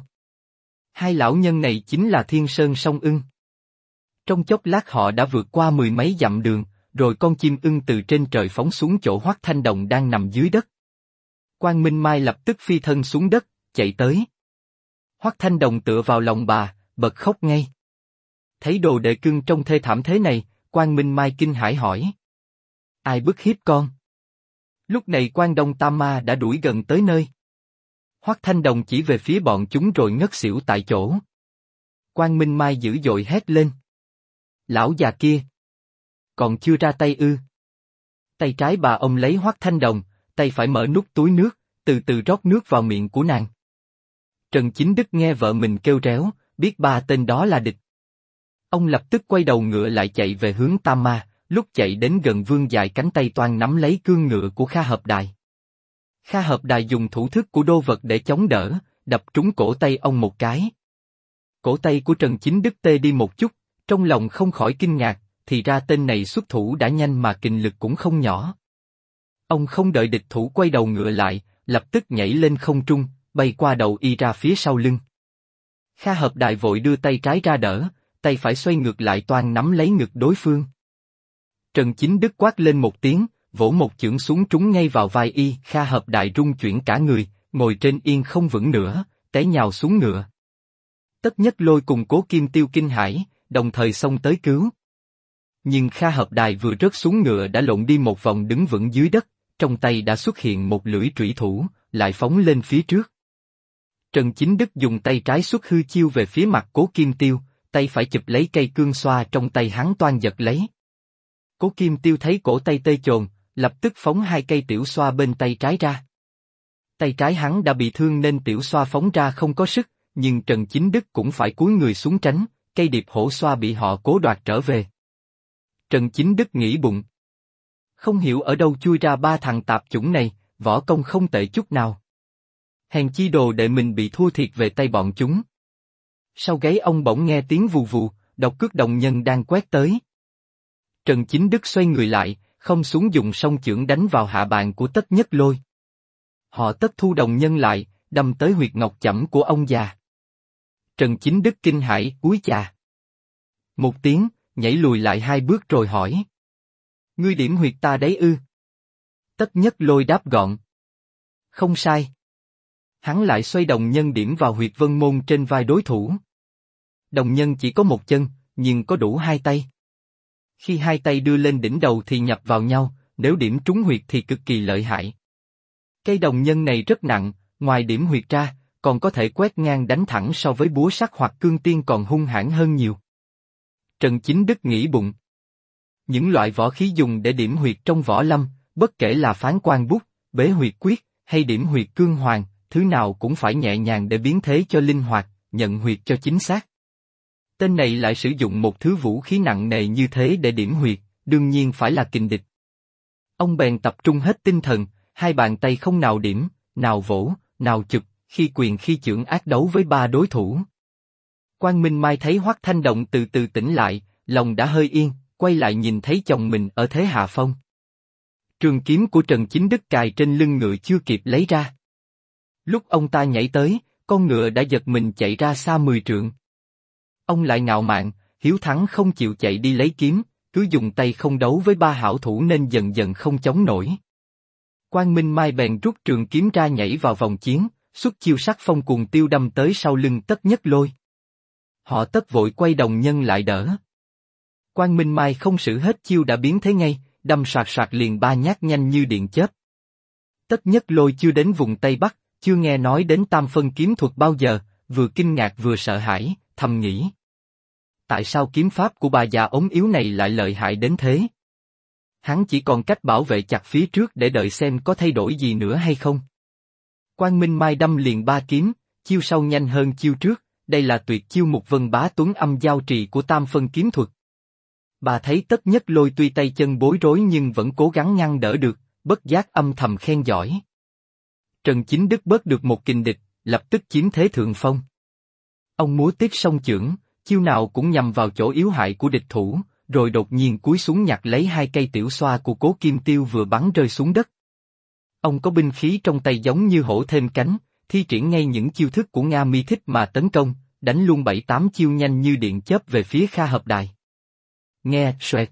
Hai lão nhân này chính là Thiên Sơn Song Ưng. Trong chốc lát họ đã vượt qua 10 mấy dặm đường, rồi con chim ưng từ trên trời phóng xuống chỗ Hoắc Thanh Đồng đang nằm dưới đất. Quang Minh Mai lập tức phi thân xuống đất, chạy tới. Hoắc Thanh Đồng tựa vào lòng bà, bật khóc ngay. Thấy đồ đệ cưng trông thê thảm thế này, Quang Minh Mai kinh hãi hỏi. Ai bức hiếp con? Lúc này Quan Đông Tam Ma đã đuổi gần tới nơi. Hoắc Thanh Đồng chỉ về phía bọn chúng rồi ngất xỉu tại chỗ. Quang Minh Mai dữ dội hét lên. Lão già kia! Còn chưa ra tay ư? Tay trái bà ông lấy Hoắc Thanh Đồng, tay phải mở nút túi nước, từ từ rót nước vào miệng của nàng. Trần Chính Đức nghe vợ mình kêu réo, biết ba tên đó là địch. Ông lập tức quay đầu ngựa lại chạy về hướng Tam Ma, lúc chạy đến gần vươn dài cánh tay toan nắm lấy cương ngựa của Kha Hợp Đài. Kha Hợp Đài dùng thủ thức của đô vật để chống đỡ, đập trúng cổ tay ông một cái. Cổ tay của Trần Chính Đức tê đi một chút, trong lòng không khỏi kinh ngạc, thì ra tên này xuất thủ đã nhanh mà kình lực cũng không nhỏ. Ông không đợi địch thủ quay đầu ngựa lại, lập tức nhảy lên không trung, bay qua đầu y ra phía sau lưng. Kha Hợp Đại vội đưa tay trái ra đỡ, tay phải xoay ngược lại toan nắm lấy ngực đối phương. Trần Chính Đức quát lên một tiếng, vỗ một chưởng xuống trúng ngay vào vai y. Kha Hợp Đại rung chuyển cả người, ngồi trên yên không vững nữa, té nhào xuống ngựa. Tất Nhất Lôi cùng Cố Kim Tiêu kinh hãi, đồng thời xông tới cứu. Nhưng Kha Hợp Đài vừa rớt xuống ngựa đã lộn đi một vòng đứng vững dưới đất, trong tay đã xuất hiện một lưỡi trủy thủ, lại phóng lên phía trước. Trần Chính Đức dùng tay trái xuất hư chiêu về phía mặt Cố Kim Tiêu, tay phải chụp lấy cây cương xoa trong tay hắn toan giật lấy. Cố Kim Tiêu thấy cổ tay tê chồn, lập tức phóng hai cây tiểu xoa bên tay trái ra. Tay trái hắn đã bị thương nên tiểu xoa phóng ra không có sức, nhưng Trần Chính Đức cũng phải cúi người xuống tránh, cây điệp hổ xoa bị họ Cố đoạt trở về. Trần Chính Đức nghĩ bụng. Không hiểu ở đâu chui ra ba thằng tạp chủng này, võ công không tệ chút nào. Hèn chi đồ đệ mình bị thua thiệt về tay bọn chúng. Sau gáy ông bỗng nghe tiếng vù vù, độc cước đồng nhân đang quét tới. Trần Chính Đức xoay người lại, không xuống dùng song chưởng đánh vào hạ bàn của Tất Nhất Lôi. Họ Tất thu đồng nhân lại, đâm tới huyệt ngọc chẩm của ông già. Trần Chính Đức kinh hãi, úi chà. Một tiếng, nhảy lùi lại hai bước rồi hỏi. Ngươi điểm huyệt ta đấy ư? Tất Nhất Lôi đáp gọn. Không sai. Hắn lại xoay đồng nhân điểm vào huyệt vân môn trên vai đối thủ. Đồng nhân chỉ có một chân, nhưng có đủ hai tay. Khi hai tay đưa lên đỉnh đầu thì nhập vào nhau, nếu điểm trúng huyệt thì cực kỳ lợi hại. Cây đồng nhân này rất nặng, ngoài điểm huyệt ra, còn có thể quét ngang đánh thẳng so với búa sắt hoặc cương tiên còn hung hãn hơn nhiều. Trần Chính Đức nghĩ bụng. Những loại võ khí dùng để điểm huyệt trong võ lâm, bất kể là phán quan bút, bế huyệt quyết, hay điểm huyệt cương hoàng, thứ nào cũng phải nhẹ nhàng để biến thế cho linh hoạt, nhận huyệt cho chính xác. Tên này lại sử dụng một thứ vũ khí nặng nề như thế để điểm huyệt, đương nhiên phải là kình địch. Ông bèn tập trung hết tinh thần, hai bàn tay không nào điểm, nào vỗ, nào chụp, khi quyền khi chưởng ác đấu với ba đối thủ. Quang Minh Mai thấy Hoắc Thanh Động từ từ tỉnh lại, lòng đã hơi yên, quay lại nhìn thấy chồng mình ở thế hạ phong. Trường kiếm của Trần Chính Đức cài trên lưng ngựa chưa kịp lấy ra. Lúc ông ta nhảy tới, con ngựa đã giật mình chạy ra xa 10 trượng. Ông lại ngạo mạn, hiếu thắng không chịu chạy đi lấy kiếm, cứ dùng tay không đấu với ba hảo thủ nên dần dần không chống nổi. Quang Minh Mai bèn rút trường kiếm ra nhảy vào vòng chiến, xuất chiêu sắc phong cuồng tiêu đâm tới sau lưng Tất Nhất Lôi. Họ Tất vội quay đồng nhân lại đỡ. Quang Minh Mai không sử hết chiêu đã biến thế ngay, đâm soạt soạt liền ba nhát nhanh như điện chớp. Tất Nhất Lôi chưa đến vùng Tây Bắc, chưa nghe nói đến tam phân kiếm thuật bao giờ, vừa kinh ngạc vừa sợ hãi, thầm nghĩ. Tại sao kiếm pháp của bà già ốm yếu này lại lợi hại đến thế? Hắn chỉ còn cách bảo vệ chặt phía trước để đợi xem có thay đổi gì nữa hay không. Quang Minh Mai đâm liền ba kiếm, chiêu sau nhanh hơn chiêu trước, đây là tuyệt chiêu Mục Vân Bá Tuấn âm giao trì của tam phân kiếm thuật. Bà thấy Tất Nhất Lôi tuy tay chân bối rối nhưng vẫn cố gắng ngăn đỡ được, bất giác âm thầm khen giỏi. Trần Chính Đức bớt được một kình địch, lập tức chiếm thế thượng phong. Ông múa tiếp song chưởng, chiêu nào cũng nhằm vào chỗ yếu hại của địch thủ, rồi đột nhiên cúi xuống nhặt lấy hai cây tiểu xoa của Cố Kim Tiêu vừa bắn rơi xuống đất. Ông có binh khí trong tay giống như hổ thêm cánh, thi triển ngay những chiêu thức của Nga Mi Thích mà tấn công, đánh luôn 7-8 chiêu nhanh như điện chớp về phía Kha Hợp Đài. Nghe, xoẹt.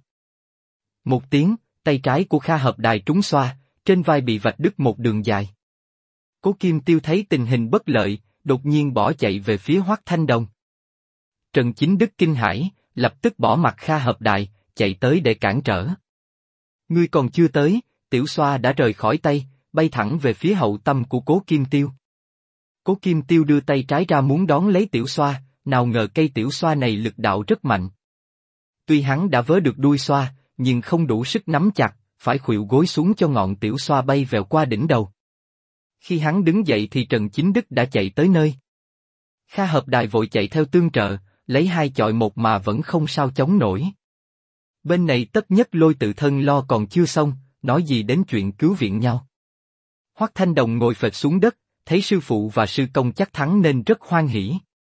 Một tiếng, tay trái của Kha Hợp Đài trúng xoa, trên vai bị vạch đứt một đường dài. Cố Kim Tiêu thấy tình hình bất lợi, đột nhiên bỏ chạy về phía Hoắc Thanh Đồng. Trần Chính Đức kinh hãi, lập tức bỏ mặt Kha Hợp Đài, chạy tới để cản trở. Ngươi còn chưa tới, tiểu xoa đã rời khỏi tay, bay thẳng về phía hậu tâm của Cố Kim Tiêu. Cố Kim Tiêu đưa tay trái ra muốn đón lấy tiểu xoa, nào ngờ cây tiểu xoa này lực đạo rất mạnh. Tuy hắn đã vớ được đuôi xoa, nhưng không đủ sức nắm chặt, phải khuỵu gối xuống cho ngọn tiểu xoa bay vèo qua đỉnh đầu. Khi hắn đứng dậy thì Trần Chính Đức đã chạy tới nơi. Kha Hợp Đài vội chạy theo tương trợ, lấy hai chọi một mà vẫn không sao chống nổi. Bên này Tất Nhất Lôi tự thân lo còn chưa xong, nói gì đến chuyện cứu viện nhau. Hoắc Thanh Đồng ngồi phịch xuống đất, thấy sư phụ và sư công chắc thắng nên rất hoan hỉ.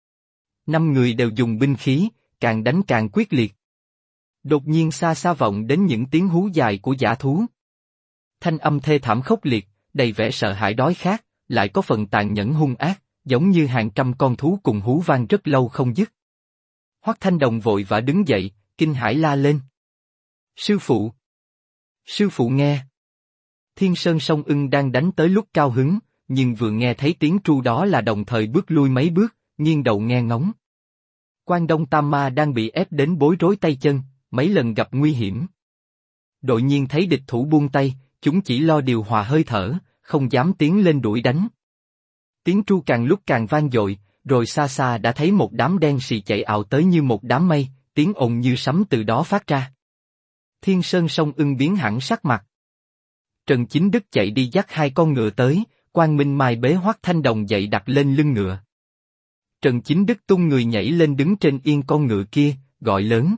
5 người đều dùng binh khí, càng đánh càng quyết liệt. Đột nhiên xa xa vọng đến những tiếng hú dài của dã thú. Thanh âm thê thảm khốc liệt, đầy vẻ sợ hãi đói khát, lại có phần tàn nhẫn hung ác, giống như hàng trăm con thú cùng hú vang rất lâu không dứt. Hoắc Thanh Đồng vội vã đứng dậy, kinh hãi la lên. Sư phụ! Sư phụ nghe! Thiên Sơn Song Ưng đang đánh tới lúc cao hứng, nhưng vừa nghe thấy tiếng tru đó là đồng thời bước lui mấy bước, nghiêng đầu nghe ngóng. Quan Đông Tam Ma đang bị ép đến bối rối tay chân, mấy lần gặp nguy hiểm. Đột nhiên thấy địch thủ buông tay, chúng chỉ lo điều hòa hơi thở, không dám tiến lên đuổi đánh. Tiếng tru càng lúc càng vang dội, rồi xa xa đã thấy một đám đen sì chạy ào tới như một đám mây, tiếng ồn như sấm từ đó phát ra. Thiên Sơn Song Ưng biến hẳn sắc mặt. Trần Chính Đức chạy đi dắt hai con ngựa tới, Quang Minh Mai bế Hoắc Thanh Đồng dậy đặt lên lưng ngựa. Trần Chính Đức tung người nhảy lên đứng trên yên con ngựa kia, gọi lớn.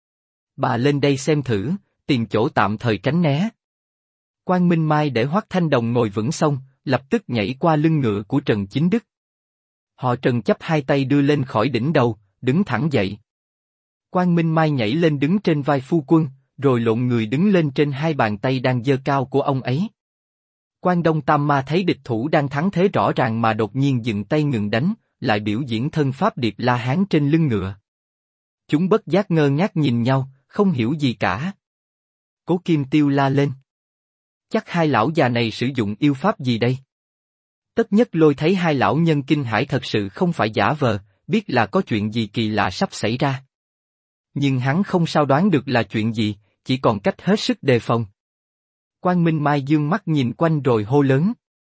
Bà lên đây xem thử, tìm chỗ tạm thời tránh né. Quang Minh Mai để Hoắc Thanh Đồng ngồi vững xong, lập tức nhảy qua lưng ngựa của Trần Chính Đức. Họ Trần chắp hai tay đưa lên khỏi đỉnh đầu, đứng thẳng dậy. Quang Minh Mai nhảy lên đứng trên vai phu quân, rồi lộn người đứng lên trên hai bàn tay đang giơ cao của ông ấy. Quan Đông Tam Ma thấy địch thủ đang thắng thế rõ ràng mà đột nhiên dừng tay ngừng đánh, lại biểu diễn thân pháp Điệp La Hán trên lưng ngựa. Chúng bất giác ngơ ngác nhìn nhau, không hiểu gì cả. Cố Kim Tiêu la lên. Chắc hai lão già này sử dụng yêu pháp gì đây? Tất Nhất Lôi thấy hai lão nhân kinh hãi thật sự không phải giả vờ, biết là có chuyện gì kỳ lạ sắp xảy ra. Nhưng hắn không sao đoán được là chuyện gì, chỉ còn cách hết sức đề phòng. Quang Minh Mai dương mắt nhìn quanh rồi hô lớn.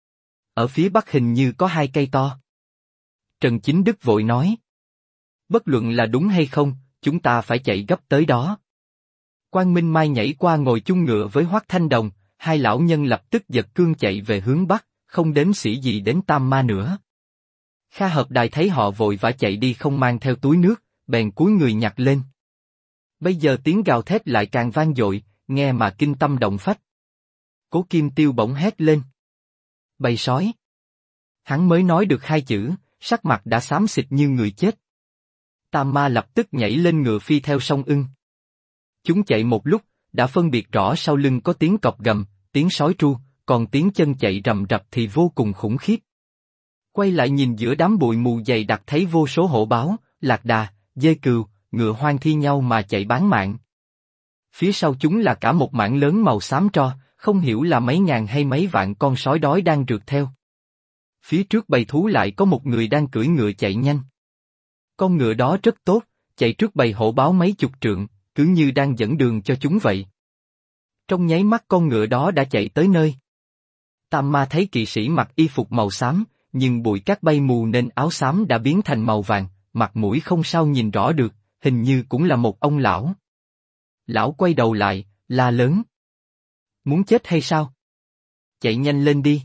Ở phía bắc hình như có hai cây to. Trần Chính Đức vội nói. Bất luận là đúng hay không, chúng ta phải chạy gấp tới đó. Quang Minh Mai nhảy qua ngồi chung ngựa với Hoắc Thanh Đồng, hai lão nhân lập tức giật cương chạy về hướng bắc, không đếm xỉa gì đến Tam Ma nữa. Kha Hợp Đài thấy họ vội vã chạy đi không mang theo túi nước, bèn cúi người nhặt lên. Bây giờ tiếng gào thét lại càng vang dội, nghe mà kinh tâm động phách. Cố Kim Tiêu bỗng hét lên. Bầy sói! Hắn mới nói được hai chữ, sắc mặt đã xám xịt như người chết. Tam Ma lập tức nhảy lên ngựa phi theo Song Ưng. Chúng chạy một lúc, đã phân biệt rõ sau lưng có tiếng cọp gầm, tiếng sói tru, còn tiếng chân chạy rầm rập thì vô cùng khủng khiếp. Quay lại nhìn giữa đám bụi mù dày đặc thấy vô số hổ báo, lạc đà, dê cừu, ngựa hoang thi nhau mà chạy bán mạng. Phía sau chúng là cả một mảng lớn màu xám tro, không hiểu là mấy ngàn hay mấy vạn con sói đói đang rượt theo. Phía trước bầy thú lại có một người đang cưỡi ngựa chạy nhanh. Con ngựa đó rất tốt, chạy trước bầy hổ báo mấy chục trượng, cứ như đang dẫn đường cho chúng vậy. Trong nháy mắt con ngựa đó đã chạy tới nơi. Tam Ma thấy kỵ sĩ mặc y phục màu xám, nhưng bụi cát bay mù nên áo xám đã biến thành màu vàng, mặt mũi không sao nhìn rõ được, hình như cũng là một ông lão. Lão quay đầu lại, la lớn. Muốn chết hay sao? Chạy nhanh lên đi.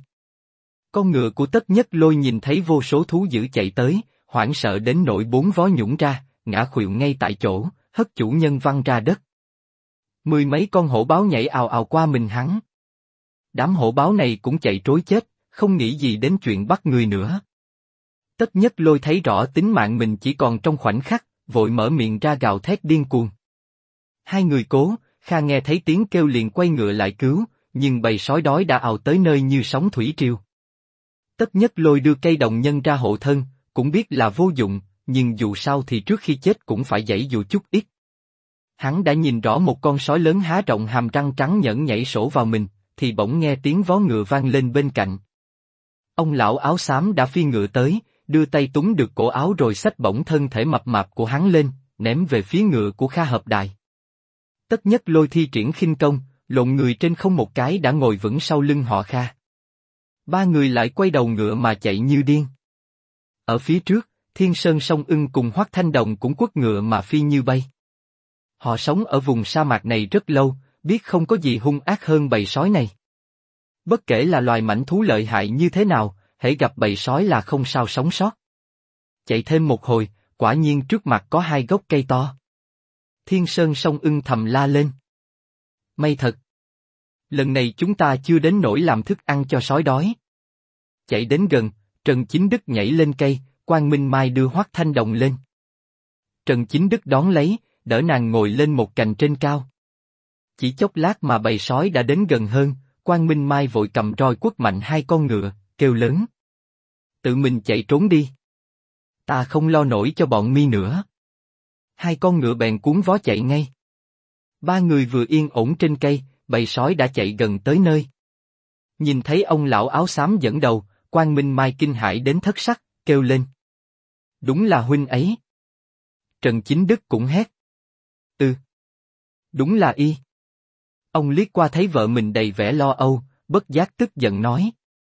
Con ngựa của Tất Nhất Lôi nhìn thấy vô số thú dữ chạy tới, hoảng sợ đến nỗi bốn vó nhũng ra, ngã khuỵu ngay tại chỗ, hất chủ nhân văng ra đất. Mười mấy con hổ báo nhảy ào ào qua mình hắn. Đám hổ báo này cũng chạy trối chết, không nghĩ gì đến chuyện bắt người nữa. Tất Nhất Lôi thấy rõ tính mạng mình chỉ còn trong khoảnh khắc, vội mở miệng ra gào thét điên cuồng. Hai người Cố, Kha nghe thấy tiếng kêu liền quay ngựa lại cứu, nhưng bầy sói đói đã ào tới nơi như sóng thủy triều. Tất Nhất Lôi đưa cây đồng nhân ra hộ thân, cũng biết là vô dụng, nhưng dù sao thì trước khi chết cũng phải giãy dụ chút ít. Hắn đã nhìn rõ một con sói lớn há rộng hàm răng trắng nhẫn nhảy sổ vào mình, thì bỗng nghe tiếng vó ngựa vang lên bên cạnh. Ông lão áo xám đã phi ngựa tới, đưa tay túm được cổ áo rồi xách bổng thân thể mập mạp của hắn lên, ném về phía ngựa của Kha Hợp Đài. Tất Nhất Lôi thi triển khinh công, lộn người trên không một cái đã ngồi vững sau lưng họ Kha. Ba người lại quay đầu ngựa mà chạy như điên. Ở phía trước, Thiên Sơn Song Ưng cùng Hoắc Thanh Đồng cũng quất ngựa mà phi như bay. Họ sống ở vùng sa mạc này rất lâu, biết không có gì hung ác hơn bầy sói này. Bất kể là loài mãnh thú lợi hại như thế nào, hễ gặp bầy sói là không sao sống sót. Chạy thêm một hồi, quả nhiên trước mặt có hai gốc cây to. Thiên Sơn Song Ưng thầm la lên. May thật. Lần này chúng ta chưa đến nỗi làm thức ăn cho sói đói. Chạy đến gần, Trần Chính Đức nhảy lên cây, Quang Minh Mai đưa Hoắc Thanh Đồng lên. Trần Chính Đức đón lấy, đỡ nàng ngồi lên một cành trên cao. Chỉ chốc lát mà bầy sói đã đến gần hơn, Quang Minh Mai vội cầm roi quất mạnh hai con ngựa, kêu lớn. Tự mình chạy trốn đi. Ta không lo nổi cho bọn mi nữa. Hai con ngựa bèn cuốn vó chạy ngay. Ba người vừa yên ổn trên cây, bầy sói đã chạy gần tới nơi. Nhìn thấy ông lão áo xám dẫn đầu, Quang Minh Mai kinh hãi đến thất sắc, kêu lên. Đúng là huynh ấy. Trần Chính Đức cũng hét. Đúng là y. Ông liếc qua thấy vợ mình đầy vẻ lo âu, bất giác tức giận nói.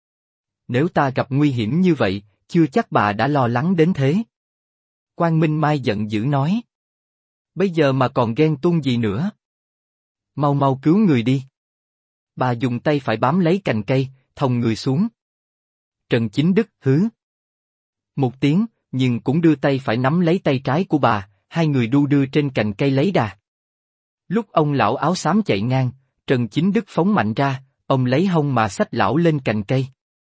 Nếu ta gặp nguy hiểm như vậy, chưa chắc bà đã lo lắng đến thế. Quang Minh Mai giận dữ nói. Bây giờ mà còn ghen tuông gì nữa? Mau mau cứu người đi. Bà dùng tay phải bám lấy cành cây, thòng người xuống. Trần Chính Đức hứ một tiếng, nhưng cũng đưa tay phải nắm lấy tay trái của bà, hai người đu đưa trên cành cây lấy đà. Lúc ông lão áo xám chạy ngang, Trần Chính Đức phóng mạnh ra, ông lấy hông mà xách lão lên cành cây.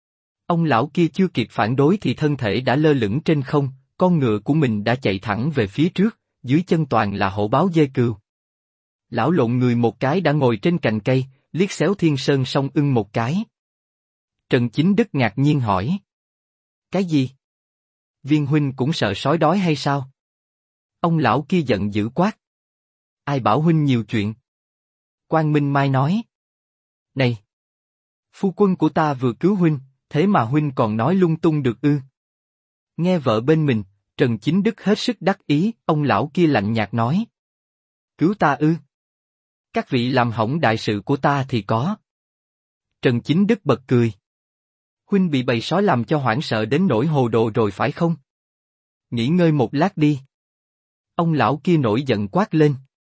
Ông lão kia chưa kịp phản đối thì thân thể đã lơ lửng trên không, con ngựa của mình đã chạy thẳng về phía trước, dưới chân toàn là hổ báo dê cừu. Lão lộn người một cái đã ngồi trên cành cây, liếc xéo Thiên Sơn Song Ưng một cái. Trần Chính Đức ngạc nhiên hỏi. Cái gì? Viên huynh cũng sợ sói đói hay sao? Ông lão kia giận dữ quát. Ai bảo huynh nhiều chuyện? Quang Minh Mai nói. Này! Phu quân của ta vừa cứu huynh, thế mà huynh còn nói lung tung được ư? Nghe vợ bên mình, Trần Chính Đức hết sức đắc ý, ông lão kia lạnh nhạt nói. Cứu ta ư? Các vị làm hỏng đại sự của ta thì có. Trần Chính Đức bật cười. Huynh bị bầy sói làm cho hoảng sợ đến nỗi hồ đồ rồi phải không? Nghỉ ngơi một lát đi. Ông lão kia nổi giận quát lên.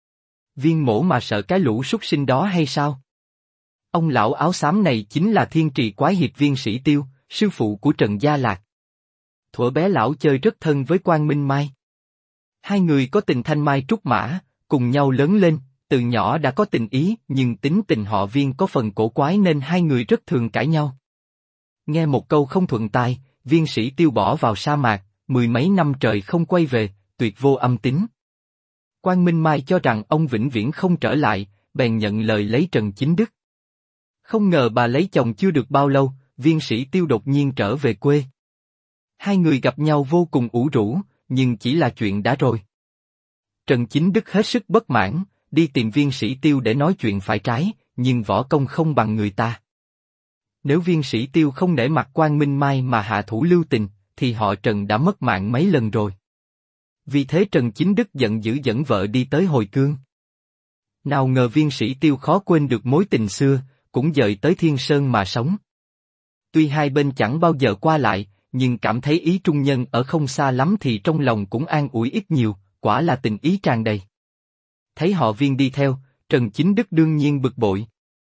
Viên mổ mà sợ cái lũ súc sinh đó hay sao? Ông lão áo xám này chính là Thiên Trì Quái Hiệp Viên Sĩ Tiêu, sư phụ của Trần Gia Lạc. Thuở bé lão chơi rất thân với Quang Minh Mai. Hai người có tình thanh mai trúc mã, cùng nhau lớn lên, từ nhỏ đã có tình ý, nhưng tính tình họ Viên có phần cổ quái nên hai người rất thường cãi nhau. Nghe một câu không thuận tai, Viên Sĩ Tiêu bỏ vào sa mạc, mười mấy năm trời không quay về, tuyệt vô âm tín. Quang Minh Mai cho rằng ông vĩnh viễn không trở lại, bèn nhận lời lấy Trần Chính Đức. Không ngờ bà lấy chồng chưa được bao lâu, Viên Sĩ Tiêu đột nhiên trở về quê. Hai người gặp nhau vô cùng ủ rũ, nhưng chỉ là chuyện đã rồi. Trần Chính Đức hết sức bất mãn, đi tìm Viên Sĩ Tiêu để nói chuyện phải trái, nhưng võ công không bằng người ta. Nếu Viên Sĩ Tiêu không nể mặt Quang Minh Mai mà hạ thủ lưu tình, thì họ Trần đã mất mạng mấy lần rồi. Vì thế Trần Chính Đức giận dữ dẫn vợ đi tới hồi cương. Nào ngờ Viên Sĩ Tiêu khó quên được mối tình xưa, cũng dời tới Thiên Sơn mà sống. Tuy hai bên chẳng bao giờ qua lại, nhưng cảm thấy ý trung nhân ở không xa lắm thì trong lòng cũng an ủi ít nhiều, quả là tình ý tràn đầy. Thấy họ Viên đi theo, Trần Chính Đức đương nhiên bực bội.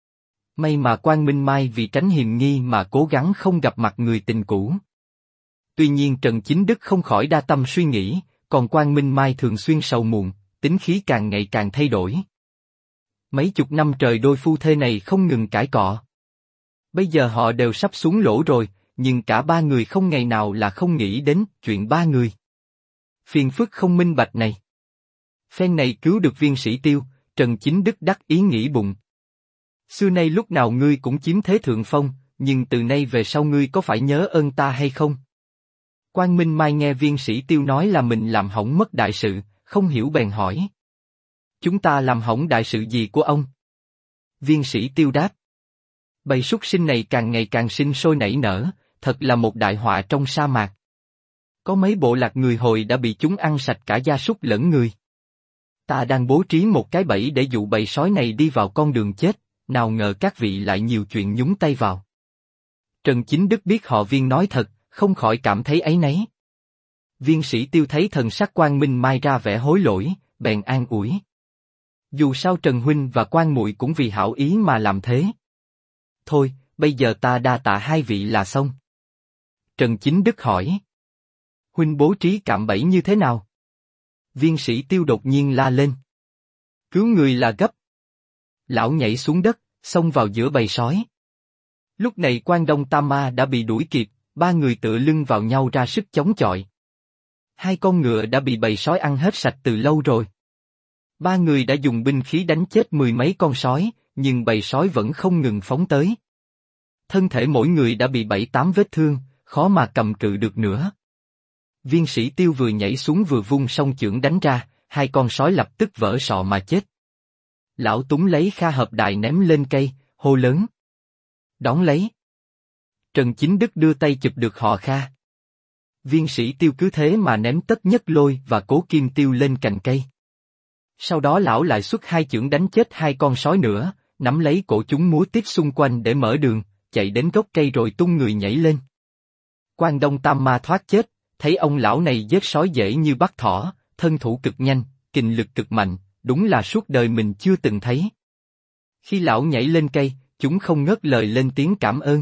May mà Quang Minh Mai vì tránh hiềm nghi mà cố gắng không gặp mặt người tình cũ. Tuy nhiên Trần Chính Đức không khỏi đa tâm suy nghĩ, còn Quang Minh Mai thường xuyên sầu muộn, tính khí càng ngày càng thay đổi. Mấy chục năm trời đôi phu thê này không ngừng cãi cọ. Bây giờ họ đều sắp xuống lỗ rồi, nhưng cả ba người không ngày nào là không nghĩ đến chuyện ba người. Phiền phức không minh bạch này. Phen này cứu được Viên Sĩ Tiêu, Trần Chính Đức đắc ý nghĩ bụng. Xưa nay lúc nào ngươi cũng chiếm thế thượng phong, nhưng từ nay về sau ngươi có phải nhớ ơn ta hay không? Quang Minh Mai nghe Viên Sĩ Tiêu nói là mình làm hỏng mất đại sự, không hiểu bèn hỏi. Chúng ta làm hỏng đại sự gì của ông? Viên Sĩ Tiêu đáp. Bầy súc sinh này càng ngày càng sinh sôi nảy nở, thật là một đại họa trong sa mạc. Có mấy bộ lạc người Hồi đã bị chúng ăn sạch cả gia súc lẫn người. Ta đang bố trí một cái bẫy để dụ bầy sói này đi vào con đường chết, nào ngờ các vị lại nhiều chuyện nhúng tay vào. Trần Chính Đức biết họ Viên nói thật, không khỏi cảm thấy áy náy. Viên Sĩ Tiêu thấy thần sắc Quang Minh Mai ra vẻ hối lỗi, bèn an ủi. Dù sao Trần huynh và Quang muội cũng vì hảo ý mà làm thế. Thôi, bây giờ ta đa tạ hai vị là xong. Trần Chính Đức hỏi. Huynh bố trí cạm bẫy như thế nào? Viên Sĩ Tiêu đột nhiên la lên. Cứu người là gấp. Lão nhảy xuống đất, xông vào giữa bầy sói. Lúc này Quan Đông Tam Ma đã bị đuổi kịp, ba người tựa lưng vào nhau ra sức chống chọi. Hai con ngựa đã bị bầy sói ăn hết sạch từ lâu rồi. Ba người đã dùng binh khí đánh chết mười mấy con sói, nhưng bầy sói vẫn không ngừng phóng tới. Thân thể mỗi người đã bị 7-8 vết thương, khó mà cầm cự được nữa. Viên Sĩ Tiêu vừa nhảy xuống vừa vung song chưởng đánh ra, hai con sói lập tức vỡ sọ mà chết. Lão Túng lấy Kha Hợp Đài ném lên cây, hô lớn. Đón lấy. Trần Chính Đức đưa tay chụp được họ Kha. Viên Sĩ Tiêu cứ thế mà ném Tất Nhất Lôi và Cố Kim Tiêu lên cành cây. Sau đó lão lại xuất hai chưởng đánh chết hai con sói nữa, nắm lấy cổ chúng múa tiếp xung quanh để mở đường, chạy đến gốc cây rồi tung người nhảy lên. Quan Đông Tam Ma thoát chết, thấy ông lão này giết sói dễ như bắt thỏ, thân thủ cực nhanh, kình lực cực mạnh, đúng là suốt đời mình chưa từng thấy. Khi lão nhảy lên cây, chúng không ngớt lời lên tiếng cảm ơn.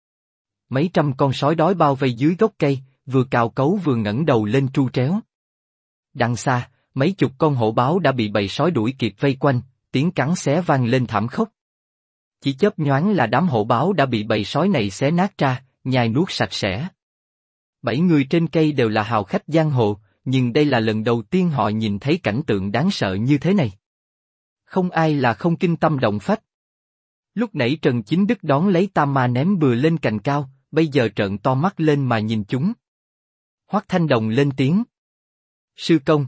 Mấy trăm con sói đói bao vây dưới gốc cây, vừa cào cấu vừa ngẩng đầu lên tru tréo. Đằng xa, mấy chục con hổ báo đã bị bầy sói đuổi kịp vây quanh, tiếng cắn xé vang lên thảm khốc. Chỉ chớp nhoáng là đám hổ báo đã bị bầy sói này xé nát ra, nhai nuốt sạch sẽ. 7 người trên cây đều là hào khách giang hồ, nhưng đây là lần đầu tiên họ nhìn thấy cảnh tượng đáng sợ như thế này. Không ai là không kinh tâm động phách. Lúc nãy Trần Chính Đức đón lấy tam ma ném bừa lên cành cao, bây giờ trợn to mắt lên mà nhìn chúng. Hoắc Thanh Đồng lên tiếng. Sư công.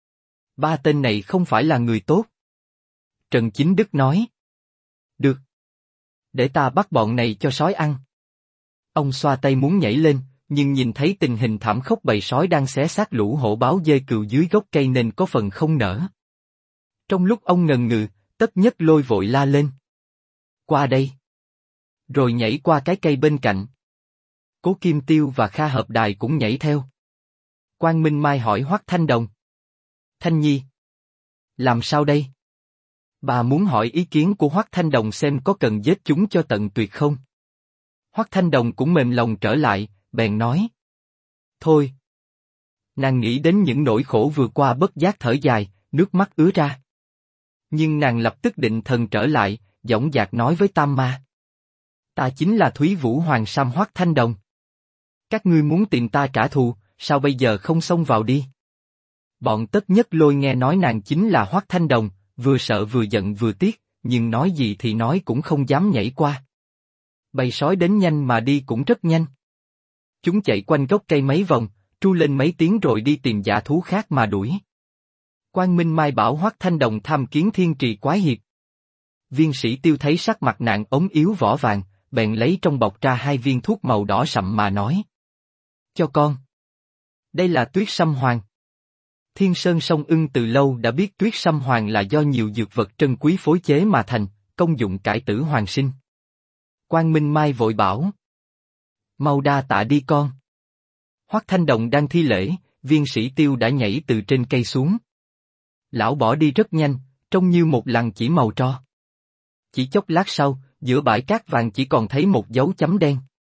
Ba tên này không phải là người tốt. Trần Chính Đức nói. Được. Để ta bắt bọn này cho sói ăn. Ông xoa tay muốn nhảy lên, nhưng nhìn thấy tình hình thảm khốc bầy sói đang xé xác lũ hổ báo dê cừu dưới gốc cây nên có phần không nỡ. Trong lúc ông ngần ngừ, Tất Nhất Lôi vội la lên. Qua đây. Rồi nhảy qua cái cây bên cạnh. Cố Kim Tiêu và Kha Hợp Đài cũng nhảy theo. Quang Minh Mai hỏi Hoắc Thanh Đồng. Thanh Nhi. Làm sao đây? Bà muốn hỏi ý kiến của Hoắc Thanh Đồng xem có cần giết chúng cho tận tuyệt không? Hoắc Thanh Đồng cũng mềm lòng trở lại, bèn nói. Thôi. Nàng nghĩ đến những nỗi khổ vừa qua bất giác thở dài, nước mắt ứa ra. Nhưng nàng lập tức định thần trở lại, dõng dạc nói với Tam Ma. Ta chính là Thúy Vũ Hoàng Sam Hoắc Thanh Đồng. Các ngươi muốn tìm ta trả thù, sao bây giờ không xông vào đi? Bọn Tất Nhất Lôi nghe nói nàng chính là Hoắc Thanh Đồng, vừa sợ vừa giận vừa tiếc, nhưng nói gì thì nói cũng không dám nhảy qua. Bầy sói đến nhanh mà đi cũng rất nhanh. Chúng chạy quanh gốc cây mấy vòng, tru lên mấy tiếng rồi đi tìm dã thú khác mà đuổi. Quang Minh Mai bảo Hoắc Thanh Đồng tham kiến Thiên Trì Quái Hiệp. Viên Sĩ Tiêu thấy sắc mặt nạn ống yếu vỏ vàng, bèn lấy trong bọc ra 2 viên thuốc màu đỏ sậm mà nói. Cho con. Đây là tuyết sâm hoàng. Thiên Sơn Sông Ưng từ lâu đã biết tuyết sâm hoàng là do nhiều dược vật trân quý phối chế mà thành, công dụng cải tử hoàng sinh. Quang Minh Mai vội bảo. Mau đa tạ đi con. Hoắc Thanh Đồng đang thi lễ, Viên Sĩ Tiêu đã nhảy từ trên cây xuống. Lão bỏ đi rất nhanh, trông như một lằn chỉ màu tro. Chỉ chốc lát sau, giữa bãi cát vàng chỉ còn thấy một dấu chấm đen.